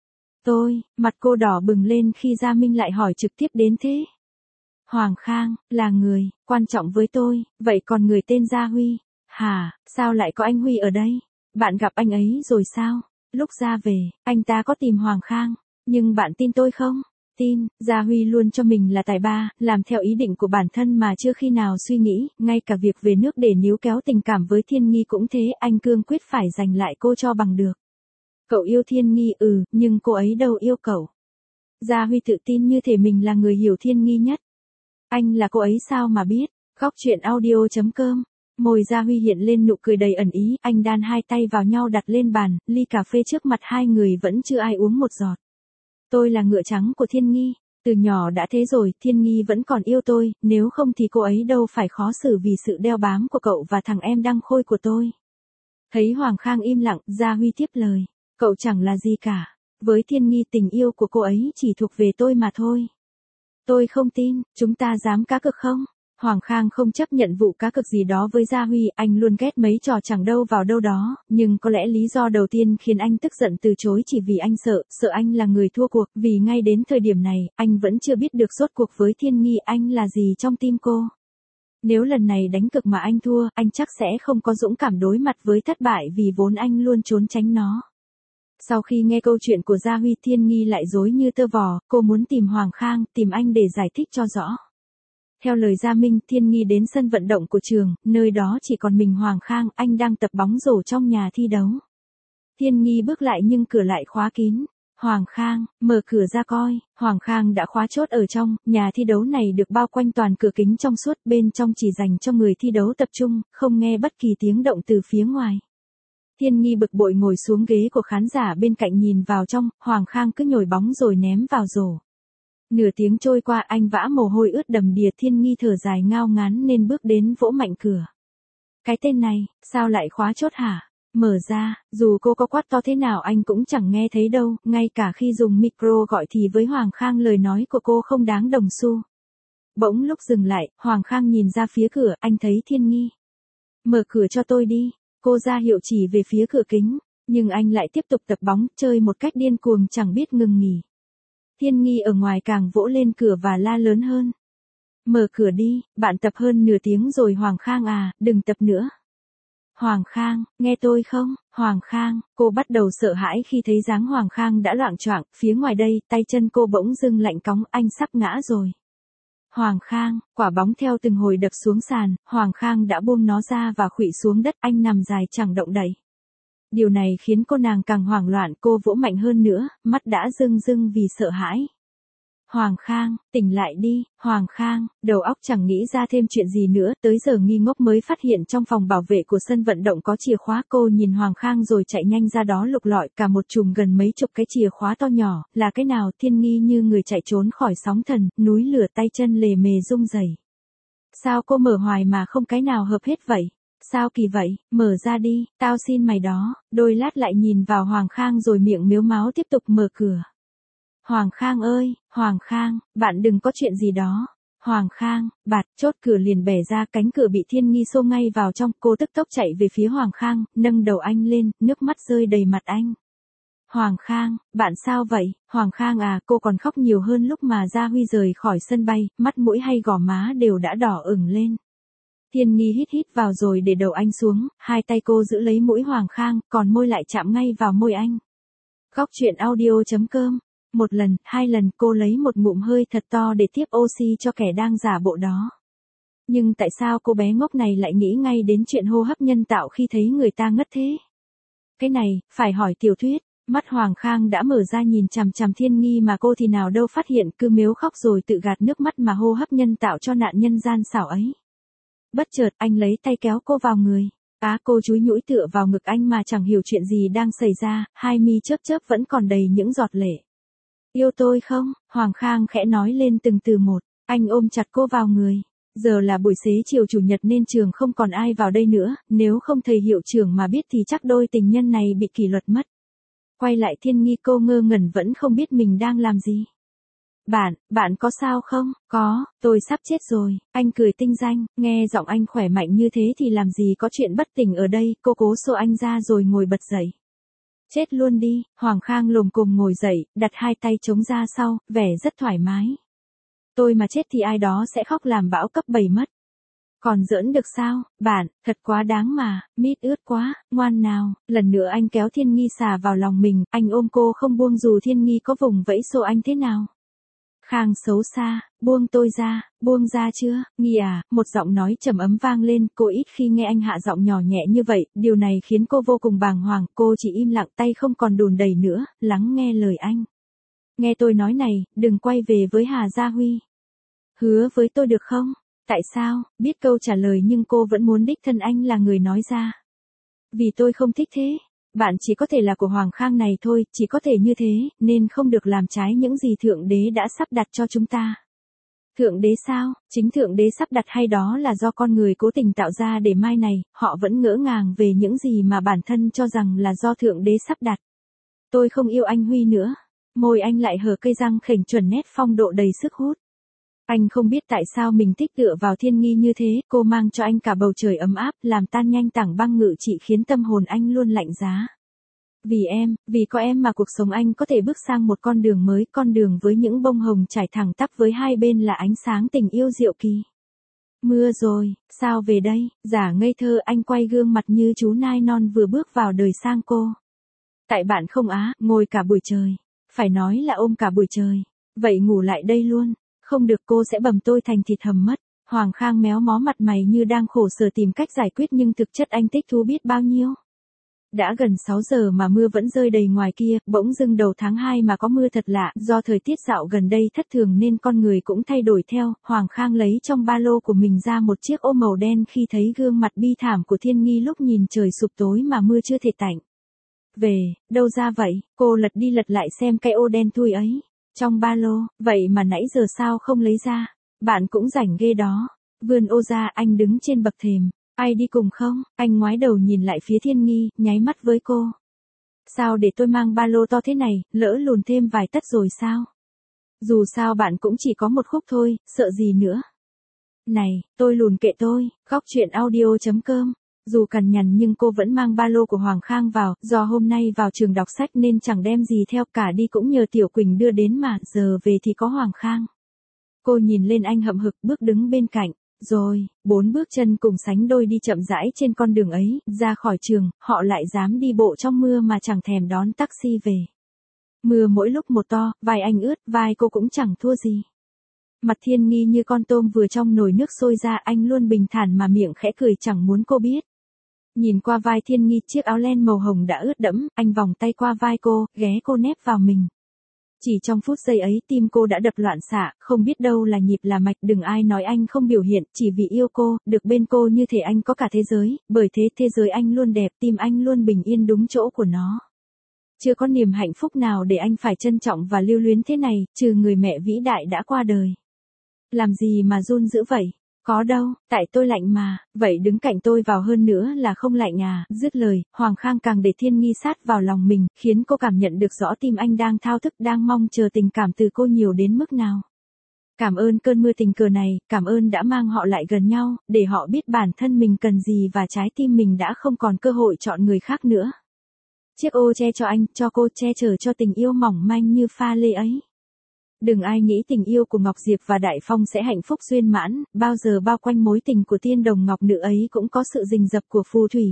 Speaker 1: Tôi, mặt cô đỏ bừng lên khi Gia Minh lại hỏi trực tiếp đến thế. Hoàng Khang, là người, quan trọng với tôi, vậy còn người tên Gia Huy? Hả, sao lại có anh Huy ở đây? Bạn gặp anh ấy rồi sao? Lúc ra về, anh ta có tìm Hoàng Khang, nhưng bạn tin tôi không? Tin, Gia Huy luôn cho mình là tài ba, làm theo ý định của bản thân mà chưa khi nào suy nghĩ, ngay cả việc về nước để níu kéo tình cảm với Thiên Nghi cũng thế, anh cương quyết phải giành lại cô cho bằng được. Cậu yêu Thiên Nghi, ừ, nhưng cô ấy đâu yêu cậu. Gia Huy tự tin như thể mình là người hiểu Thiên Nghi nhất. Anh là cô ấy sao mà biết? Góc truyện audio chấm com. Môi Gia Huy hiện lên nụ cười đầy ẩn ý, anh đan hai tay vào nhau đặt lên bàn, ly cà phê trước mặt hai người vẫn chưa ai uống một giọt. Tôi là ngựa trắng của Thiên Nghi, từ nhỏ đã thế rồi, Thiên Nghi vẫn còn yêu tôi, nếu không thì cô ấy đâu phải khó xử vì sự đeo bám của cậu và thằng em đăng khôi của tôi. Thấy Hoàng Khang im lặng, Gia Huy tiếp lời, cậu chẳng là gì cả, với Thiên Nghi tình yêu của cô ấy chỉ thuộc về tôi mà thôi. Tôi không tin, chúng ta dám cá cược không? Hoàng Khang không chấp nhận vụ cá cược gì đó với Gia Huy, anh luôn ghét mấy trò chẳng đâu vào đâu đó, nhưng có lẽ lý do đầu tiên khiến anh tức giận từ chối chỉ vì anh sợ, sợ anh là người thua cuộc, vì ngay đến thời điểm này, anh vẫn chưa biết được rốt cuộc với Thiên Nghi anh là gì trong tim cô. Nếu lần này đánh cược mà anh thua, anh chắc sẽ không có dũng cảm đối mặt với thất bại vì vốn anh luôn trốn tránh nó. Sau khi nghe câu chuyện của Gia Huy, Thiên Nghi lại rối như tơ vò, cô muốn tìm Hoàng Khang, tìm anh để giải thích cho rõ. Theo lời Gia Minh, Thiên Nghi đến sân vận động của trường, nơi đó chỉ còn mình Hoàng Khang, anh đang tập bóng rổ trong nhà thi đấu. Thiên Nghi bước lại nhưng cửa lại khóa kín. Hoàng Khang, mở cửa ra coi, Hoàng Khang đã khóa chốt ở trong, nhà thi đấu này được bao quanh toàn cửa kính trong suốt, bên trong chỉ dành cho người thi đấu tập trung, không nghe bất kỳ tiếng động từ phía ngoài. Thiên Nghi bực bội ngồi xuống ghế của khán giả bên cạnh nhìn vào trong, Hoàng Khang cứ nhồi bóng rồi ném vào rổ. Nửa tiếng trôi qua anh vã mồ hôi ướt đầm đìa, Thiên Nghi thở dài ngao ngán nên bước đến vỗ mạnh cửa. Cái tên này, sao lại khóa chốt hả? Mở ra, dù cô có quát to thế nào anh cũng chẳng nghe thấy đâu, ngay cả khi dùng micro gọi thì với Hoàng Khang lời nói của cô không đáng đồng xu. Bỗng lúc dừng lại, Hoàng Khang nhìn ra phía cửa, anh thấy Thiên Nghi. Mở cửa cho tôi đi, cô ra hiệu chỉ về phía cửa kính, nhưng anh lại tiếp tục tập bóng, chơi một cách điên cuồng chẳng biết ngừng nghỉ. Thiên Nghi ở ngoài càng vỗ lên cửa và la lớn hơn. Mở cửa đi, bạn tập hơn nửa tiếng rồi Hoàng Khang à, đừng tập nữa. Hoàng Khang, nghe tôi không? Hoàng Khang, cô bắt đầu sợ hãi khi thấy dáng Hoàng Khang đã loạng choạng, phía ngoài đây, tay chân cô bỗng dưng lạnh cóng, anh sắp ngã rồi. Hoàng Khang, quả bóng theo từng hồi đập xuống sàn, Hoàng Khang đã buông nó ra và khuỵu xuống đất, anh nằm dài chẳng động đậy. Điều này khiến cô nàng càng hoảng loạn, cô vỗ mạnh hơn nữa, mắt đã rưng rưng vì sợ hãi. Hoàng Khang, tỉnh lại đi, Hoàng Khang, đầu óc chẳng nghĩ ra thêm chuyện gì nữa, tới giờ nghi ngốc mới phát hiện trong phòng bảo vệ của sân vận động có chìa khóa, cô nhìn Hoàng Khang rồi chạy nhanh ra đó lục lọi cả một chùm gần mấy chục cái chìa khóa to nhỏ, là cái nào? Thiên Nghi như người chạy trốn khỏi sóng thần, núi lửa, tay chân lề mề rung rẩy. Sao cô mở hoài mà không cái nào hợp hết vậy? Sao kỳ vậy, mở ra đi, tao xin mày đó, đôi lát lại nhìn vào Hoàng Khang rồi miệng mếu máo tiếp tục mở cửa. Hoàng Khang ơi, Hoàng Khang, bạn đừng có chuyện gì đó. Hoàng Khang, bạt, chốt cửa liền bẻ ra, cánh cửa bị Thiên Nghi xô ngay vào trong, cô tức tốc chạy về phía Hoàng Khang, nâng đầu anh lên, nước mắt rơi đầy mặt anh. Hoàng Khang, bạn sao vậy? Hoàng Khang à, cô còn khóc nhiều hơn lúc mà Gia Huy rời khỏi sân bay, mắt mũi hay gò má đều đã đỏ ửng lên. Thiên Nghi hít hít vào rồi để đầu anh xuống, hai tay cô giữ lấy mũi Hoàng Khang, còn môi lại chạm ngay vào môi anh. Góc truyện audio chấm com. Một lần, hai lần cô lấy một ngụm hơi thật to để tiếp oxy cho kẻ đang giả bộ đó. Nhưng tại sao cô bé ngốc này lại nghĩ ngay đến chuyện hô hấp nhân tạo khi thấy người ta ngất thế? Cái này, phải hỏi Tiểu Thuyết. Mắt Hoàng Khang đã mở ra nhìn chằm chằm Thiên Nghi mà cô thì nào đâu phát hiện, cứ mếu khóc rồi tự gạt nước mắt mà hô hấp nhân tạo cho nạn nhân gian xảo ấy. Bất chợt anh lấy tay kéo cô vào người. Á cô chúi nhũi tựa vào ngực anh mà chẳng hiểu chuyện gì đang xảy ra, hai mi chớp chớp vẫn còn đầy những giọt lệ. Yêu tôi không? Hoàng Khang khẽ nói lên từng từ một, anh ôm chặt cô vào người. Giờ là buổi xế chiều chủ nhật nên trường không còn ai vào đây nữa, nếu không thầy hiệu trưởng mà biết thì chắc đôi tình nhân này bị kỷ luật mất. Quay lại Thiên Nghi, cô ngơ ngẩn vẫn không biết mình đang làm gì. Bạn, bạn có sao không? Có, tôi sắp chết rồi. Anh cười tinh danh, nghe giọng anh khỏe mạnh như thế thì làm gì có chuyện bất tỉnh ở đây, cô cố xô anh ra rồi ngồi bật dậy. Chết luôn đi, Hoàng Khang lồm cồm ngồi dậy, đặt hai tay chống ra sau, vẻ rất thoải mái. Tôi mà chết thì ai đó sẽ khóc làm bão cấp bảy mất. Còn giỡn được sao, bạn, thật quá đáng mà, mít ướt quá, ngoan nào. Lần nữa anh kéo Thiên Nghi xà vào lòng mình, anh ôm cô không buông dù Thiên Nghi có vùng vẫy xô anh thế nào. Khang xấu xa, buông tôi ra, buông ra chưa? Nghi à, một giọng nói trầm ấm vang lên, cô ít khi nghe anh hạ giọng nhỏ nhẹ như vậy, điều này khiến cô vô cùng bàng hoàng, cô chỉ im lặng, tay không còn đùn đẩy nữa, lắng nghe lời anh. Nghe tôi nói này, đừng quay về với Hà Gia Huy. Hứa với tôi được không? Tại sao? Biết câu trả lời nhưng cô vẫn muốn đích thân anh là người nói ra. Vì tôi không thích thế. Bạn chỉ có thể là của Hoàng Khang này thôi, chỉ có thể như thế, nên không được làm trái những gì Thượng Đế đã sắp đặt cho chúng ta. Thượng Đế sao? Chính Thượng Đế sắp đặt hay đó là do con người cố tình tạo ra để mai này, họ vẫn ngỡ ngàng về những gì mà bản thân cho rằng là do Thượng Đế sắp đặt. Tôi không yêu anh Huy nữa. Môi anh lại hở cây răng khểnh chuẩn nét phong độ đầy sức hút. Anh không biết tại sao mình thích tựa vào Thiên Nghi như thế, cô mang cho anh cả bầu trời ấm áp, làm tan nhanh tảng băng ngự trị khiến tâm hồn anh luôn lạnh giá. Vì em, vì có em mà cuộc sống anh có thể bước sang một con đường mới, con đường với những bông hồng trải thẳng tắp với hai bên là ánh sáng tình yêu diệu kỳ. Mưa rồi, sao về đây? Giả ngây thơ anh quay gương mặt như chú nai non vừa bước vào đời sang cô. Tại bạn không á, ngồi cả buổi trời. Phải nói là ôm cả buổi trời. Vậy ngủ lại đây luôn. Không được, cô sẽ bầm tôi thành thịt hầm mất. Hoàng Khang méo mó mặt mày như đang khổ sở tìm cách giải quyết nhưng thực chất anh thích thú biết bao nhiêu. Đã gần sáu giờ mà mưa vẫn rơi đầy ngoài kia, bỗng dưng đầu tháng hai mà có mưa thật lạ, do thời tiết dạo gần đây thất thường nên con người cũng thay đổi theo, Hoàng Khang lấy trong ba lô của mình ra một chiếc ô màu đen khi thấy gương mặt bi thảm của Thiên Nghi lúc nhìn trời sụp tối mà mưa chưa thể tạnh. Về, đâu ra vậy, cô lật đi lật lại xem cái ô đen thui ấy. Trong ba lô, vậy mà nãy giờ sao không lấy ra, bạn cũng rảnh ghê đó. Vươn ô ra, anh đứng trên bậc thềm. Ai đi cùng không? Anh ngoái đầu nhìn lại phía Thiên Nghi, nháy mắt với cô. Sao để tôi mang ba lô to thế này, lỡ lùn thêm vài tấc rồi sao? Dù sao bạn cũng chỉ có một khúc thôi, sợ gì nữa? Này, tôi lùn kệ tôi, khóc chuyện audio chấm com. Dù cằn nhằn nhưng cô vẫn mang ba lô của Hoàng Khang vào, do hôm nay vào trường đọc sách nên chẳng đem gì theo cả, đi cũng nhờ Tiểu Quỳnh đưa đến mà, giờ về thì có Hoàng Khang. Cô nhìn lên anh hậm hực, bước đứng bên cạnh. Rồi, bốn bước chân cùng sánh đôi đi chậm rãi trên con đường ấy, ra khỏi trường, họ lại dám đi bộ trong mưa mà chẳng thèm đón taxi về. Mưa mỗi lúc một to, vai anh ướt, vai cô cũng chẳng thua gì. Mặt Thiên Nghi như con tôm vừa trong nồi nước sôi ra, anh luôn bình thản mà miệng khẽ cười chẳng muốn cô biết. Nhìn qua vai Thiên Nghi, chiếc áo len màu hồng đã ướt đẫm, anh vòng tay qua vai cô, ghé cô nép vào mình. Chỉ trong phút giây ấy tim cô đã đập loạn xạ, không biết đâu là nhịp là mạch, đừng ai nói anh không biểu hiện, chỉ vì yêu cô, được bên cô như thể anh có cả thế giới, bởi thế thế giới anh luôn đẹp, tim anh luôn bình yên đúng chỗ của nó. Chưa có niềm hạnh phúc nào để anh phải trân trọng và lưu luyến thế này, trừ người mẹ vĩ đại đã qua đời. Làm gì mà run dữ vậy? Có đâu, tại tôi lạnh mà, vậy đứng cạnh tôi vào hơn nữa là không lạnh à, dứt lời, Hoàng Khang càng để Thiên Nghi sát vào lòng mình, khiến cô cảm nhận được rõ tim anh đang thao thức, đang mong chờ tình cảm từ cô nhiều đến mức nào. Cảm ơn cơn mưa tình cờ này, cảm ơn đã mang họ lại gần nhau, để họ biết bản thân mình cần gì và trái tim mình đã không còn cơ hội chọn người khác nữa. Chiếc ô che cho anh, cho cô, che chở cho tình yêu mỏng manh như pha lê ấy. Đừng ai nghĩ tình yêu của Ngọc Diệp và Đại Phong sẽ hạnh phúc viên mãn, bao giờ bao quanh mối tình của tiên đồng ngọc nữ ấy cũng có sự rình rập của phù thủy.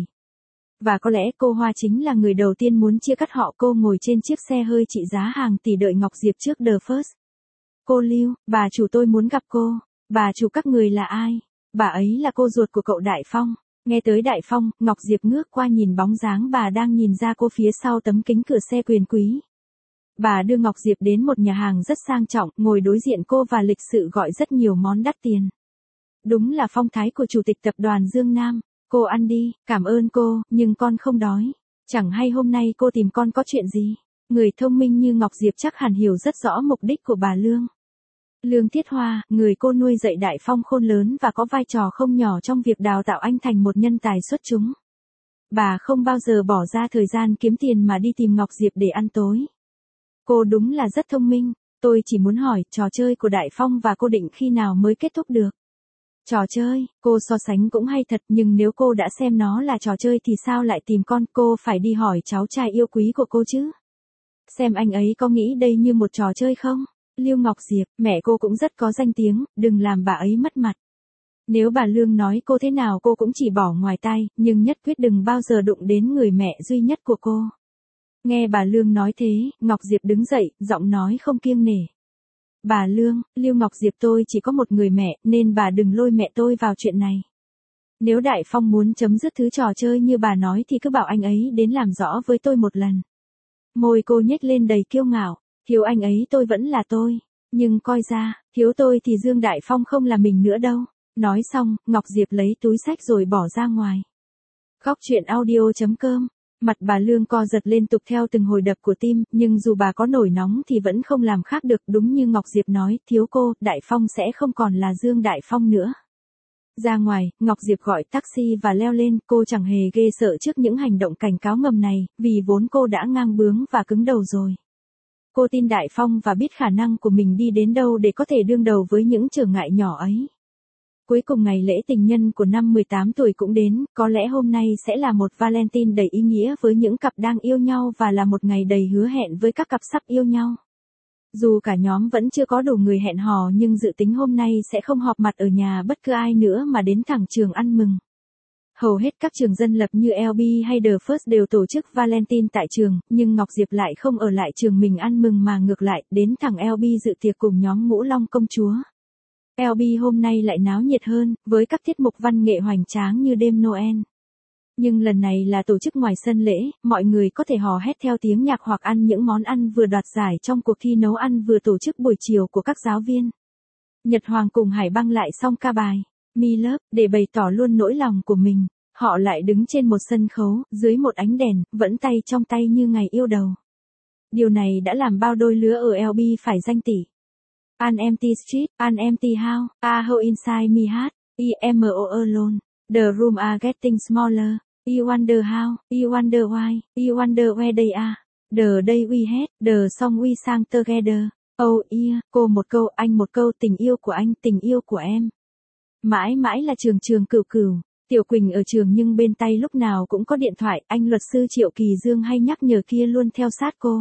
Speaker 1: Và có lẽ cô Hoa chính là người đầu tiên muốn chia cắt họ. Cô ngồi trên chiếc xe hơi trị giá hàng tỷ đợi Ngọc Diệp trước The First. Cô Lưu, bà chủ tôi muốn gặp cô. Bà chủ các người là ai? Bà ấy là cô ruột của cậu Đại Phong. Nghe tới Đại Phong, Ngọc Diệp ngước qua nhìn bóng dáng bà đang nhìn ra cô phía sau tấm kính cửa xe quyền quý. Bà đưa Ngọc Diệp đến một nhà hàng rất sang trọng, ngồi đối diện cô và lịch sự gọi rất nhiều món đắt tiền. Đúng là phong thái của chủ tịch tập đoàn Dương Nam. Cô ăn đi, cảm ơn cô, nhưng con không đói. Chẳng hay hôm nay cô tìm con có chuyện gì? Người thông minh như Ngọc Diệp chắc hẳn hiểu rất rõ mục đích của bà Lương. Lương Thiết Hoa, người cô nuôi dạy Đại Phong khôn lớn và có vai trò không nhỏ trong việc đào tạo anh thành một nhân tài xuất chúng. Bà không bao giờ bỏ ra thời gian kiếm tiền mà đi tìm Ngọc Diệp để ăn tối. Cô đúng là rất thông minh, tôi chỉ muốn hỏi, trò chơi của Đại Phong và cô định khi nào mới kết thúc được? Trò chơi, cô so sánh cũng hay thật, nhưng nếu cô đã xem nó là trò chơi thì sao lại tìm con, cô phải đi hỏi cháu trai yêu quý của cô chứ. Xem anh ấy có nghĩ đây như một trò chơi không? Lưu Ngọc Diệp, mẹ cô cũng rất có danh tiếng, đừng làm bà ấy mất mặt. Nếu bà Lương nói cô thế nào cô cũng chỉ bỏ ngoài tai, nhưng nhất quyết đừng bao giờ đụng đến người mẹ duy nhất của cô. Nghe bà Lương nói thế, Ngọc Diệp đứng dậy, giọng nói không kiêng nể. Bà Lương, Lưu Ngọc Diệp tôi chỉ có một người mẹ, nên bà đừng lôi mẹ tôi vào chuyện này. Nếu Đại Phong muốn chấm dứt thứ trò chơi như bà nói thì cứ bảo anh ấy đến làm rõ với tôi một lần. Môi cô nhếch lên đầy kiêu ngạo, thiếu anh ấy tôi vẫn là tôi, nhưng coi ra, thiếu tôi thì Dương Đại Phong không là mình nữa đâu. Nói xong, Ngọc Diệp lấy túi xách rồi bỏ ra ngoài. Khóc chuyện audio chấm com. Mặt bà Lương co giật liên tục theo từng hồi đập của tim, nhưng dù bà có nổi nóng thì vẫn không làm khác được, đúng như Ngọc Diệp nói, thiếu cô, Đại Phong sẽ không còn là Dương Đại Phong nữa. Ra ngoài, Ngọc Diệp gọi taxi và leo lên, cô chẳng hề ghê sợ trước những hành động cảnh cáo ngầm này, vì vốn cô đã ngang bướng và cứng đầu rồi. Cô tin Đại Phong và biết khả năng của mình đi đến đâu để có thể đương đầu với những trở ngại nhỏ ấy. Cuối cùng ngày lễ tình nhân của năm mười tám tuổi cũng đến, có lẽ hôm nay sẽ là một Valentine đầy ý nghĩa với những cặp đang yêu nhau và là một ngày đầy hứa hẹn với các cặp sắp yêu nhau. Dù cả nhóm vẫn chưa có đủ người hẹn hò nhưng dự tính hôm nay sẽ không họp mặt ở nhà bất cứ ai nữa mà đến thẳng trường ăn mừng. Hầu hết các trường dân lập như L B hay The First đều tổ chức Valentine tại trường, nhưng Ngọc Diệp lại không ở lại trường mình ăn mừng mà ngược lại, đến thẳng L B dự tiệc cùng nhóm Ngũ Long công chúa. L B hôm nay lại náo nhiệt hơn, với các tiết mục văn nghệ hoành tráng như đêm Noel. Nhưng lần này là tổ chức ngoài sân lễ, mọi người có thể hò hét theo tiếng nhạc hoặc ăn những món ăn vừa đoạt giải trong cuộc thi nấu ăn vừa tổ chức buổi chiều của các giáo viên. Nhật Hoàng cùng Hải Băng lại xong ca bài Me Love để bày tỏ luôn nỗi lòng của mình. Họ lại đứng trên một sân khấu, dưới một ánh đèn, vẫn tay trong tay như ngày yêu đầu. Điều này đã làm bao đôi lứa ở lờ bê phải danh tỷ. An Empty Street, An Empty House, A Hole Inside Me Heart, E M O Alone, The Room Are Getting Smaller, You Wonder How, You Wonder Why, You Wonder Where They Are, The Day We Had, The Song We Sang Together, Oh Yeah, cô một câu, anh một câu, tình yêu của anh, tình yêu của em. Mãi mãi là trường trường cửu cửu. Tiểu Quỳnh ở trường nhưng bên tay lúc nào cũng có điện thoại, anh luật sư Triệu Kỳ Dương hay nhắc nhở kia luôn theo sát cô.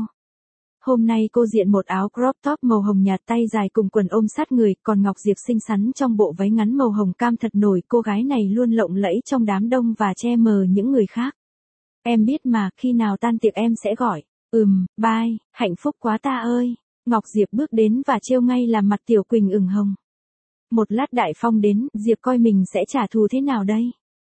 Speaker 1: Hôm nay cô diện một áo crop top màu hồng nhạt tay dài cùng quần ôm sát người, còn Ngọc Diệp xinh xắn trong bộ váy ngắn màu hồng cam thật nổi, cô gái này luôn lộng lẫy trong đám đông và che mờ những người khác. Em biết mà, khi nào tan tiệc em sẽ gọi. Ừm, bye, hạnh phúc quá ta ơi. Ngọc Diệp bước đến và trêu ngay làm mặt Tiểu Quỳnh ửng hồng. Một lát Đại Phong đến, Diệp coi mình sẽ trả thù thế nào đây?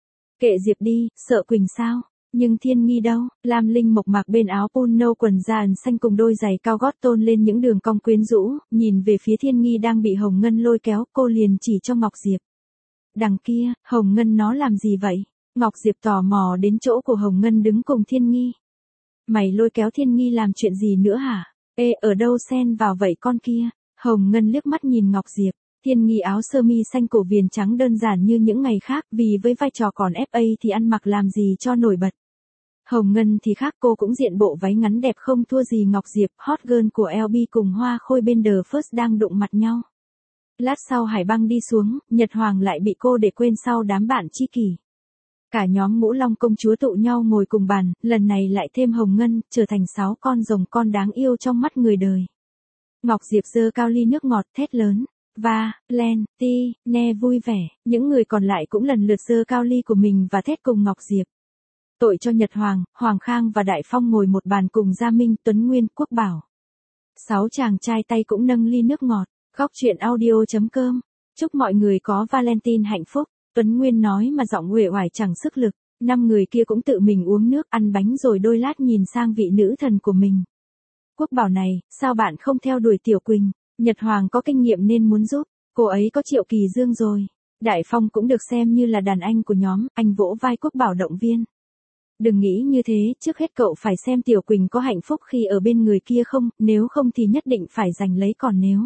Speaker 1: Kệ Diệp đi, sợ Quỳnh sao? Nhưng Thiên Nghi đâu? Lam Linh mộc mạc bên áo polo quần da ẩn xanh cùng đôi giày cao gót tôn lên những đường cong quyến rũ, nhìn về phía Thiên Nghi đang bị Hồng Ngân lôi kéo, cô liền chỉ cho Ngọc Diệp. Đằng kia, Hồng Ngân nó làm gì vậy? Ngọc Diệp tò mò đến chỗ của Hồng Ngân đứng cùng Thiên Nghi. Mày lôi kéo Thiên Nghi làm chuyện gì nữa hả? Ê, ở đâu xen vào vậy con kia? Hồng Ngân liếc mắt nhìn Ngọc Diệp. Thiên Nghi áo sơ mi xanh cổ viền trắng đơn giản như những ngày khác, vì với vai trò còn ép a thì ăn mặc làm gì cho nổi bật. Hồng Ngân thì khác, cô cũng diện bộ váy ngắn đẹp không thua gì Ngọc Diệp, hot girl của lờ bê cùng Hoa Khôi bên The First đang đụng mặt nhau. Lát sau Hải Băng đi xuống, Nhật Hoàng lại bị cô để quên sau đám bạn tri kỷ. Cả nhóm Ngũ Long công chúa tụ nhau ngồi cùng bàn, lần này lại thêm Hồng Ngân, trở thành sáu con rồng con đáng yêu trong mắt người đời. Ngọc Diệp giơ cao ly nước ngọt thét lớn. Và, Len, Ti, Ne vui vẻ, những người còn lại cũng lần lượt giơ cao ly của mình và thét cùng Ngọc Diệp. Tội cho Nhật Hoàng, Hoàng Khang và Đại Phong ngồi một bàn cùng Gia Minh, Tuấn Nguyên, Quốc Bảo. Sáu chàng trai tay cũng nâng ly nước ngọt. Góc truyện audio chấm com. Chúc mọi người có Valentine hạnh phúc. Tuấn Nguyên nói mà giọng uể oải chẳng sức lực. Năm người kia cũng tự mình uống nước ăn bánh rồi đôi lát nhìn sang vị nữ thần của mình. Quốc Bảo này, sao bạn không theo đuổi Tiểu Quỳnh? Nhật Hoàng có kinh nghiệm nên muốn giúp, cô ấy có Triệu Kỳ Dương rồi. Đại Phong cũng được xem như là đàn anh của nhóm, anh vỗ vai Quốc Bảo động viên. Đừng nghĩ như thế, trước hết cậu phải xem Tiểu Quỳnh có hạnh phúc khi ở bên người kia không, nếu không thì nhất định phải giành lấy, còn nếu.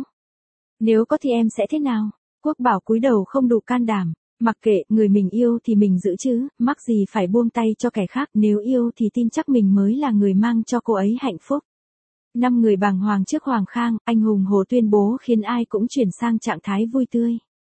Speaker 1: Nếu có thì em sẽ thế nào? Quốc Bảo cúi đầu không đủ can đảm, mặc kệ, người mình yêu thì mình giữ chứ, mắc gì phải buông tay cho kẻ khác, nếu yêu thì tin chắc mình mới là người mang cho cô ấy hạnh phúc. Năm người bàng hoàng trước Hoàng Khang, anh hùng hồ tuyên bố khiến ai cũng chuyển sang trạng thái vui tươi.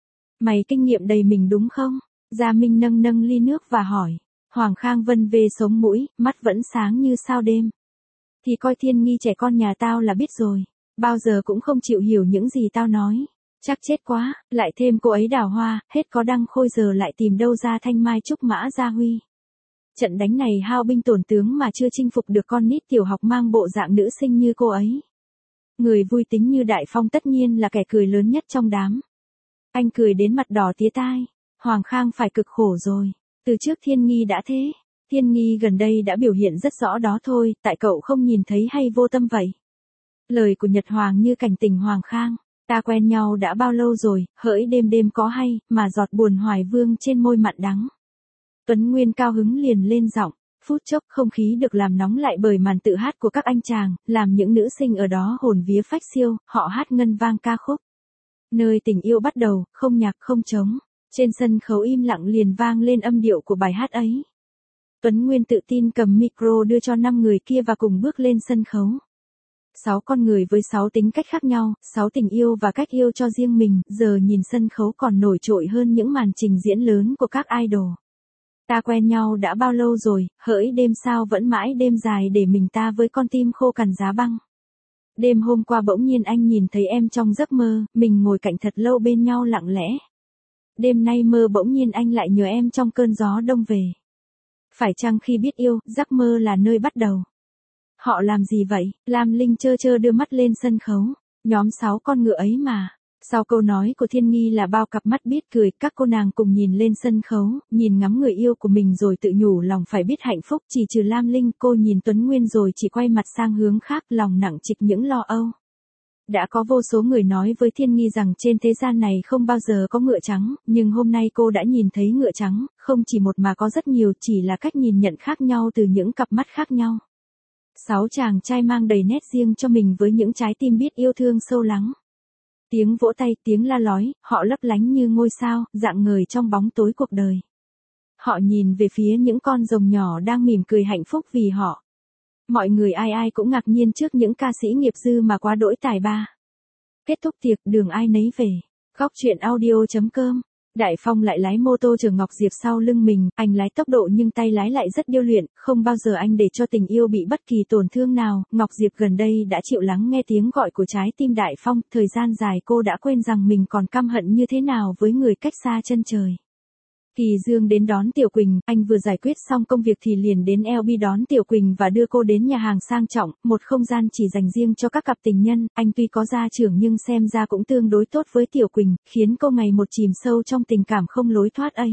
Speaker 1: Mày kinh nghiệm đầy mình đúng không? Gia Minh nâng nâng ly nước và hỏi. Hoàng Khang vân về sống mũi, mắt vẫn sáng như sao đêm. Thì coi Thiên Nghi trẻ con nhà tao là biết rồi. Bao giờ cũng không chịu hiểu những gì tao nói. Chắc chết quá, lại thêm cô ấy Đào Hoa, hết có Đăng Khôi giờ lại tìm đâu ra Thanh Mai Trúc Mã Gia Huy. Trận đánh này hao binh tổn tướng mà chưa chinh phục được con nít tiểu học mang bộ dạng nữ sinh như cô ấy. Người vui tính như Đại Phong tất nhiên là kẻ cười lớn nhất trong đám. Anh cười đến mặt đỏ tía tai. Hoàng Khang phải cực khổ rồi. Từ trước Thiên Nghi đã thế. Thiên Nghi gần đây đã biểu hiện rất rõ đó thôi, tại cậu không nhìn thấy hay vô tâm vậy. Lời của Nhật Hoàng như cảnh tỉnh Hoàng Khang. Ta quen nhau đã bao lâu rồi, hỡi đêm đêm có hay, mà giọt buồn hoài vương trên môi mặn đắng. Tuấn Nguyên cao hứng liền lên giọng, phút chốc không khí được làm nóng lại bởi màn tự hát của các anh chàng, làm những nữ sinh ở đó hồn vía phách siêu, họ hát ngân vang ca khúc. Nơi tình yêu bắt đầu, không nhạc không trống, trên sân khấu im lặng liền vang lên âm điệu của bài hát ấy. Tuấn Nguyên tự tin cầm micro đưa cho năm người kia và cùng bước lên sân khấu. Sáu con người với sáu tính cách khác nhau, sáu tình yêu và cách yêu cho riêng mình, giờ nhìn sân khấu còn nổi trội hơn những màn trình diễn lớn của các idol. Ta quen nhau đã bao lâu rồi, hỡi đêm sao vẫn mãi đêm dài để mình ta với con tim khô cằn giá băng. Đêm hôm qua bỗng nhiên anh nhìn thấy em trong giấc mơ, mình ngồi cạnh thật lâu bên nhau lặng lẽ. Đêm nay mơ bỗng nhiên anh lại nhớ em trong cơn gió đông về. Phải chăng khi biết yêu, giấc mơ là nơi bắt đầu? Họ làm gì vậy? Lam Linh chơ chơ đưa mắt lên sân khấu. Nhóm sáu con ngựa ấy mà. Sau câu nói của Thiên Nghi là bao cặp mắt biết cười, các cô nàng cùng nhìn lên sân khấu, nhìn ngắm người yêu của mình rồi tự nhủ lòng phải biết hạnh phúc, chỉ trừ Lam Linh, cô nhìn Tuấn Nguyên rồi chỉ quay mặt sang hướng khác, lòng nặng trịch những lo âu. Đã có vô số người nói với Thiên Nghi rằng trên thế gian này không bao giờ có ngựa trắng, nhưng hôm nay cô đã nhìn thấy ngựa trắng, không chỉ một mà có rất nhiều, chỉ là cách nhìn nhận khác nhau từ những cặp mắt khác nhau. Sáu chàng trai mang đầy nét riêng cho mình với những trái tim biết yêu thương sâu lắng. Tiếng vỗ tay, tiếng la lói, họ lấp lánh như ngôi sao, rạng ngời trong bóng tối cuộc đời. Họ nhìn về phía những con rồng nhỏ đang mỉm cười hạnh phúc vì họ. Mọi người ai ai cũng ngạc nhiên trước những ca sĩ nghiệp dư mà quá đỗi tài ba. Kết thúc tiệc, đường ai nấy về. Góc truyện audio chấm com. Đại Phong lại lái mô tô chở Ngọc Diệp sau lưng mình, anh lái tốc độ nhưng tay lái lại rất điêu luyện, không bao giờ anh để cho tình yêu bị bất kỳ tổn thương nào. Ngọc Diệp gần đây đã chịu lắng nghe tiếng gọi của trái tim Đại Phong, thời gian dài cô đã quên rằng mình còn căm hận như thế nào với người cách xa chân trời. Kỳ Dương đến đón Tiểu Quỳnh, anh vừa giải quyết xong công việc thì liền đến lờ bê đón Tiểu Quỳnh và đưa cô đến nhà hàng sang trọng, một không gian chỉ dành riêng cho các cặp tình nhân. Anh tuy có gia trưởng nhưng xem ra cũng tương đối tốt với Tiểu Quỳnh, khiến cô ngày một chìm sâu trong tình cảm không lối thoát ấy.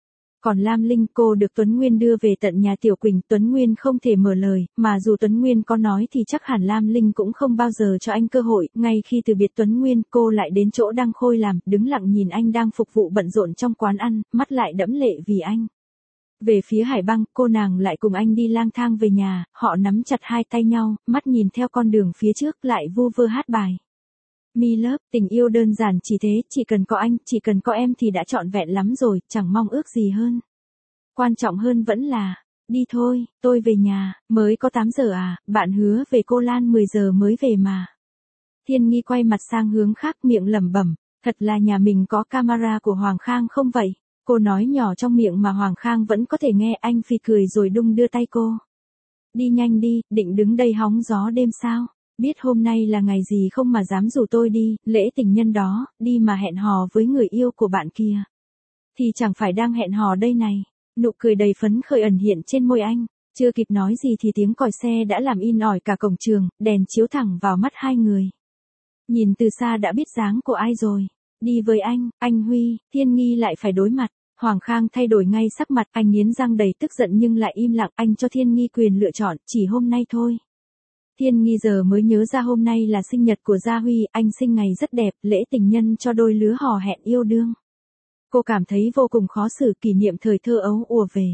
Speaker 1: Còn Lam Linh, cô được Tuấn Nguyên đưa về tận nhà Tiểu Quỳnh, Tuấn Nguyên không thể mở lời, mà dù Tuấn Nguyên có nói thì chắc hẳn Lam Linh cũng không bao giờ cho anh cơ hội. Ngay khi từ biệt Tuấn Nguyên, cô lại đến chỗ Đăng Khôi làm, đứng lặng nhìn anh đang phục vụ bận rộn trong quán ăn, mắt lại đẫm lệ vì anh. Về phía Hải Băng, cô nàng lại cùng anh đi lang thang về nhà, họ nắm chặt hai tay nhau, mắt nhìn theo con đường phía trước lại vu vơ hát bài. Me Love, tình yêu đơn giản chỉ thế, chỉ cần có anh, chỉ cần có em thì đã trọn vẹn lắm rồi, chẳng mong ước gì hơn. Quan trọng hơn vẫn là, đi thôi, tôi về nhà, mới có tám giờ à, bạn hứa về Cô Lan mười giờ mới về mà. Thiên Nghi quay mặt sang hướng khác miệng lẩm bẩm, thật là nhà mình có camera của Hoàng Khang không vậy? Cô nói nhỏ trong miệng mà Hoàng Khang vẫn có thể nghe, anh phì cười rồi đung đưa tay cô. Đi nhanh đi, định đứng đây hóng gió đêm sao? Biết hôm nay là ngày gì không mà dám rủ tôi đi, lễ tình nhân đó, đi mà hẹn hò với người yêu của bạn kia. Thì chẳng phải đang hẹn hò đây này, nụ cười đầy phấn khởi ẩn hiện trên môi anh, chưa kịp nói gì thì tiếng còi xe đã làm in ỏi cả cổng trường, đèn chiếu thẳng vào mắt hai người. Nhìn từ xa đã biết dáng của ai rồi, đi với anh, anh Huy, Thiên Nghi lại phải đối mặt. Hoàng Khang thay đổi ngay sắc mặt, anh nghiến răng đầy tức giận nhưng lại im lặng, anh cho Thiên Nghi quyền lựa chọn, chỉ hôm nay thôi. Thiên Nghi giờ mới nhớ ra hôm nay là sinh nhật của Gia Huy, anh sinh ngày rất đẹp, lễ tình nhân cho đôi lứa hò hẹn yêu đương. Cô cảm thấy vô cùng khó xử, kỷ niệm thời thơ ấu ùa về.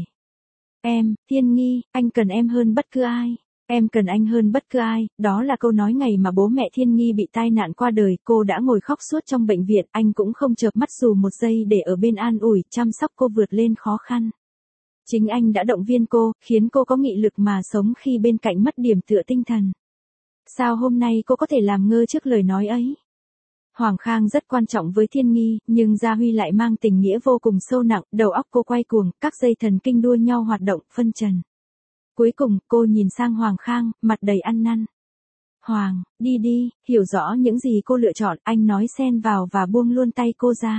Speaker 1: Em, Thiên Nghi, anh cần em hơn bất cứ ai. Em cần anh hơn bất cứ ai, đó là câu nói ngày mà bố mẹ Thiên Nghi bị tai nạn qua đời, cô đã ngồi khóc suốt trong bệnh viện, anh cũng không chợp mắt dù một giây để ở bên an ủi, chăm sóc cô vượt lên khó khăn. Chính anh đã động viên cô, khiến cô có nghị lực mà sống khi bên cạnh mất điểm tựa tinh thần. Sao hôm nay cô có thể làm ngơ trước lời nói ấy? Hoàng Khang rất quan trọng với Thiên Nghi, nhưng Gia Huy lại mang tình nghĩa vô cùng sâu nặng, đầu óc cô quay cuồng, các dây thần kinh đua nhau hoạt động, phân trần. Cuối cùng, cô nhìn sang Hoàng Khang, mặt đầy ăn năn. Hoàng, đi đi, hiểu rõ những gì cô lựa chọn, anh nói xen vào và buông luôn tay cô ra.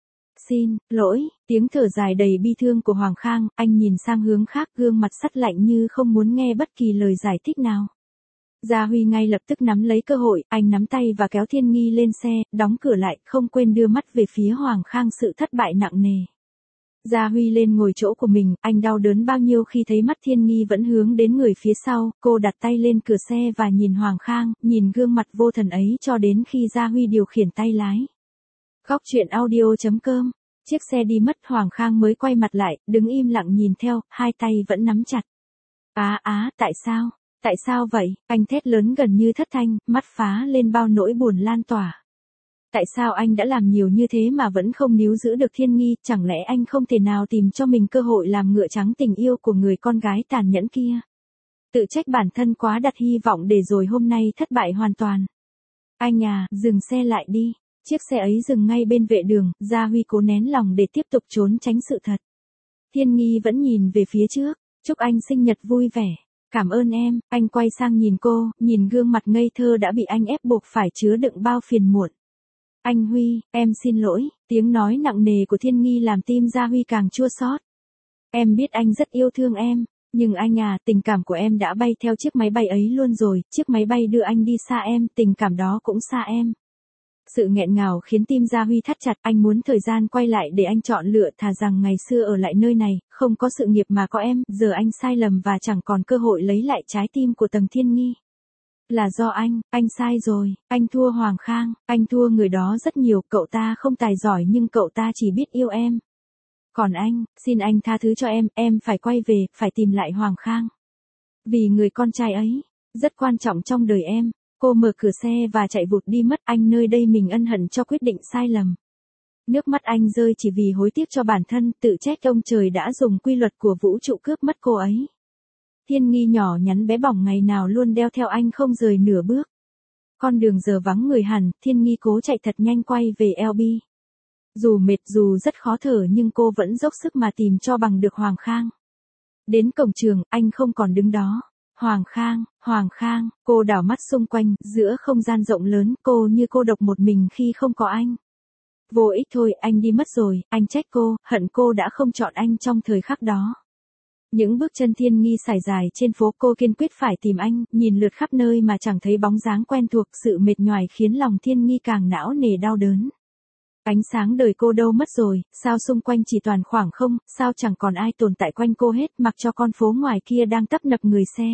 Speaker 1: Xin, lỗi, tiếng thở dài đầy bi thương của Hoàng Khang, anh nhìn sang hướng khác, gương mặt sắt lạnh như không muốn nghe bất kỳ lời giải thích nào. Gia Huy ngay lập tức nắm lấy cơ hội, anh nắm tay và kéo Thiên Nghi lên xe, đóng cửa lại, không quên đưa mắt về phía Hoàng Khang sự thất bại nặng nề. Gia Huy lên ngồi chỗ của mình, anh đau đớn bao nhiêu khi thấy mắt Thiên Nghi vẫn hướng đến người phía sau, cô đặt tay lên cửa xe và nhìn Hoàng Khang, nhìn gương mặt vô thần ấy cho đến khi Gia Huy điều khiển tay lái. Góc truyện audio chấm com. Chiếc xe đi mất, Hoàng Khang mới quay mặt lại, đứng im lặng nhìn theo, hai tay vẫn nắm chặt. Á á, tại sao? Tại sao vậy? Anh thét lớn gần như thất thanh, mắt phá lên bao nỗi buồn lan tỏa. Tại sao anh đã làm nhiều như thế mà vẫn không níu giữ được Thiên Nghi, chẳng lẽ anh không thể nào tìm cho mình cơ hội làm ngựa trắng tình yêu của người con gái tàn nhẫn kia? Tự trách bản thân quá đặt hy vọng để rồi hôm nay thất bại hoàn toàn. Anh à, dừng xe lại đi. Chiếc xe ấy dừng ngay bên vệ đường, Gia Huy cố nén lòng để tiếp tục trốn tránh sự thật. Thiên Nghi vẫn nhìn về phía trước, chúc anh sinh nhật vui vẻ. Cảm ơn em, anh quay sang nhìn cô, nhìn gương mặt ngây thơ đã bị anh ép buộc phải chứa đựng bao phiền muộn. Anh Huy, em xin lỗi, tiếng nói nặng nề của Thiên Nghi làm tim Gia Huy càng chua xót. Em biết anh rất yêu thương em, nhưng anh à, tình cảm của em đã bay theo chiếc máy bay ấy luôn rồi, chiếc máy bay đưa anh đi xa em, tình cảm đó cũng xa em. Sự nghẹn ngào khiến tim Gia Huy thắt chặt, anh muốn thời gian quay lại để anh chọn lựa, thà rằng ngày xưa ở lại nơi này, không có sự nghiệp mà có em, giờ anh sai lầm và chẳng còn cơ hội lấy lại trái tim của Tầng Thiên Nghi. Là do anh, anh sai rồi, anh thua Hoàng Khang, anh thua người đó rất nhiều, cậu ta không tài giỏi nhưng cậu ta chỉ biết yêu em. Còn anh, xin anh tha thứ cho em, em phải quay về, phải tìm lại Hoàng Khang. Vì người con trai ấy, rất quan trọng trong đời em. Cô mở cửa xe và chạy vụt đi mất, anh nơi đây mình ân hận cho quyết định sai lầm. Nước mắt anh rơi chỉ vì hối tiếc cho bản thân, tự trách ông trời đã dùng quy luật của vũ trụ cướp mất cô ấy. Thiên Nghi nhỏ nhắn bé bỏng ngày nào luôn đeo theo anh không rời nửa bước. Con đường giờ vắng người hẳn, Thiên Nghi cố chạy thật nhanh quay về lờ bê. Dù mệt dù rất khó thở nhưng cô vẫn dốc sức mà tìm cho bằng được Hoàng Khang. Đến cổng trường, anh không còn đứng đó. Hoàng Khang, Hoàng Khang, cô đảo mắt xung quanh, giữa không gian rộng lớn, cô như cô độc một mình khi không có anh. Vô ích thôi, anh đi mất rồi, anh trách cô, hận cô đã không chọn anh trong thời khắc đó. Những bước chân Thiên Nghi sải dài trên phố, cô kiên quyết phải tìm anh, nhìn lượt khắp nơi mà chẳng thấy bóng dáng quen thuộc, sự mệt nhoài khiến lòng Thiên Nghi càng não nề đau đớn. Ánh sáng đời cô đâu mất rồi, sao xung quanh chỉ toàn khoảng không, sao chẳng còn ai tồn tại quanh cô hết, mặc cho con phố ngoài kia đang tấp nập người xe.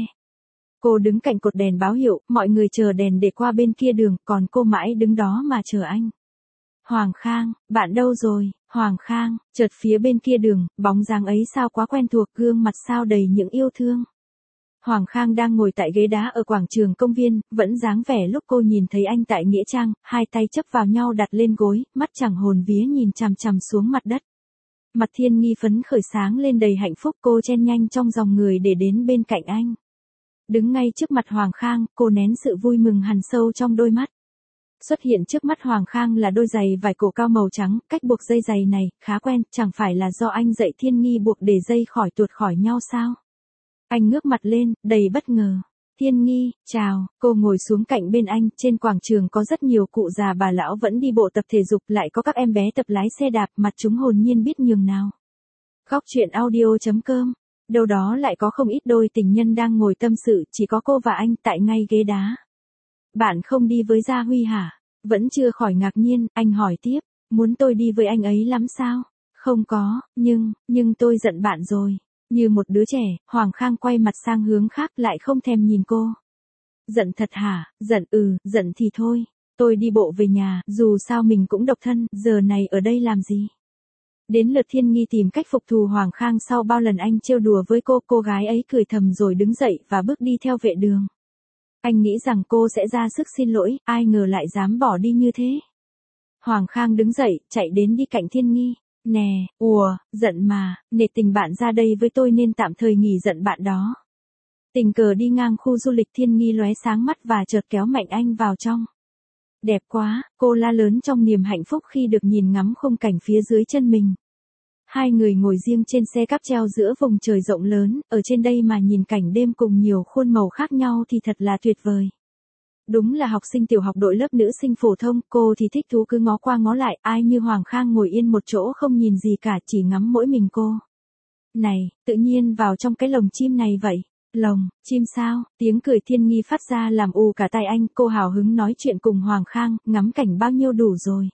Speaker 1: Cô đứng cạnh cột đèn báo hiệu, mọi người chờ đèn để qua bên kia đường, còn cô mãi đứng đó mà chờ anh. Hoàng Khang, bạn đâu rồi, Hoàng Khang, chợt phía bên kia đường, bóng dáng ấy sao quá quen thuộc, gương mặt sao đầy những yêu thương. Hoàng Khang đang ngồi tại ghế đá ở quảng trường công viên, vẫn dáng vẻ lúc cô nhìn thấy anh tại Nghĩa Trang, hai tay chấp vào nhau đặt lên gối, mắt chẳng hồn vía nhìn chằm chằm xuống mặt đất. Mặt Thiên Nghi phấn khởi sáng lên đầy hạnh phúc, cô chen nhanh trong dòng người để đến bên cạnh anh. Đứng ngay trước mặt Hoàng Khang, cô nén sự vui mừng hằn sâu trong đôi mắt. Xuất hiện trước mắt Hoàng Khang là đôi giày vải cổ cao màu trắng, cách buộc dây giày này, khá quen, chẳng phải là do anh dạy Thiên Nghi buộc để dây khỏi tuột khỏi nhau sao? Anh ngước mặt lên, đầy bất ngờ. Thiên Nghi, chào, cô ngồi xuống cạnh bên anh, trên quảng trường có rất nhiều cụ già bà lão vẫn đi bộ tập thể dục, lại có các em bé tập lái xe đạp, mặt chúng hồn nhiên biết nhường nào. Góc truyện audio chấm com, đâu đó lại có không ít đôi tình nhân đang ngồi tâm sự, chỉ có cô và anh tại ngay ghế đá. Bạn không đi với Gia Huy hả? Vẫn chưa khỏi ngạc nhiên, anh hỏi tiếp, muốn tôi đi với anh ấy lắm sao? Không có, nhưng, nhưng tôi giận bạn rồi. Như một đứa trẻ, Hoàng Khang quay mặt sang hướng khác lại không thèm nhìn cô. Giận thật hả? Giận ừ, giận thì thôi. Tôi đi bộ về nhà, dù sao mình cũng độc thân, giờ này ở đây làm gì? Đến lượt Thiên Nghi tìm cách phục thù Hoàng Khang sau bao lần anh trêu đùa với cô, cô gái ấy cười thầm rồi đứng dậy và bước đi theo vệ đường. Anh nghĩ rằng cô sẽ ra sức xin lỗi, ai ngờ lại dám bỏ đi như thế. Hoàng Khang đứng dậy, chạy đến đi cạnh Thiên Nghi. Nè, ùa, giận mà, nể tình bạn ra đây với tôi nên tạm thời nghỉ giận bạn đó. Tình cờ đi ngang khu du lịch, Thiên Nghi lóe sáng mắt và chợt kéo mạnh anh vào trong. Đẹp quá, cô la lớn trong niềm hạnh phúc khi được nhìn ngắm khung cảnh phía dưới chân mình. Hai người ngồi riêng trên xe cáp treo giữa vùng trời rộng lớn, ở trên đây mà nhìn cảnh đêm cùng nhiều khuôn màu khác nhau thì thật là tuyệt vời. Đúng là học sinh tiểu học đội lớp nữ sinh phổ thông, cô thì thích thú cứ ngó qua ngó lại, ai như Hoàng Khang ngồi yên một chỗ không nhìn gì cả, chỉ ngắm mỗi mình cô. Này, tự nhiên vào trong cái lồng chim này vậy. Lồng, chim sao? Tiếng cười Thiên Nghi phát ra làm ù cả tai anh, cô hào hứng nói chuyện cùng Hoàng Khang, ngắm cảnh bao nhiêu đủ rồi.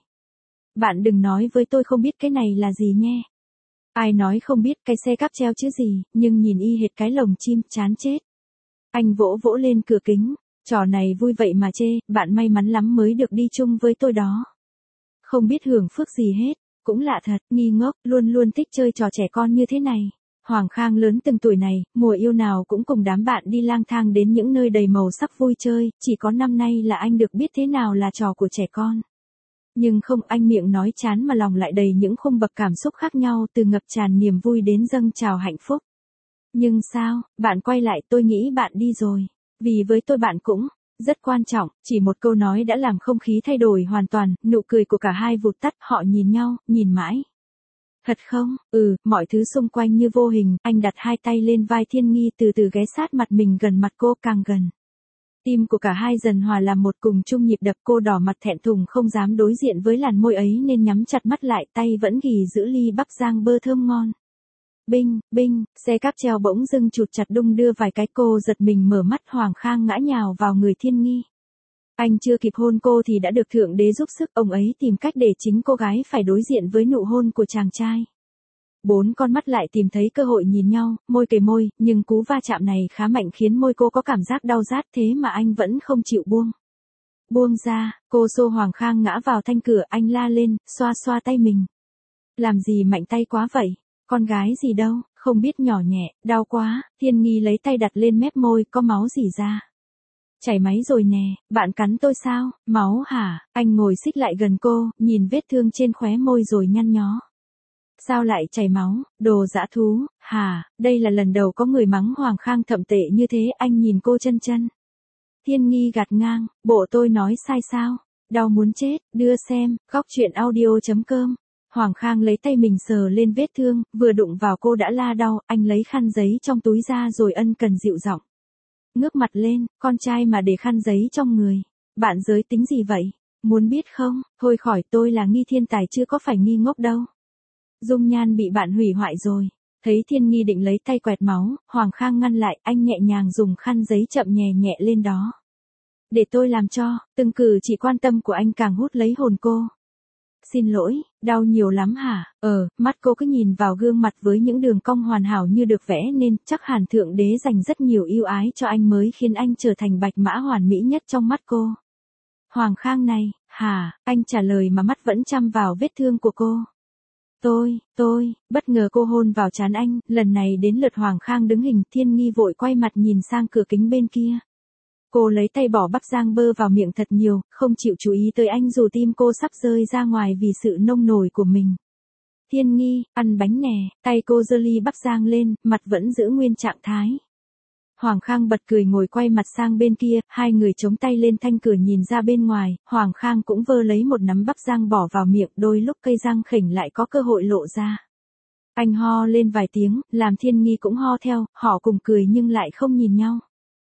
Speaker 1: Bạn đừng nói với tôi không biết cái này là gì nhé. Ai nói không biết, cái xe cáp treo chứ gì, nhưng nhìn y hệt cái lồng chim, chán chết. Anh vỗ vỗ lên cửa kính. Trò này vui vậy mà chê, bạn may mắn lắm mới được đi chung với tôi đó. Không biết hưởng phước gì hết, cũng lạ thật, Nghi ngốc, luôn luôn thích chơi trò trẻ con như thế này. Hoàng Khang lớn từng tuổi này, mùa yêu nào cũng cùng đám bạn đi lang thang đến những nơi đầy màu sắc vui chơi, chỉ có năm nay là anh được biết thế nào là trò của trẻ con. Nhưng không, anh miệng nói chán mà lòng lại đầy những khung bậc cảm xúc khác nhau, từ ngập tràn niềm vui đến dâng trào hạnh phúc. Nhưng sao, bạn quay lại, tôi nghĩ bạn đi rồi. Vì với tôi bạn cũng rất quan trọng, chỉ một câu nói đã làm không khí thay đổi hoàn toàn, nụ cười của cả hai vụt tắt, họ nhìn nhau, nhìn mãi. Thật không? Ừ, mọi thứ xung quanh như vô hình, anh đặt hai tay lên vai Thiên Nghi từ từ ghé sát mặt mình gần mặt cô, càng gần. Tim của cả hai dần hòa làm một, cùng chung nhịp đập, cô đỏ mặt thẹn thùng không dám đối diện với làn môi ấy nên nhắm chặt mắt lại, tay vẫn ghì giữ ly Bắc Giang bơ thơm ngon. Binh, binh, xe cáp treo bỗng dưng chụt chặt đung đưa vài cái, cô giật mình mở mắt, Hoàng Khang ngã nhào vào người Thiên Nghi. Anh chưa kịp hôn cô thì đã được Thượng Đế giúp sức, ông ấy tìm cách để chính cô gái phải đối diện với nụ hôn của chàng trai. Bốn con mắt lại tìm thấy cơ hội nhìn nhau, môi kề môi, nhưng cú va chạm này khá mạnh khiến môi cô có cảm giác đau rát, thế mà anh vẫn không chịu buông. Buông ra, cô xô Hoàng Khang ngã vào thanh cửa, anh la lên, xoa xoa tay mình. Làm gì mạnh tay quá vậy? Con gái gì đâu, không biết nhỏ nhẹ, đau quá. Thiên Nghi lấy tay đặt lên mép môi, có máu rỉ ra. Chảy máy rồi nè, bạn cắn tôi sao? Máu hả? Anh ngồi xích lại gần cô, nhìn vết thương trên khóe môi rồi nhăn nhó. Sao lại chảy máu, đồ dã thú, hả? Đây là lần đầu có người mắng Hoàng Khang thậm tệ như thế, anh nhìn cô chân chân. Thiên Nghi gạt ngang, bộ tôi nói sai sao? Đau muốn chết, đưa xem, khóc chuyện audio chấm com. Hoàng Khang lấy tay mình sờ lên vết thương, vừa đụng vào cô đã la đau, anh lấy khăn giấy trong túi ra rồi ân cần dịu giọng. Ngước mặt lên, con trai mà để khăn giấy trong người. Bạn giới tính gì vậy? Muốn biết không? Thôi khỏi, tôi là Nghi thiên tài chứ có phải Nghi ngốc đâu. Dung nhan bị bạn hủy hoại rồi. Thấy Thiên Nghi định lấy tay quẹt máu, Hoàng Khang ngăn lại, anh nhẹ nhàng dùng khăn giấy chậm nhẹ nhẹ lên đó. Để tôi làm cho, từng cử chỉ quan tâm của anh càng hút lấy hồn cô. Xin lỗi, đau nhiều lắm hả? Ờ, mắt cô cứ nhìn vào gương mặt với những đường cong hoàn hảo như được vẽ nên, chắc hẳn Thượng Đế dành rất nhiều ưu ái cho anh mới khiến anh trở thành bạch mã hoàn mỹ nhất trong mắt cô. Hoàng Khang này, hả? Anh trả lời mà mắt vẫn chăm vào vết thương của cô. Tôi, tôi, bất ngờ cô hôn vào trán anh, lần này đến lượt Hoàng Khang đứng hình, Thiên Nghi vội quay mặt nhìn sang cửa kính bên kia. Cô lấy tay bỏ bắp rang bơ vào miệng thật nhiều, không chịu chú ý tới anh dù tim cô sắp rơi ra ngoài vì sự nông nổi của mình. Thiên Nghi, ăn bánh nè, tay cô giơ ly bắp rang lên, mặt vẫn giữ nguyên trạng thái. Hoàng Khang bật cười ngồi quay mặt sang bên kia, hai người chống tay lên thanh cửa nhìn ra bên ngoài, Hoàng Khang cũng vơ lấy một nắm bắp rang bỏ vào miệng, đôi lúc cây răng khểnh lại có cơ hội lộ ra. Anh ho lên vài tiếng, làm Thiên Nghi cũng ho theo, họ cùng cười nhưng lại không nhìn nhau.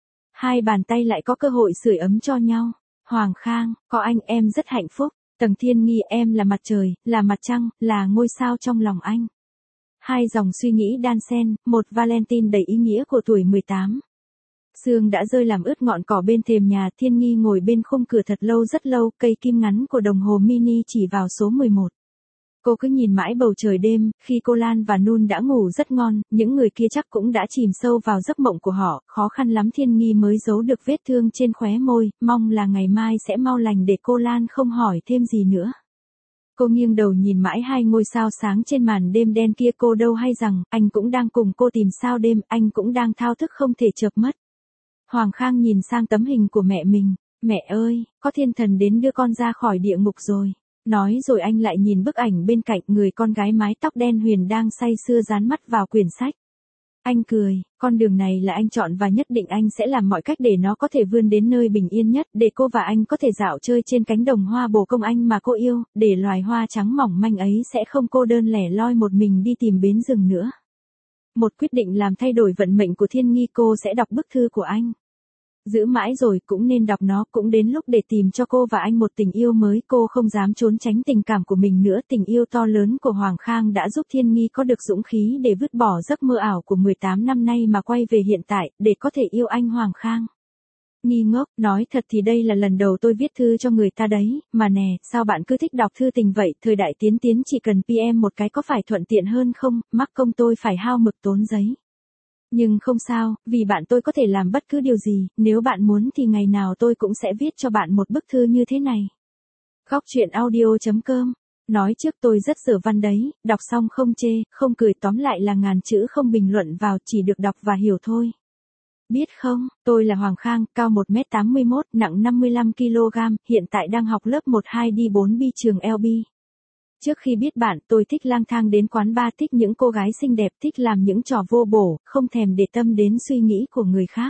Speaker 1: Hai bàn tay lại có cơ hội sưởi ấm cho nhau. Hoàng Khang, có anh em rất hạnh phúc. Tầng Thiên Nghi, em là mặt trời, là mặt trăng, là ngôi sao trong lòng anh. Hai dòng suy nghĩ đan xen, một Valentine đầy ý nghĩa của tuổi mười tám. Sương đã rơi làm ướt ngọn cỏ bên thềm nhà, Thiên Nghi ngồi bên khung cửa thật lâu rất lâu, cây kim ngắn của đồng hồ mini chỉ vào số mười một. Cô cứ nhìn mãi bầu trời đêm, khi cô Lan và Nun đã ngủ rất ngon, những người kia chắc cũng đã chìm sâu vào giấc mộng của họ, khó khăn lắm Thiên Nghi mới giấu được vết thương trên khóe môi, mong là ngày mai sẽ mau lành để cô Lan không hỏi thêm gì nữa. Cô nghiêng đầu nhìn mãi hai ngôi sao sáng trên màn đêm đen kia, cô đâu hay rằng, anh cũng đang cùng cô tìm sao đêm, anh cũng đang thao thức không thể chợp mất. Hoàng Khang nhìn sang tấm hình của mẹ mình, mẹ ơi, có thiên thần đến đưa con ra khỏi địa ngục rồi. Nói rồi anh lại nhìn bức ảnh bên cạnh, người con gái mái tóc đen huyền đang say sưa dán mắt vào quyển sách. Anh cười, con đường này là anh chọn và nhất định anh sẽ làm mọi cách để nó có thể vươn đến nơi bình yên nhất, để cô và anh có thể dạo chơi trên cánh đồng hoa bồ công anh mà cô yêu, để loài hoa trắng mỏng manh ấy sẽ không cô đơn lẻ loi một mình đi tìm bến rừng nữa. Một quyết định làm thay đổi vận mệnh của Thiên Nghi, cô sẽ đọc bức thư của anh. Giữ mãi rồi cũng nên đọc nó, cũng đến lúc để tìm cho cô và anh một tình yêu mới, cô không dám trốn tránh tình cảm của mình nữa. Tình yêu to lớn của Hoàng Khang đã giúp Thiên Nghi có được dũng khí để vứt bỏ giấc mơ ảo của mười tám năm nay mà quay về hiện tại, để có thể yêu anh Hoàng Khang. Nghi ngốc, nói thật thì đây là lần đầu tôi viết thư cho người ta đấy, mà nè, sao bạn cứ thích đọc thư tình vậy, thời đại tiến tiến chỉ cần pê em một cái có phải thuận tiện hơn không, mắc công tôi phải hao mực tốn giấy. Nhưng không sao, vì bạn tôi có thể làm bất cứ điều gì, nếu bạn muốn thì ngày nào tôi cũng sẽ viết cho bạn một bức thư như thế này. Khóc chuyện audio chấm com. Nói trước tôi rất dở văn đấy, đọc xong không chê, không cười, tóm lại là ngàn chữ không bình luận vào, chỉ được đọc và hiểu thôi. Biết không, tôi là Hoàng Khang, cao một mét tám mươi mốt, nặng năm mươi lăm ki lô gam, hiện tại đang học lớp một hai D bốn B trường L B. Trước khi biết bạn, tôi thích lang thang đến quán bar, thích những cô gái xinh đẹp, thích làm những trò vô bổ, không thèm để tâm đến suy nghĩ của người khác.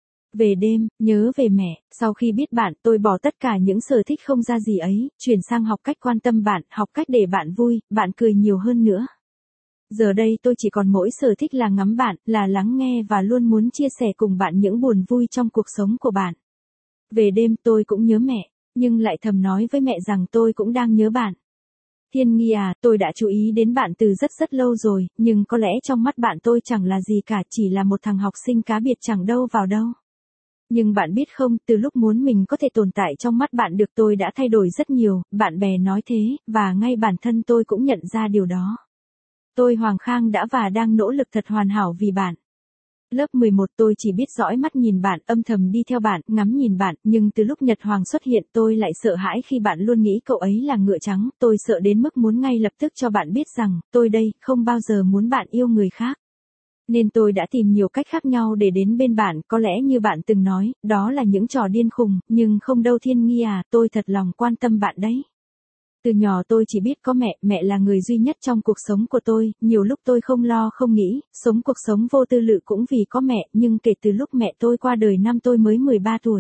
Speaker 1: Về đêm, nhớ về mẹ, sau khi biết bạn, tôi bỏ tất cả những sở thích không ra gì ấy, chuyển sang học cách quan tâm bạn, học cách để bạn vui, bạn cười nhiều hơn nữa. Giờ đây tôi chỉ còn mỗi sở thích là ngắm bạn, là lắng nghe và luôn muốn chia sẻ cùng bạn những buồn vui trong cuộc sống của bạn. Về đêm tôi cũng nhớ mẹ, nhưng lại thầm nói với mẹ rằng tôi cũng đang nhớ bạn. Thiên Nghi à, tôi đã chú ý đến bạn từ rất rất lâu rồi, nhưng có lẽ trong mắt bạn tôi chẳng là gì cả, chỉ là một thằng học sinh cá biệt chẳng đâu vào đâu. Nhưng bạn biết không, từ lúc muốn mình có thể tồn tại trong mắt bạn được tôi đã thay đổi rất nhiều, bạn bè nói thế, và ngay bản thân tôi cũng nhận ra điều đó. Tôi Hoàng Khang đã và đang nỗ lực thật hoàn hảo vì bạn. Lớp mười một tôi chỉ biết dõi mắt nhìn bạn, âm thầm đi theo bạn, ngắm nhìn bạn, nhưng từ lúc Nhật Hoàng xuất hiện tôi lại sợ hãi khi bạn luôn nghĩ cậu ấy là ngựa trắng, tôi sợ đến mức muốn ngay lập tức cho bạn biết rằng, tôi đây, không bao giờ muốn bạn yêu người khác. Nên tôi đã tìm nhiều cách khác nhau để đến bên bạn, có lẽ như bạn từng nói, đó là những trò điên khùng, nhưng không đâu Thiên Nghi à, tôi thật lòng quan tâm bạn đấy. Từ nhỏ tôi chỉ biết có mẹ, mẹ là người duy nhất trong cuộc sống của tôi, nhiều lúc tôi không lo không nghĩ, sống cuộc sống vô tư lự cũng vì có mẹ, nhưng kể từ lúc mẹ tôi qua đời năm tôi mới mười ba tuổi.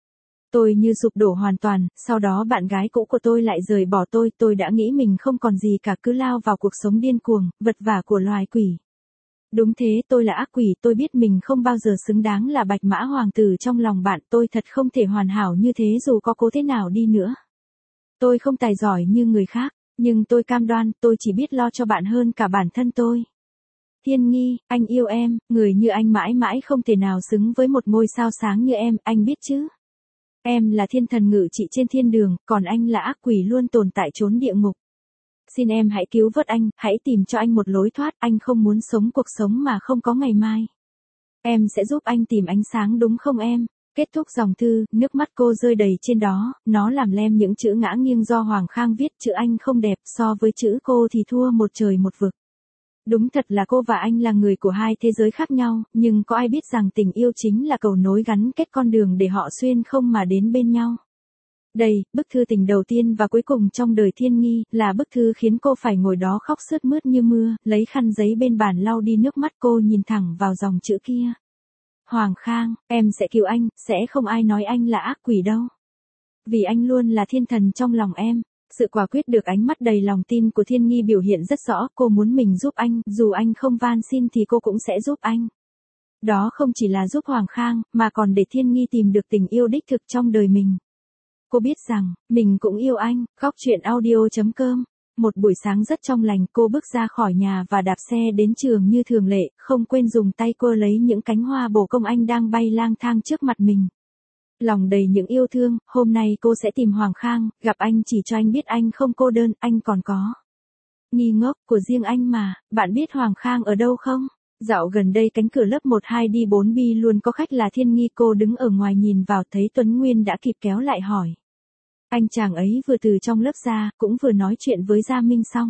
Speaker 1: Tôi như sụp đổ hoàn toàn, sau đó bạn gái cũ của tôi lại rời bỏ tôi, tôi đã nghĩ mình không còn gì cả cứ lao vào cuộc sống điên cuồng, vật vã của loài quỷ. Đúng thế, tôi là ác quỷ, tôi biết mình không bao giờ xứng đáng là bạch mã hoàng tử trong lòng bạn, tôi thật không thể hoàn hảo như thế dù có cố thế nào đi nữa. Tôi không tài giỏi như người khác, nhưng tôi cam đoan, tôi chỉ biết lo cho bạn hơn cả bản thân tôi. Thiên Nghi, anh yêu em, người như anh mãi mãi không thể nào xứng với một ngôi sao sáng như em, anh biết chứ. Em là thiên thần ngự trị trên thiên đường, còn anh là ác quỷ luôn tồn tại chốn địa ngục. Xin em hãy cứu vớt anh, hãy tìm cho anh một lối thoát, anh không muốn sống cuộc sống mà không có ngày mai. Em sẽ giúp anh tìm ánh sáng đúng không em? Kết thúc dòng thư, nước mắt cô rơi đầy trên đó, nó làm lem những chữ ngã nghiêng do Hoàng Khang viết, chữ anh không đẹp, so với chữ cô thì thua một trời một vực. Đúng thật là cô và anh là người của hai thế giới khác nhau, nhưng có ai biết rằng tình yêu chính là cầu nối gắn kết con đường để họ xuyên không mà đến bên nhau. Đây, bức thư tình đầu tiên và cuối cùng trong đời Thiên Nghi, là bức thư khiến cô phải ngồi đó khóc sướt mướt như mưa, lấy khăn giấy bên bàn lau đi nước mắt cô nhìn thẳng vào dòng chữ kia. Hoàng Khang, em sẽ cứu anh, sẽ không ai nói anh là ác quỷ đâu. Vì anh luôn là thiên thần trong lòng em. Sự quả quyết được ánh mắt đầy lòng tin của Thiên Nghi biểu hiện rất rõ, cô muốn mình giúp anh, dù anh không van xin thì cô cũng sẽ giúp anh. Đó không chỉ là giúp Hoàng Khang, mà còn để Thiên Nghi tìm được tình yêu đích thực trong đời mình. Cô biết rằng, mình cũng yêu anh, góc truyện audio chấm com. Một buổi sáng rất trong lành, cô bước ra khỏi nhà và đạp xe đến trường như thường lệ, không quên dùng tay cô lấy những cánh hoa bồ công anh đang bay lang thang trước mặt mình. Lòng đầy những yêu thương, hôm nay cô sẽ tìm Hoàng Khang, gặp anh chỉ cho anh biết anh không cô đơn, anh còn có nghi ngốc của riêng anh mà. Bạn biết Hoàng Khang ở đâu không? Dạo gần đây cánh cửa lớp một hai đi bốn bi luôn có khách là Thiên Nghi, cô đứng ở ngoài nhìn vào thấy Tuấn Nguyên đã kịp kéo lại hỏi. Anh chàng ấy vừa từ trong lớp ra, cũng vừa nói chuyện với Gia Minh xong.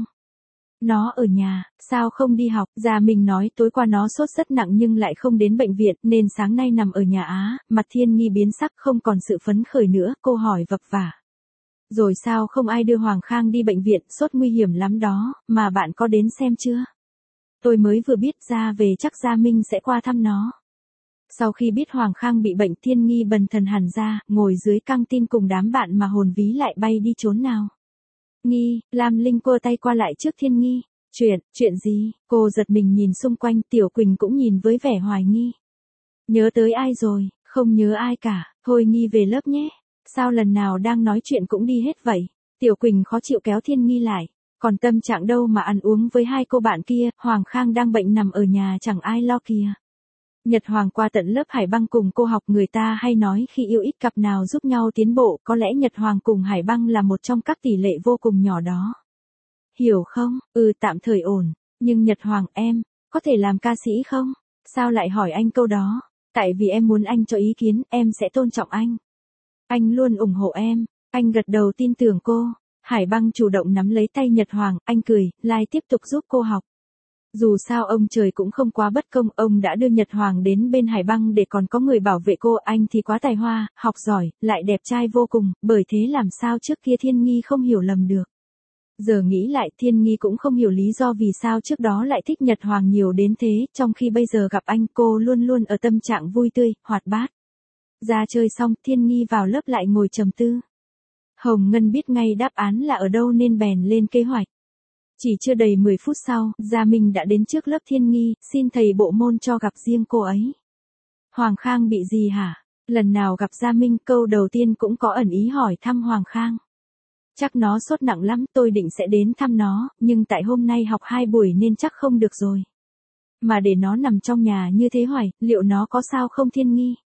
Speaker 1: Nó ở nhà, sao không đi học? Gia Minh nói tối qua nó sốt rất nặng nhưng lại không đến bệnh viện, nên sáng nay nằm ở nhà á. Mặt Thiên Nghi biến sắc, không còn sự phấn khởi nữa, cô hỏi vập vả. Rồi sao không ai đưa Hoàng Khang đi bệnh viện, sốt nguy hiểm lắm đó, mà bạn có đến xem chưa? Tôi mới vừa biết ra về, chắc Gia Minh sẽ qua thăm nó. Sau khi biết Hoàng Khang bị bệnh, Thiên Nghi bần thần hẳn ra, ngồi dưới căng tin cùng đám bạn mà hồn ví lại bay đi chốn nào. Nghi, Lam Linh quơ tay qua lại trước Thiên Nghi. Chuyện, chuyện gì? Cô giật mình nhìn xung quanh, Tiểu Quỳnh cũng nhìn với vẻ hoài nghi. Nhớ tới ai rồi? Không nhớ ai cả, thôi Nghi về lớp nhé. Sao lần nào đang nói chuyện cũng đi hết vậy? Tiểu Quỳnh khó chịu kéo Thiên Nghi lại. Còn tâm trạng đâu mà ăn uống với hai cô bạn kia, Hoàng Khang đang bệnh nằm ở nhà chẳng ai lo kìa. Nhật Hoàng qua tận lớp Hải Băng cùng cô học, người ta hay nói khi yêu ít cặp nào giúp nhau tiến bộ, có lẽ Nhật Hoàng cùng Hải Băng là một trong các tỷ lệ vô cùng nhỏ đó. Hiểu không? Ừ, tạm thời ổn. Nhưng Nhật Hoàng, em, có thể làm ca sĩ không? Sao lại hỏi anh câu đó? Tại vì em muốn anh cho ý kiến, em sẽ tôn trọng anh. Anh luôn ủng hộ em. Anh gật đầu tin tưởng cô. Hải Băng chủ động nắm lấy tay Nhật Hoàng, anh cười, lai tiếp tục giúp cô học. Dù sao ông trời cũng không quá bất công, ông đã đưa Nhật Hoàng đến bên Hải Băng để còn có người bảo vệ cô, anh thì quá tài hoa, học giỏi, lại đẹp trai vô cùng, bởi thế làm sao trước kia Thiên Nghi không hiểu lầm được. Giờ nghĩ lại, Thiên Nghi cũng không hiểu lý do vì sao trước đó lại thích Nhật Hoàng nhiều đến thế, trong khi bây giờ gặp anh cô luôn luôn ở tâm trạng vui tươi, hoạt bát. Ra chơi xong, Thiên Nghi vào lớp lại ngồi trầm tư. Hồng Ngân biết ngay đáp án là ở đâu nên bèn lên kế hoạch. Chỉ chưa đầy mười phút sau, Gia Minh đã đến trước lớp Thiên Nghi, xin thầy bộ môn cho gặp riêng cô ấy. Hoàng Khang bị gì hả? Lần nào gặp Gia Minh, câu đầu tiên cũng có ẩn ý hỏi thăm Hoàng Khang. Chắc nó sốt nặng lắm, tôi định sẽ đến thăm nó, nhưng tại hôm nay học hai buổi nên chắc không được rồi. Mà để nó nằm trong nhà như thế hoài, liệu nó có sao không Thiên Nghi?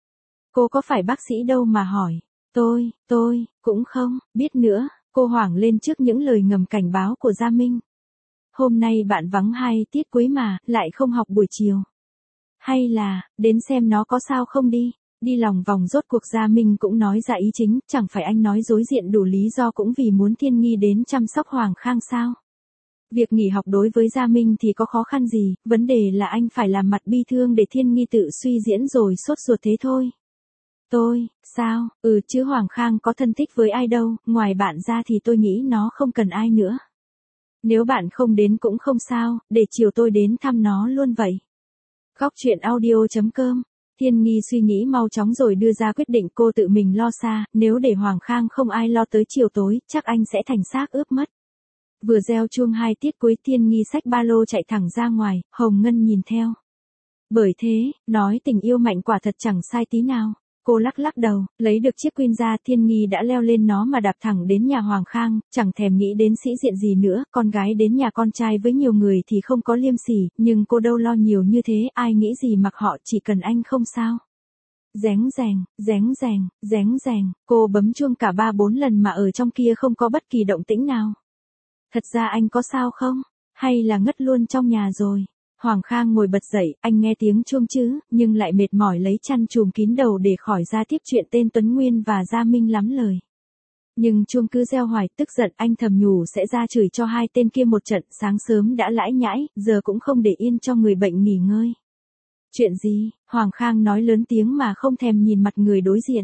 Speaker 1: Cô có phải bác sĩ đâu mà hỏi. Tôi, tôi, cũng không, biết nữa, cô hoảng lên trước những lời ngầm cảnh báo của Gia Minh. Hôm nay bạn vắng hai tiết cuối mà, lại không học buổi chiều. Hay là, đến xem nó có sao không đi. Đi lòng vòng rốt cuộc Gia Minh cũng nói ra ý chính, chẳng phải anh nói dối diện đủ lý do cũng vì muốn Thiên Nghi đến chăm sóc Hoàng Khang sao. Việc nghỉ học đối với Gia Minh thì có khó khăn gì, vấn đề là anh phải làm mặt bi thương để Thiên Nghi tự suy diễn rồi sốt ruột thế thôi. Tôi, sao, ừ chứ Hoàng Khang có thân thích với ai đâu, ngoài bạn ra thì tôi nghĩ nó không cần ai nữa. Nếu bạn không đến cũng không sao, để chiều tôi đến thăm nó luôn vậy. Góc truyện audio chấm com. Thiên Nghi suy nghĩ mau chóng rồi đưa ra quyết định cô tự mình lo xa, nếu để Hoàng Khang không ai lo tới chiều tối, chắc anh sẽ thành xác ướp mất. Vừa reo chuông hai tiết cuối Thiên Nghi xách ba lô chạy thẳng ra ngoài, Hồng Ngân nhìn theo. Bởi thế, nói tình yêu mạnh quả thật chẳng sai tí nào. Cô lắc lắc đầu, lấy được chiếc Queen ra Thiên Nghi đã leo lên nó mà đạp thẳng đến nhà Hoàng Khang, chẳng thèm nghĩ đến sĩ diện gì nữa, con gái đến nhà con trai với nhiều người thì không có liêm sỉ, nhưng cô đâu lo nhiều như thế, ai nghĩ gì mặc họ chỉ cần anh không sao. Réng rèng, réng rèng, réng rèng, cô bấm chuông cả ba bốn lần mà ở trong kia không có bất kỳ động tĩnh nào. Thật ra anh có sao không? Hay là ngất luôn trong nhà rồi? Hoàng Khang ngồi bật dậy, anh nghe tiếng chuông chứ, nhưng lại mệt mỏi lấy chăn trùm kín đầu để khỏi ra tiếp chuyện tên Tuấn Nguyên và Gia Minh lắm lời. Nhưng chuông cứ reo hoài, tức giận anh thầm nhủ sẽ ra chửi cho hai tên kia một trận, sáng sớm đã lãi nhãi, giờ cũng không để yên cho người bệnh nghỉ ngơi. Chuyện gì? Hoàng Khang nói lớn tiếng mà không thèm nhìn mặt người đối diện.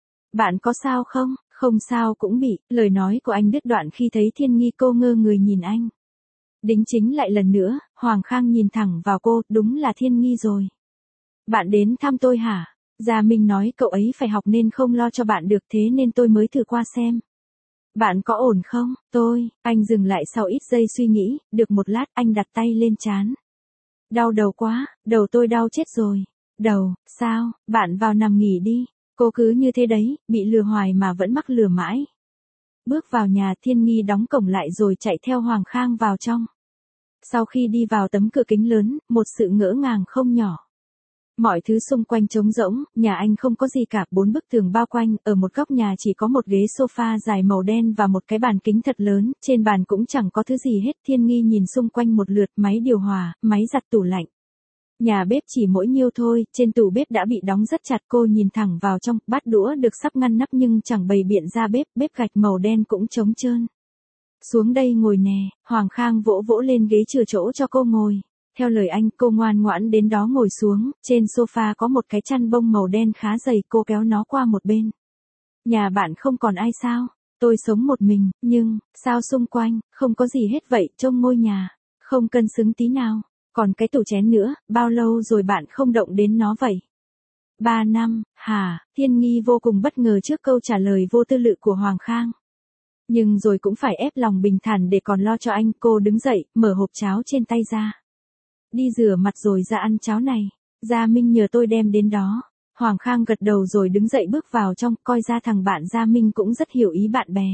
Speaker 1: Bạn có sao không? Không sao cũng bị, lời nói của anh đứt đoạn khi thấy Thiên Nghi cô ngơ người nhìn anh. Đính chính lại lần nữa, Hoàng Khang nhìn thẳng vào cô, đúng là Thiên Nghi rồi. Bạn đến thăm tôi hả? Gia Minh nói cậu ấy phải học nên không lo cho bạn được thế nên tôi mới thử qua xem. Bạn có ổn không? Tôi, anh dừng lại sau ít giây suy nghĩ, được một lát anh đặt tay lên trán. Đau đầu quá, đầu tôi đau chết rồi. Đầu, sao, bạn vào nằm nghỉ đi. Cô cứ như thế đấy, bị lừa hoài mà vẫn mắc lừa mãi. Bước vào nhà Thiên Nghi đóng cổng lại rồi chạy theo Hoàng Khang vào trong. Sau khi đi vào tấm cửa kính lớn, một sự ngỡ ngàng không nhỏ. Mọi thứ xung quanh trống rỗng, nhà anh không có gì cả, bốn bức tường bao quanh, ở một góc nhà chỉ có một ghế sofa dài màu đen và một cái bàn kính thật lớn, trên bàn cũng chẳng có thứ gì hết. Thiên Nghi nhìn xung quanh một lượt, máy điều hòa, máy giặt, tủ lạnh. Nhà bếp chỉ mỗi nhiêu thôi, trên tủ bếp đã bị đóng rất chặt, cô nhìn thẳng vào trong, bát đũa được sắp ngăn nắp nhưng chẳng bày biện ra bếp, bếp gạch màu đen cũng trống trơn. Xuống đây ngồi nè, Hoàng Khang vỗ vỗ lên ghế chừa chỗ cho cô ngồi. Theo lời anh, cô ngoan ngoãn đến đó ngồi xuống, trên sofa có một cái chăn bông màu đen khá dày, cô kéo nó qua một bên. Nhà bạn không còn ai sao? Tôi sống một mình, nhưng, sao xung quanh, không có gì hết vậy, trông ngôi nhà, không cân xứng tí nào. Còn cái tủ chén nữa, bao lâu rồi bạn không động đến nó vậy? Ba năm, hả? Thiên Nghi vô cùng bất ngờ trước câu trả lời vô tư lự của Hoàng Khang. Nhưng rồi cũng phải ép lòng bình thản để còn lo cho anh, cô đứng dậy, mở hộp cháo trên tay ra. Đi rửa mặt rồi ra ăn cháo này. Gia Minh nhờ tôi đem đến đó. Hoàng Khang gật đầu rồi đứng dậy bước vào trong, coi ra thằng bạn Gia Minh cũng rất hiểu ý bạn bè.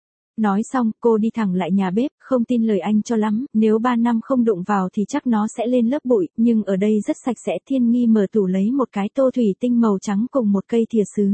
Speaker 1: Nói xong, cô đi thẳng lại nhà bếp, không tin lời anh cho lắm, nếu ba năm không đụng vào thì chắc nó sẽ lên lớp bụi, nhưng ở đây rất sạch sẽ. Thiên Nghi mở tủ lấy một cái tô thủy tinh màu trắng cùng một cây thìa sứ.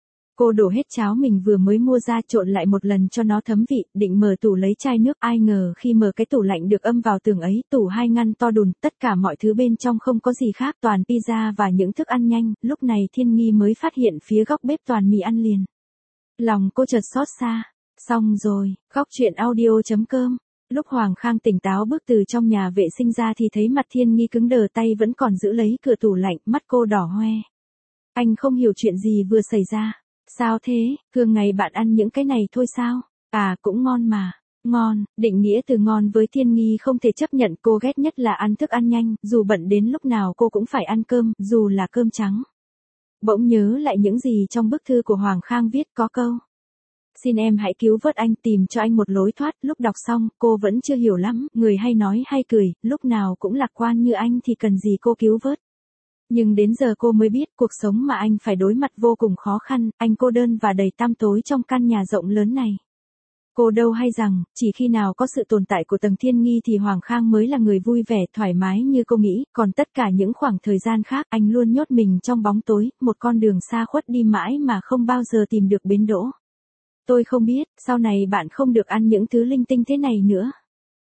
Speaker 1: Cô đổ hết cháo mình vừa mới mua ra trộn lại một lần cho nó thấm vị, định mở tủ lấy chai nước, ai ngờ khi mở cái tủ lạnh được âm vào tường ấy, tủ hai ngăn to đùn, tất cả mọi thứ bên trong không có gì khác, toàn pizza và những thức ăn nhanh. Lúc này Thiên Nghi mới phát hiện phía góc bếp toàn mì ăn liền. Lòng cô chợt xót xa. Xong rồi, góc truyện audio chấm com. Lúc Hoàng Khang tỉnh táo bước từ trong nhà vệ sinh ra thì thấy mặt Thiên Nghi cứng đờ, tay vẫn còn giữ lấy cửa tủ lạnh, mắt cô đỏ hoe. Anh không hiểu chuyện gì vừa xảy ra. Sao thế, thường ngày bạn ăn những cái này thôi sao? À cũng ngon mà. Ngon, định nghĩa từ ngon với Thiên Nghi không thể chấp nhận, cô ghét nhất là ăn thức ăn nhanh, dù bận đến lúc nào cô cũng phải ăn cơm, dù là cơm trắng. Bỗng nhớ lại những gì trong bức thư của Hoàng Khang viết có câu. Xin em hãy cứu vớt anh, tìm cho anh một lối thoát. Lúc đọc xong, cô vẫn chưa hiểu lắm, người hay nói hay cười, lúc nào cũng lạc quan như anh thì cần gì cô cứu vớt. Nhưng đến giờ cô mới biết cuộc sống mà anh phải đối mặt vô cùng khó khăn, anh cô đơn và đầy tăm tối trong căn nhà rộng lớn này. Cô đâu hay rằng, chỉ khi nào có sự tồn tại của Tầng Thiên Nghi thì Hoàng Khang mới là người vui vẻ, thoải mái như cô nghĩ, còn tất cả những khoảng thời gian khác, anh luôn nhốt mình trong bóng tối, một con đường xa khuất đi mãi mà không bao giờ tìm được bến đỗ. Tôi không biết, sau này bạn không được ăn những thứ linh tinh thế này nữa.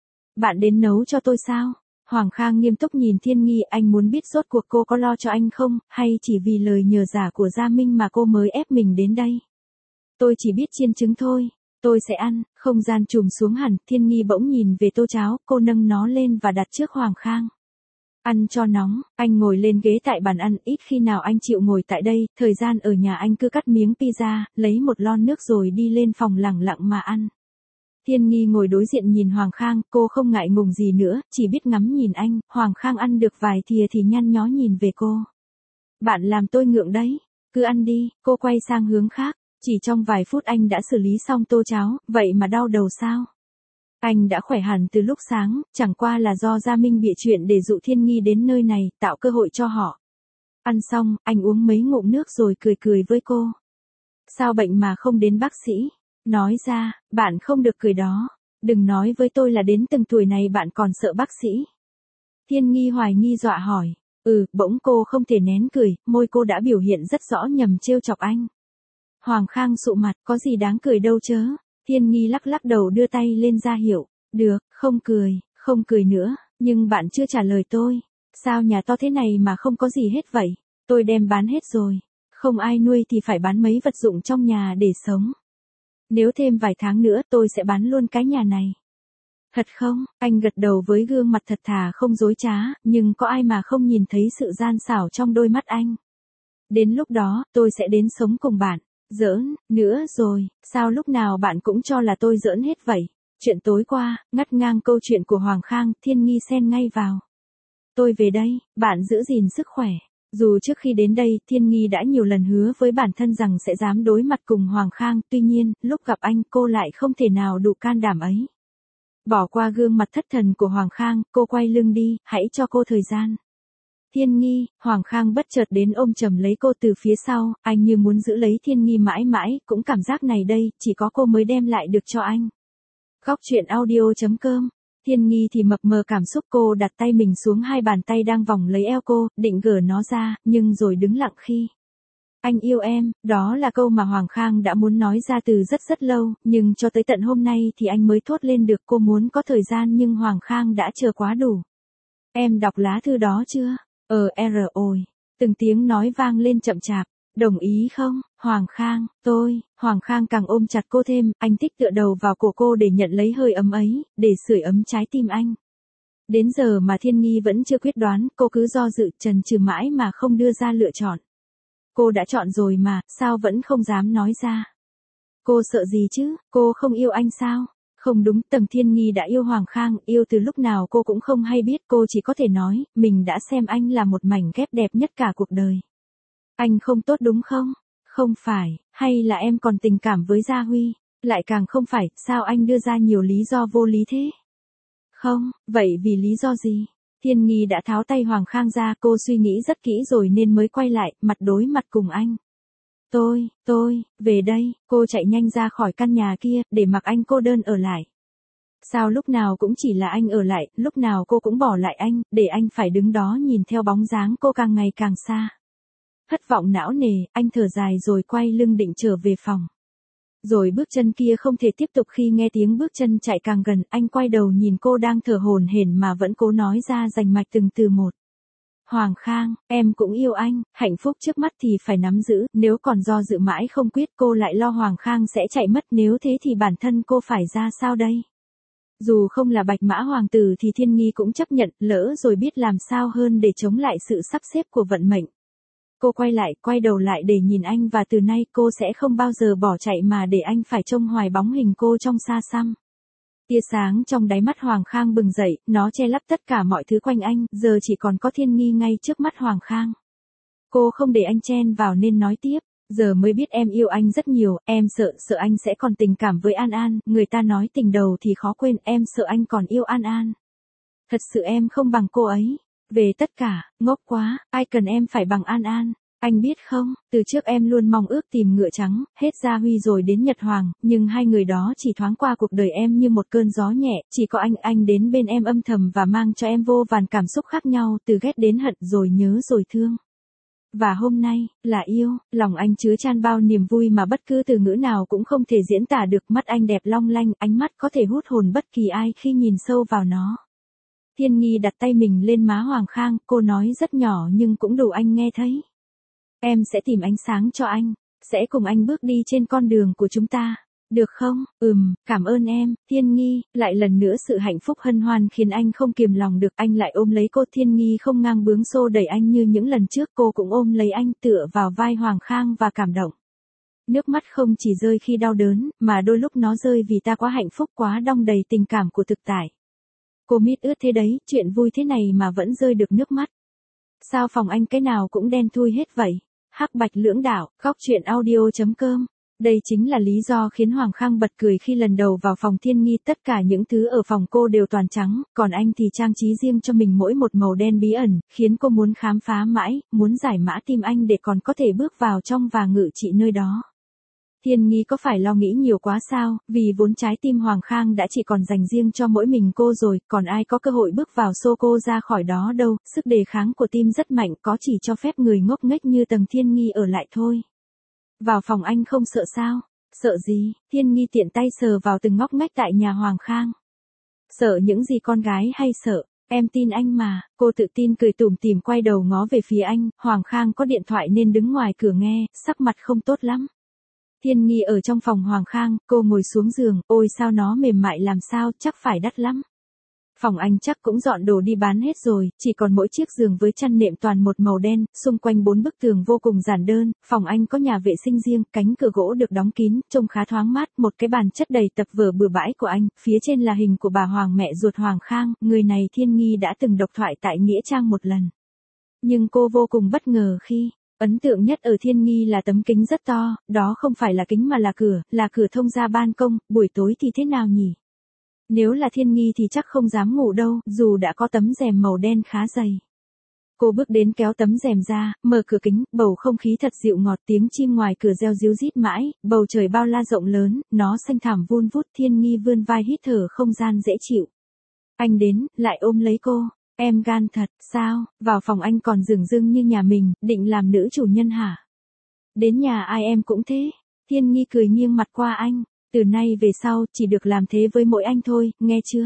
Speaker 1: Bạn đến nấu cho tôi sao? Hoàng Khang nghiêm túc nhìn Thiên Nghi, anh muốn biết rốt cuộc cô có lo cho anh không, hay chỉ vì lời nhờ giả của Gia Minh mà cô mới ép mình đến đây. Tôi chỉ biết chiên trứng thôi. Tôi sẽ ăn. Không gian trùm xuống hẳn, Thiên Nghi bỗng nhìn về tô cháo, cô nâng nó lên và đặt trước Hoàng Khang. Ăn cho nóng, anh ngồi lên ghế tại bàn ăn, ít khi nào anh chịu ngồi tại đây, thời gian ở nhà anh cứ cắt miếng pizza, lấy một lon nước rồi đi lên phòng lẳng lặng mà ăn. Thiên Nghi ngồi đối diện nhìn Hoàng Khang, cô không ngại ngùng gì nữa, chỉ biết ngắm nhìn anh, Hoàng Khang ăn được vài thìa thì nhăn nhó nhìn về cô. Bạn làm tôi ngượng đấy, cứ ăn đi, cô quay sang hướng khác. Chỉ trong vài phút anh đã xử lý xong tô cháo, vậy mà đau đầu sao? Anh đã khỏe hẳn từ lúc sáng, chẳng qua là do Gia Minh bịa chuyện để dụ Thiên Nghi đến nơi này, tạo cơ hội cho họ. Ăn xong, anh uống mấy ngụm nước rồi cười cười với cô. Sao bệnh mà không đến bác sĩ? Nói ra, bạn không được cười đó. Đừng nói với tôi là đến từng tuổi này bạn còn sợ bác sĩ. Thiên Nghi hoài nghi dọa hỏi. Ừ, bỗng cô không thể nén cười, môi cô đã biểu hiện rất rõ nhằm trêu chọc anh. Hoàng Khang sụ mặt, có gì đáng cười đâu chớ. Thiên Nghi lắc lắc đầu đưa tay lên ra hiệu. Được, không cười, không cười nữa, nhưng bạn chưa trả lời tôi. Sao nhà to thế này mà không có gì hết vậy? Tôi đem bán hết rồi. Không ai nuôi thì phải bán mấy vật dụng trong nhà để sống. Nếu thêm vài tháng nữa tôi sẽ bán luôn cái nhà này. Thật không? Anh gật đầu với gương mặt thật thà không dối trá, nhưng có ai mà không nhìn thấy sự gian xảo trong đôi mắt anh. Đến lúc đó, tôi sẽ đến sống cùng bạn. Giỡn, nữa rồi, sao lúc nào bạn cũng cho là tôi giỡn hết vậy? Chuyện tối qua, ngắt ngang câu chuyện của Hoàng Khang, Thiên Nghi xen ngay vào. Tôi về đây, bạn giữ gìn sức khỏe. Dù trước khi đến đây, Thiên Nghi đã nhiều lần hứa với bản thân rằng sẽ dám đối mặt cùng Hoàng Khang, tuy nhiên, lúc gặp anh cô lại không thể nào đủ can đảm ấy. Bỏ qua gương mặt thất thần của Hoàng Khang, cô quay lưng đi, hãy cho cô thời gian. Thiên Nghi, Hoàng Khang bất chợt đến ôm chầm lấy cô từ phía sau, anh như muốn giữ lấy Thiên Nghi mãi mãi, cũng cảm giác này đây, chỉ có cô mới đem lại được cho anh. Góc truyện audio chấm com. Thiên Nghi thì mập mờ cảm xúc, cô đặt tay mình xuống hai bàn tay đang vòng lấy eo cô, định gỡ nó ra, nhưng rồi đứng lặng khi. Anh yêu em, đó là câu mà Hoàng Khang đã muốn nói ra từ rất rất lâu, nhưng cho tới tận hôm nay thì anh mới thốt lên được. Cô muốn có thời gian nhưng Hoàng Khang đã chờ quá đủ. Em đọc lá thư đó chưa? Ờ R ôi. Từng tiếng nói vang lên chậm chạp. Đồng ý không, Hoàng Khang? Tôi. Hoàng Khang càng ôm chặt cô thêm, anh thích tựa đầu vào cổ cô để nhận lấy hơi ấm ấy, để sưởi ấm trái tim anh. Đến giờ mà Thiên Nghi vẫn chưa quyết đoán, cô cứ do dự chần chừ mãi mà không đưa ra lựa chọn. Cô đã chọn rồi mà, sao vẫn không dám nói ra? Cô sợ gì chứ, cô không yêu anh sao? Không đúng, Tầng Thiên Nghi đã yêu Hoàng Khang, yêu từ lúc nào cô cũng không hay biết, cô chỉ có thể nói, mình đã xem anh là một mảnh ghép đẹp nhất cả cuộc đời. Anh không tốt đúng không? Không phải, hay là em còn tình cảm với Gia Huy? Lại càng không phải, sao anh đưa ra nhiều lý do vô lý thế? Không, vậy vì lý do gì? Thiên Nghi đã tháo tay Hoàng Khang ra, cô suy nghĩ rất kỹ rồi nên mới quay lại, mặt đối mặt cùng anh. Tôi, tôi, về đây, cô chạy nhanh ra khỏi căn nhà kia, để mặc anh cô đơn ở lại. Sao lúc nào cũng chỉ là anh ở lại, lúc nào cô cũng bỏ lại anh, để anh phải đứng đó nhìn theo bóng dáng cô càng ngày càng xa. Thất vọng não nề, anh thở dài rồi quay lưng định trở về phòng. Rồi bước chân kia không thể tiếp tục khi nghe tiếng bước chân chạy càng gần, anh quay đầu nhìn cô đang thở hổn hển mà vẫn cố nói ra rành mạch từng từ một. Hoàng Khang, em cũng yêu anh, hạnh phúc trước mắt thì phải nắm giữ, nếu còn do dự mãi không quyết cô lại lo Hoàng Khang sẽ chạy mất, nếu thế thì bản thân cô phải ra sao đây? Dù không là bạch mã hoàng tử thì Thiên Nghi cũng chấp nhận, lỡ rồi biết làm sao hơn để chống lại sự sắp xếp của vận mệnh. Cô quay lại, quay đầu lại để nhìn anh và từ nay cô sẽ không bao giờ bỏ chạy mà để anh phải trông hoài bóng hình cô trong xa xăm. Tia sáng trong đáy mắt Hoàng Khang bừng dậy, nó che lấp tất cả mọi thứ quanh anh, giờ chỉ còn có Thiên Nghi ngay trước mắt Hoàng Khang. Cô không để anh chen vào nên nói tiếp, giờ mới biết em yêu anh rất nhiều, em sợ, sợ anh sẽ còn tình cảm với An An, người ta nói tình đầu thì khó quên, em sợ anh còn yêu An An. Thật sự em không bằng cô ấy. Về tất cả, ngốc quá, ai cần em phải bằng An An. Anh biết không, từ trước em luôn mong ước tìm ngựa trắng, hết Gia Huy rồi đến Nhật Hoàng, nhưng hai người đó chỉ thoáng qua cuộc đời em như một cơn gió nhẹ, chỉ có anh, anh đến bên em âm thầm và mang cho em vô vàn cảm xúc khác nhau, từ ghét đến hận rồi nhớ rồi thương. Và hôm nay, là yêu, lòng anh chứa chan bao niềm vui mà bất cứ từ ngữ nào cũng không thể diễn tả được, mắt anh đẹp long lanh, ánh mắt có thể hút hồn bất kỳ ai khi nhìn sâu vào nó. Thiên Nghi đặt tay mình lên má Hoàng Khang, cô nói rất nhỏ nhưng cũng đủ anh nghe thấy. Em sẽ tìm ánh sáng cho anh, sẽ cùng anh bước đi trên con đường của chúng ta. Được không? Ừm, cảm ơn em, Thiên Nghi. Lại lần nữa sự hạnh phúc hân hoan khiến anh không kiềm lòng được, anh lại ôm lấy cô. Thiên Nghi không ngang bướng xô đẩy anh như những lần trước, cô cũng ôm lấy anh tựa vào vai Hoàng Khang và cảm động. Nước mắt không chỉ rơi khi đau đớn, mà đôi lúc nó rơi vì ta quá hạnh phúc, quá đong đầy tình cảm của thực tại. Cô mít ướt thế đấy, chuyện vui thế này mà vẫn rơi được nước mắt. Sao phòng anh cái nào cũng đen thui hết vậy? Hắc bạch lưỡng đạo, góc truyện audio chấm com. Đây chính là lý do khiến Hoàng Khang bật cười khi lần đầu vào phòng Thiên Nghi, tất cả những thứ ở phòng cô đều toàn trắng, còn anh thì trang trí riêng cho mình mỗi một màu đen bí ẩn, khiến cô muốn khám phá mãi, muốn giải mã tim anh để còn có thể bước vào trong và ngự trị nơi đó. Thiên Nghi có phải lo nghĩ nhiều quá sao, vì vốn trái tim Hoàng Khang đã chỉ còn dành riêng cho mỗi mình cô rồi, còn ai có cơ hội bước vào xô cô ra khỏi đó đâu, sức đề kháng của tim rất mạnh, có chỉ cho phép người ngốc nghếch như Tầng Thiên Nghi ở lại thôi. Vào phòng anh không sợ sao? Sợ gì? Thiên Nghi tiện tay sờ vào từng ngóc ngách tại nhà Hoàng Khang. Sợ những gì con gái hay sợ? Em tin anh mà, cô tự tin cười tủm tỉm quay đầu ngó về phía anh, Hoàng Khang có điện thoại nên đứng ngoài cửa nghe, sắc mặt không tốt lắm. Thiên Nghi ở trong phòng Hoàng Khang, cô ngồi xuống giường, ôi sao nó mềm mại làm sao, chắc phải đắt lắm. Phòng anh chắc cũng dọn đồ đi bán hết rồi, chỉ còn mỗi chiếc giường với chăn nệm toàn một màu đen, xung quanh bốn bức tường vô cùng giản đơn, phòng anh có nhà vệ sinh riêng, cánh cửa gỗ được đóng kín, trông khá thoáng mát, một cái bàn chất đầy tập vở bừa bãi của anh, phía trên là hình của bà Hoàng mẹ ruột Hoàng Khang, người này Thiên Nghi đã từng độc thoại tại Nghĩa Trang một lần. Nhưng cô vô cùng bất ngờ khi... Ấn tượng nhất ở Thiên Nghi là tấm kính rất to, đó không phải là kính mà là cửa, là cửa thông ra ban công, buổi tối thì thế nào nhỉ? Nếu là Thiên Nghi thì chắc không dám ngủ đâu, dù đã có tấm rèm màu đen khá dày. Cô bước đến kéo tấm rèm ra, mở cửa kính, bầu không khí thật dịu ngọt, tiếng chim ngoài cửa reo ríu rít mãi, bầu trời bao la rộng lớn, nó xanh thẳm vun vút. Thiên Nghi vươn vai hít thở không gian dễ chịu. Anh đến, lại ôm lấy cô. Em gan thật, sao, vào phòng anh còn dửng dưng như nhà mình, định làm nữ chủ nhân hả? Đến nhà ai em cũng thế. Thiên Nghi cười nghiêng mặt qua anh, từ nay về sau, chỉ được làm thế với mỗi anh thôi, nghe chưa?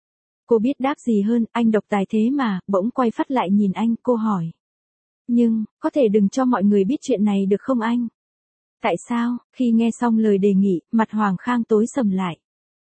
Speaker 1: Cô biết đáp gì hơn, anh độc tài thế mà, bỗng quay phát lại nhìn anh, cô hỏi. Nhưng, có thể đừng cho mọi người biết chuyện này được không anh? Tại sao? Khi nghe xong lời đề nghị, mặt Hoàng Khang tối sầm lại.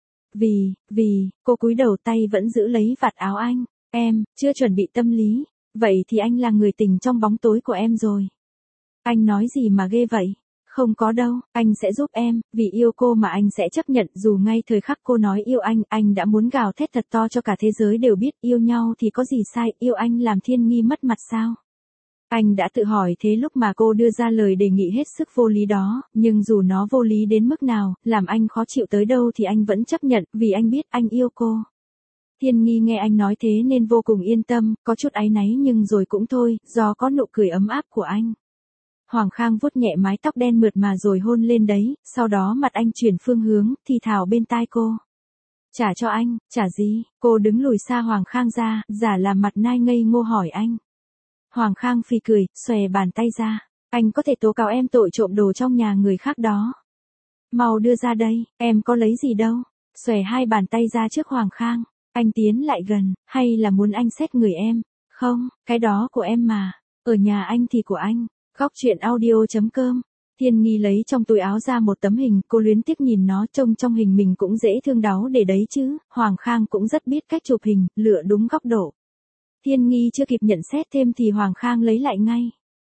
Speaker 1: Vì, vì, cô cúi đầu tay vẫn giữ lấy vạt áo anh. Em, chưa chuẩn bị tâm lý, vậy thì anh là người tình trong bóng tối của em rồi. Anh nói gì mà ghê vậy? Không có đâu, anh sẽ giúp em, vì yêu cô mà anh sẽ chấp nhận, dù ngay thời khắc cô nói yêu anh, anh đã muốn gào thét thật to cho cả thế giới đều biết, yêu nhau thì có gì sai, yêu anh làm Thiên Nghi mất mặt sao? Anh đã tự hỏi thế lúc mà cô đưa ra lời đề nghị hết sức vô lý đó, nhưng dù nó vô lý đến mức nào, làm anh khó chịu tới đâu thì anh vẫn chấp nhận, vì anh biết anh yêu cô. Thiên Nghi nghe anh nói thế nên vô cùng yên tâm, có chút áy náy nhưng rồi cũng thôi, do có nụ cười ấm áp của anh. Hoàng Khang vuốt nhẹ mái tóc đen mượt mà rồi hôn lên đấy, sau đó mặt anh chuyển phương hướng, thì thào bên tai cô. Trả cho anh, trả gì? Cô đứng lùi xa Hoàng Khang ra, giả làm mặt nai ngây ngô hỏi anh. Hoàng Khang phì cười, xòe bàn tay ra. Anh có thể tố cáo em tội trộm đồ trong nhà người khác đó. Mau đưa ra đây, em có lấy gì đâu. Xòe hai bàn tay ra trước Hoàng Khang. Anh tiến lại gần, hay là muốn anh xét người em? Không, cái đó của em mà. Ở nhà anh thì của anh. Góc truyện audio chấm com. Thiên Nghi lấy trong túi áo ra một tấm hình, cô luyến tiếc nhìn nó, trông trong hình mình cũng dễ thương đáo để đấy chứ. Hoàng Khang cũng rất biết cách chụp hình, lựa đúng góc độ. Thiên Nghi chưa kịp nhận xét thêm thì Hoàng Khang lấy lại ngay.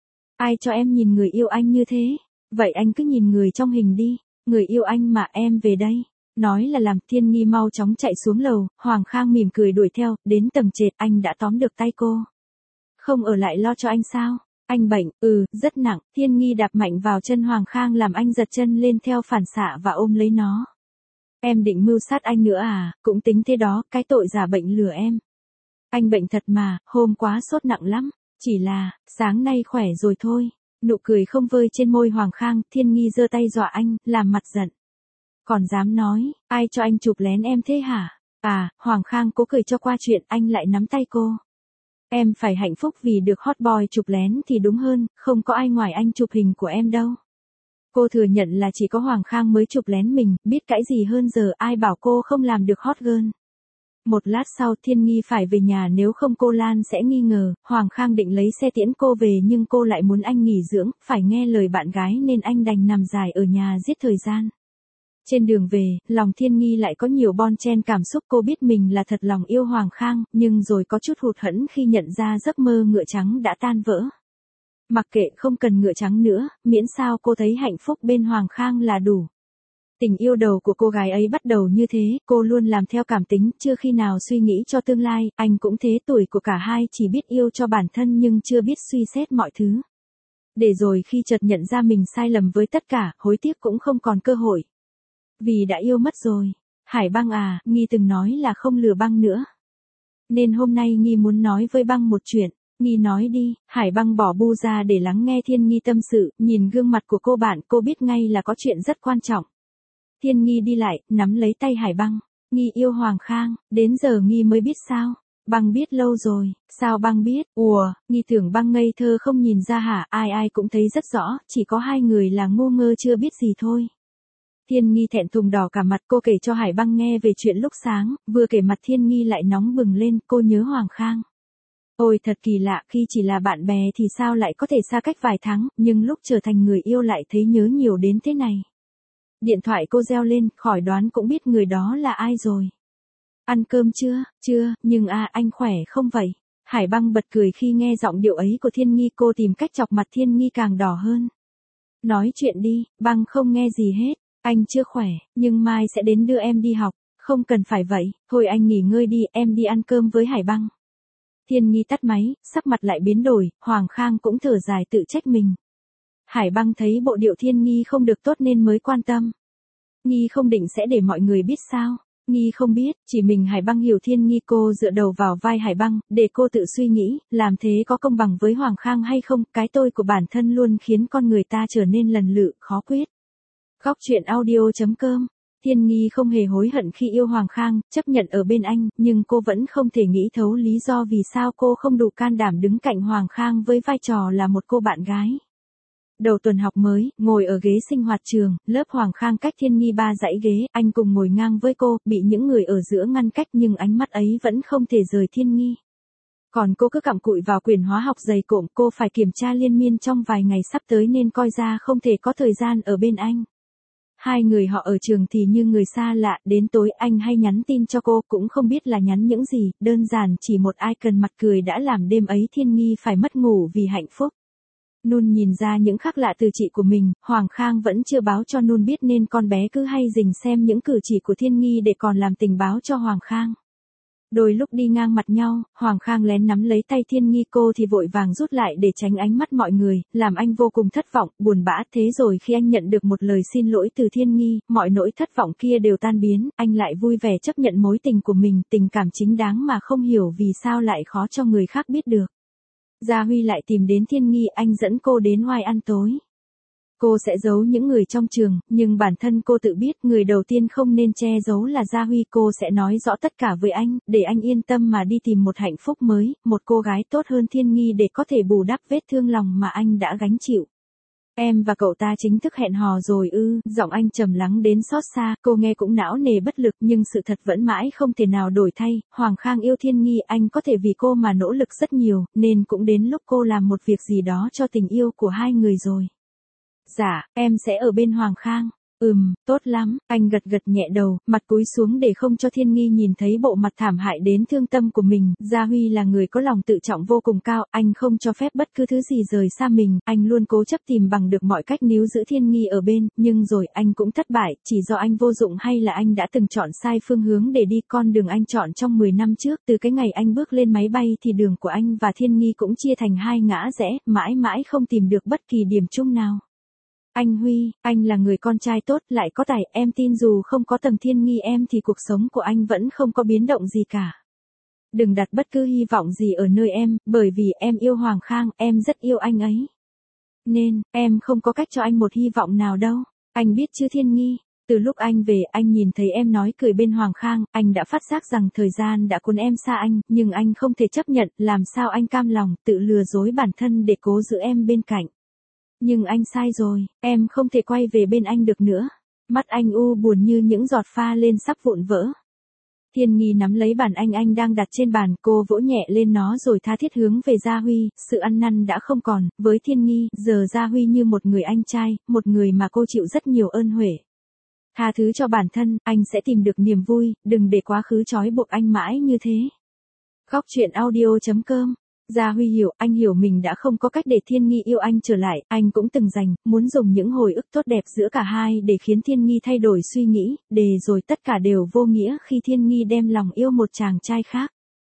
Speaker 1: Ai cho em nhìn người yêu anh như thế? Vậy anh cứ nhìn người trong hình đi. Người yêu anh mà, em về đây. Nói là làm. Thiên Nghi mau chóng chạy xuống lầu, Hoàng Khang mỉm cười đuổi theo, đến tầng trệt anh đã tóm được tay cô. Không ở lại lo cho anh sao? Anh bệnh, ừ, rất nặng. Thiên Nghi đạp mạnh vào chân Hoàng Khang làm anh giật chân lên theo phản xạ và ôm lấy nó. Em định mưu sát anh nữa à? Cũng tính thế đó, cái tội giả bệnh lừa em. Anh bệnh thật mà, hôm quá sốt nặng lắm, chỉ là, sáng nay khỏe rồi thôi. Nụ cười không vơi trên môi Hoàng Khang, Thiên Nghi giơ tay dọa anh, làm mặt giận. Còn dám nói, ai cho anh chụp lén em thế hả? À, Hoàng Khang cố cười cho qua chuyện, anh lại nắm tay cô. Em phải hạnh phúc vì được hot boy chụp lén thì đúng hơn, không có ai ngoài anh chụp hình của em đâu. Cô thừa nhận là chỉ có Hoàng Khang mới chụp lén mình, biết cãi gì hơn giờ, ai bảo cô không làm được hot girl. Một lát sau Thiên Nghi phải về nhà, nếu không cô Lan sẽ nghi ngờ. Hoàng Khang định lấy xe tiễn cô về nhưng cô lại muốn anh nghỉ dưỡng, phải nghe lời bạn gái nên anh đành nằm dài ở nhà giết thời gian. Trên đường về, lòng Thiên Nghi lại có nhiều bon chen cảm xúc. Cô biết mình là thật lòng yêu Hoàng Khang, nhưng rồi có chút hụt hẫng khi nhận ra giấc mơ ngựa trắng đã tan vỡ. Mặc kệ, không cần ngựa trắng nữa, miễn sao cô thấy hạnh phúc bên Hoàng Khang là đủ. Tình yêu đầu của cô gái ấy bắt đầu như thế, cô luôn làm theo cảm tính, chưa khi nào suy nghĩ cho tương lai. Anh cũng thế, tuổi của cả hai chỉ biết yêu cho bản thân nhưng chưa biết suy xét mọi thứ. Để rồi khi chợt nhận ra mình sai lầm với tất cả, hối tiếc cũng không còn cơ hội. Vì đã yêu mất rồi. Hải Băng à, Nghi từng nói là không lừa Băng nữa. Nên hôm nay Nghi muốn nói với Băng một chuyện. Nghi nói đi. Hải Băng bỏ bu ra để lắng nghe Thiên Nghi tâm sự, nhìn gương mặt của cô bạn, cô biết ngay là có chuyện rất quan trọng. Thiên Nghi đi lại, nắm lấy tay Hải Băng. Nghi yêu Hoàng Khang, đến giờ Nghi mới biết sao? Băng biết lâu rồi. Sao Băng biết? Ùa, Nghi tưởng Băng ngây thơ không nhìn ra hả? Ai ai cũng thấy rất rõ, chỉ có hai người là ngu ngơ chưa biết gì thôi. Thiên Nghi thẹn thùng đỏ cả mặt, cô kể cho Hải Băng nghe về chuyện lúc sáng, vừa kể mặt Thiên Nghi lại nóng bừng lên, cô nhớ Hoàng Khang. Ôi thật kỳ lạ, khi chỉ là bạn bè thì sao lại có thể xa cách vài tháng, nhưng lúc trở thành người yêu lại thấy nhớ nhiều đến thế này. Điện thoại cô reo lên, khỏi đoán cũng biết người đó là ai rồi. Ăn cơm chưa? Chưa, nhưng à anh khỏe không vậy? Hải Băng bật cười khi nghe giọng điệu ấy của Thiên Nghi, cô tìm cách chọc mặt Thiên Nghi càng đỏ hơn. Nói chuyện đi, Băng không nghe gì hết. Anh chưa khỏe, nhưng mai sẽ đến đưa em đi học. Không cần phải vậy, thôi anh nghỉ ngơi đi, em đi ăn cơm với Hải Băng. Thiên Nghi tắt máy, sắc mặt lại biến đổi, Hoàng Khang cũng thở dài tự trách mình. Hải Băng thấy bộ điệu Thiên Nghi không được tốt nên mới quan tâm. Nghi không định sẽ để mọi người biết sao? Nghi không biết, chỉ mình Hải Băng hiểu Thiên Nghi. Cô dựa đầu vào vai Hải Băng, để cô tự suy nghĩ, làm thế có công bằng với Hoàng Khang hay không? Cái tôi của bản thân luôn khiến con người ta trở nên lần lự, khó quyết. Khóc chuyện audio chấm com. Thiên Nghi không hề hối hận khi yêu Hoàng Khang, chấp nhận ở bên anh, nhưng cô vẫn không thể nghĩ thấu lý do vì sao cô không đủ can đảm đứng cạnh Hoàng Khang với vai trò là một cô bạn gái. Đầu tuần học mới, ngồi ở ghế sinh hoạt trường, lớp Hoàng Khang cách Thiên Nghi ba dãy ghế, anh cùng ngồi ngang với cô, bị những người ở giữa ngăn cách nhưng ánh mắt ấy vẫn không thể rời Thiên Nghi. Còn cô cứ cặm cụi vào quyển hóa học dày cộm, cô phải kiểm tra liên miên trong vài ngày sắp tới nên coi ra không thể có thời gian ở bên anh. Hai người họ ở trường thì như người xa lạ, đến tối anh hay nhắn tin cho cô, cũng không biết là nhắn những gì, đơn giản chỉ một icon mặt cười đã làm đêm ấy Thiên Nghi phải mất ngủ vì hạnh phúc. Nun nhìn ra những khác lạ từ chị của mình, Hoàng Khang vẫn chưa báo cho Nun biết nên con bé cứ hay rình xem những cử chỉ của Thiên Nghi để còn làm tình báo cho Hoàng Khang. Đôi lúc đi ngang mặt nhau, Hoàng Khang lén nắm lấy tay Thiên Nghi, cô thì vội vàng rút lại để tránh ánh mắt mọi người, làm anh vô cùng thất vọng, buồn bã. Thế rồi khi anh nhận được một lời xin lỗi từ Thiên Nghi, mọi nỗi thất vọng kia đều tan biến, anh lại vui vẻ chấp nhận mối tình của mình, tình cảm chính đáng mà không hiểu vì sao lại khó cho người khác biết được. Gia Huy lại tìm đến Thiên Nghi, anh dẫn cô đến ngoài ăn tối. Cô sẽ giấu những người trong trường, nhưng bản thân cô tự biết người đầu tiên không nên che giấu là Gia Huy. Cô sẽ nói rõ tất cả với anh, để anh yên tâm mà đi tìm một hạnh phúc mới, một cô gái tốt hơn Thiên Nghi để có thể bù đắp vết thương lòng mà anh đã gánh chịu. Em và cậu ta chính thức hẹn hò rồi ư? Giọng anh trầm lắng đến xót xa, cô nghe cũng não nề bất lực nhưng sự thật vẫn mãi không thể nào đổi thay. Hoàng Khang yêu Thiên Nghi, anh có thể vì cô mà nỗ lực rất nhiều, nên cũng đến lúc cô làm một việc gì đó cho tình yêu của hai người rồi. Dạ, em sẽ ở bên Hoàng Khang. Ừm, tốt lắm, anh gật gật nhẹ đầu, mặt cúi xuống để không cho Thiên Nghi nhìn thấy bộ mặt thảm hại đến thương tâm của mình. Gia Huy là người có lòng tự trọng vô cùng cao, anh không cho phép bất cứ thứ gì rời xa mình, anh luôn cố chấp tìm bằng được mọi cách níu giữ Thiên Nghi ở bên, nhưng rồi anh cũng thất bại, chỉ do anh vô dụng hay là anh đã từng chọn sai phương hướng để đi. Con đường anh chọn trong mười năm trước, từ cái ngày anh bước lên máy bay thì đường của anh và Thiên Nghi cũng chia thành hai ngã rẽ, mãi mãi không tìm được bất kỳ điểm chung nào. Anh Huy, anh là người con trai tốt, lại có tài, em tin dù không có tầng Thiên Nghi em thì cuộc sống của anh vẫn không có biến động gì cả. Đừng đặt bất cứ hy vọng gì ở nơi em, bởi vì em yêu Hoàng Khang, em rất yêu anh ấy. Nên, em không có cách cho anh một hy vọng nào đâu. Anh biết chứ Thiên Nghi, từ lúc anh về anh nhìn thấy em nói cười bên Hoàng Khang, anh đã phát giác rằng thời gian đã cuốn em xa anh, nhưng anh không thể chấp nhận, làm sao anh cam lòng, tự lừa dối bản thân để cố giữ em bên cạnh. Nhưng anh sai rồi, em không thể quay về bên anh được nữa. Mắt anh u buồn như những giọt pha lên sắp vụn vỡ. Thiên Nghi nắm lấy bàn anh anh đang đặt trên bàn, cô vỗ nhẹ lên nó rồi tha thiết hướng về Gia Huy, sự ăn năn đã không còn, với Thiên Nghi, giờ Gia Huy như một người anh trai, một người mà cô chịu rất nhiều ơn huệ. Tha thứ cho bản thân, anh sẽ tìm được niềm vui, đừng để quá khứ trói buộc anh mãi như thế. Khóc chuyện audio chấm com. Gia Huy hiểu, anh hiểu mình đã không có cách để Thiên Nghi yêu anh trở lại, anh cũng từng dành, muốn dùng những hồi ức tốt đẹp giữa cả hai để khiến Thiên Nghi thay đổi suy nghĩ, để rồi tất cả đều vô nghĩa khi Thiên Nghi đem lòng yêu một chàng trai khác.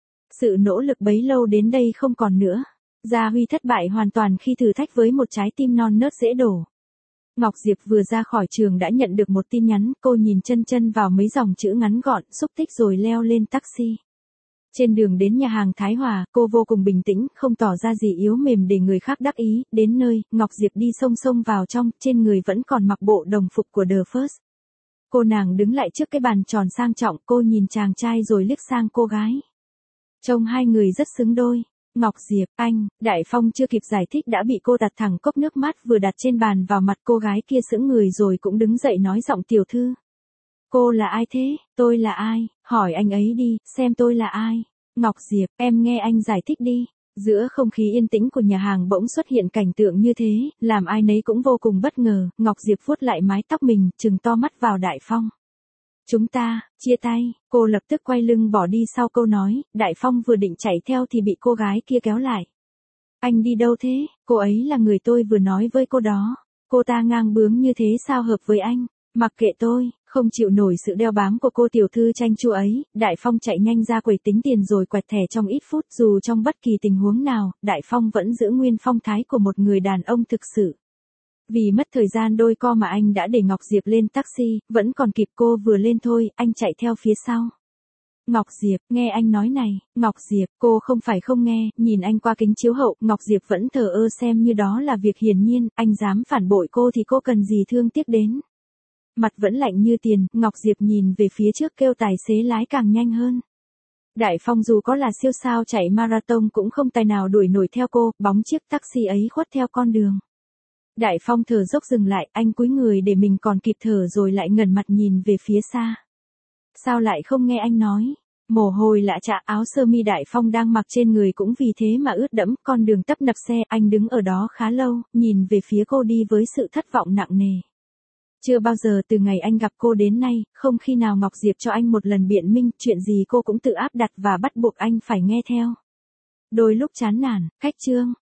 Speaker 1: Sự nỗ lực bấy lâu đến đây không còn nữa. Gia Huy thất bại hoàn toàn khi thử thách với một trái tim non nớt dễ đổ. Ngọc Diệp vừa ra khỏi trường đã nhận được một tin nhắn, cô nhìn chân chân vào mấy dòng chữ ngắn gọn, xúc tích rồi leo lên taxi. Trên đường đến nhà hàng Thái Hòa, cô vô cùng bình tĩnh, không tỏ ra gì yếu mềm để người khác đắc ý, đến nơi, Ngọc Diệp đi xông xông vào trong, trên người vẫn còn mặc bộ đồng phục của The First. Cô nàng đứng lại trước cái bàn tròn sang trọng, cô nhìn chàng trai rồi liếc sang cô gái. Trông hai người rất xứng đôi. Ngọc Diệp, anh, Đại Phong chưa kịp giải thích đã bị cô đặt thẳng cốc nước mát vừa đặt trên bàn vào mặt cô gái kia sững người rồi cũng đứng dậy nói giọng tiểu thư. Cô là ai thế? Tôi là ai? Hỏi anh ấy đi, xem tôi là ai? Ngọc Diệp, em nghe anh giải thích đi. Giữa không khí yên tĩnh của nhà hàng bỗng xuất hiện cảnh tượng như thế, làm ai nấy cũng vô cùng bất ngờ. Ngọc Diệp vuốt lại mái tóc mình, trừng to mắt vào Đại Phong. Chúng ta, chia tay, cô lập tức quay lưng bỏ đi sau câu nói, Đại Phong vừa định chạy theo thì bị cô gái kia kéo lại. Anh đi đâu thế? Cô ấy là người tôi vừa nói với cô đó. Cô ta ngang bướng như thế sao hợp với anh? Mặc kệ tôi, không chịu nổi sự đeo bám của cô tiểu thư chanh chua ấy, Đại Phong chạy nhanh ra quầy tính tiền rồi quẹt thẻ trong ít phút. Dù trong bất kỳ tình huống nào, Đại Phong vẫn giữ nguyên phong thái của một người đàn ông thực sự. Vì mất thời gian đôi co mà anh đã để Ngọc Diệp lên taxi, vẫn còn kịp cô vừa lên thôi, anh chạy theo phía sau. Ngọc Diệp, nghe anh nói này, Ngọc Diệp, cô không phải không nghe, nhìn anh qua kính chiếu hậu, Ngọc Diệp vẫn thờ ơ xem như đó là việc hiển nhiên, anh dám phản bội cô thì cô cần gì thương tiếc đến. Mặt vẫn lạnh như tiền, Ngọc Diệp nhìn về phía trước kêu tài xế lái càng nhanh hơn. Đại Phong dù có là siêu sao chạy marathon cũng không tài nào đuổi nổi theo cô, bóng chiếc taxi ấy khuất theo con đường. Đại Phong thở dốc dừng lại, anh cúi người để mình còn kịp thở rồi lại ngẩng mặt nhìn về phía xa. Sao lại không nghe anh nói? Mồ hôi lạ chạ, áo sơ mi Đại Phong đang mặc trên người cũng vì thế mà ướt đẫm, con đường tấp nập xe, anh đứng ở đó khá lâu, nhìn về phía cô đi với sự thất vọng nặng nề. Chưa bao giờ từ ngày anh gặp cô đến nay, không khi nào Ngọc Diệp cho anh một lần biện minh, chuyện gì cô cũng tự áp đặt và bắt buộc anh phải nghe theo. Đôi lúc chán nản, khách trương.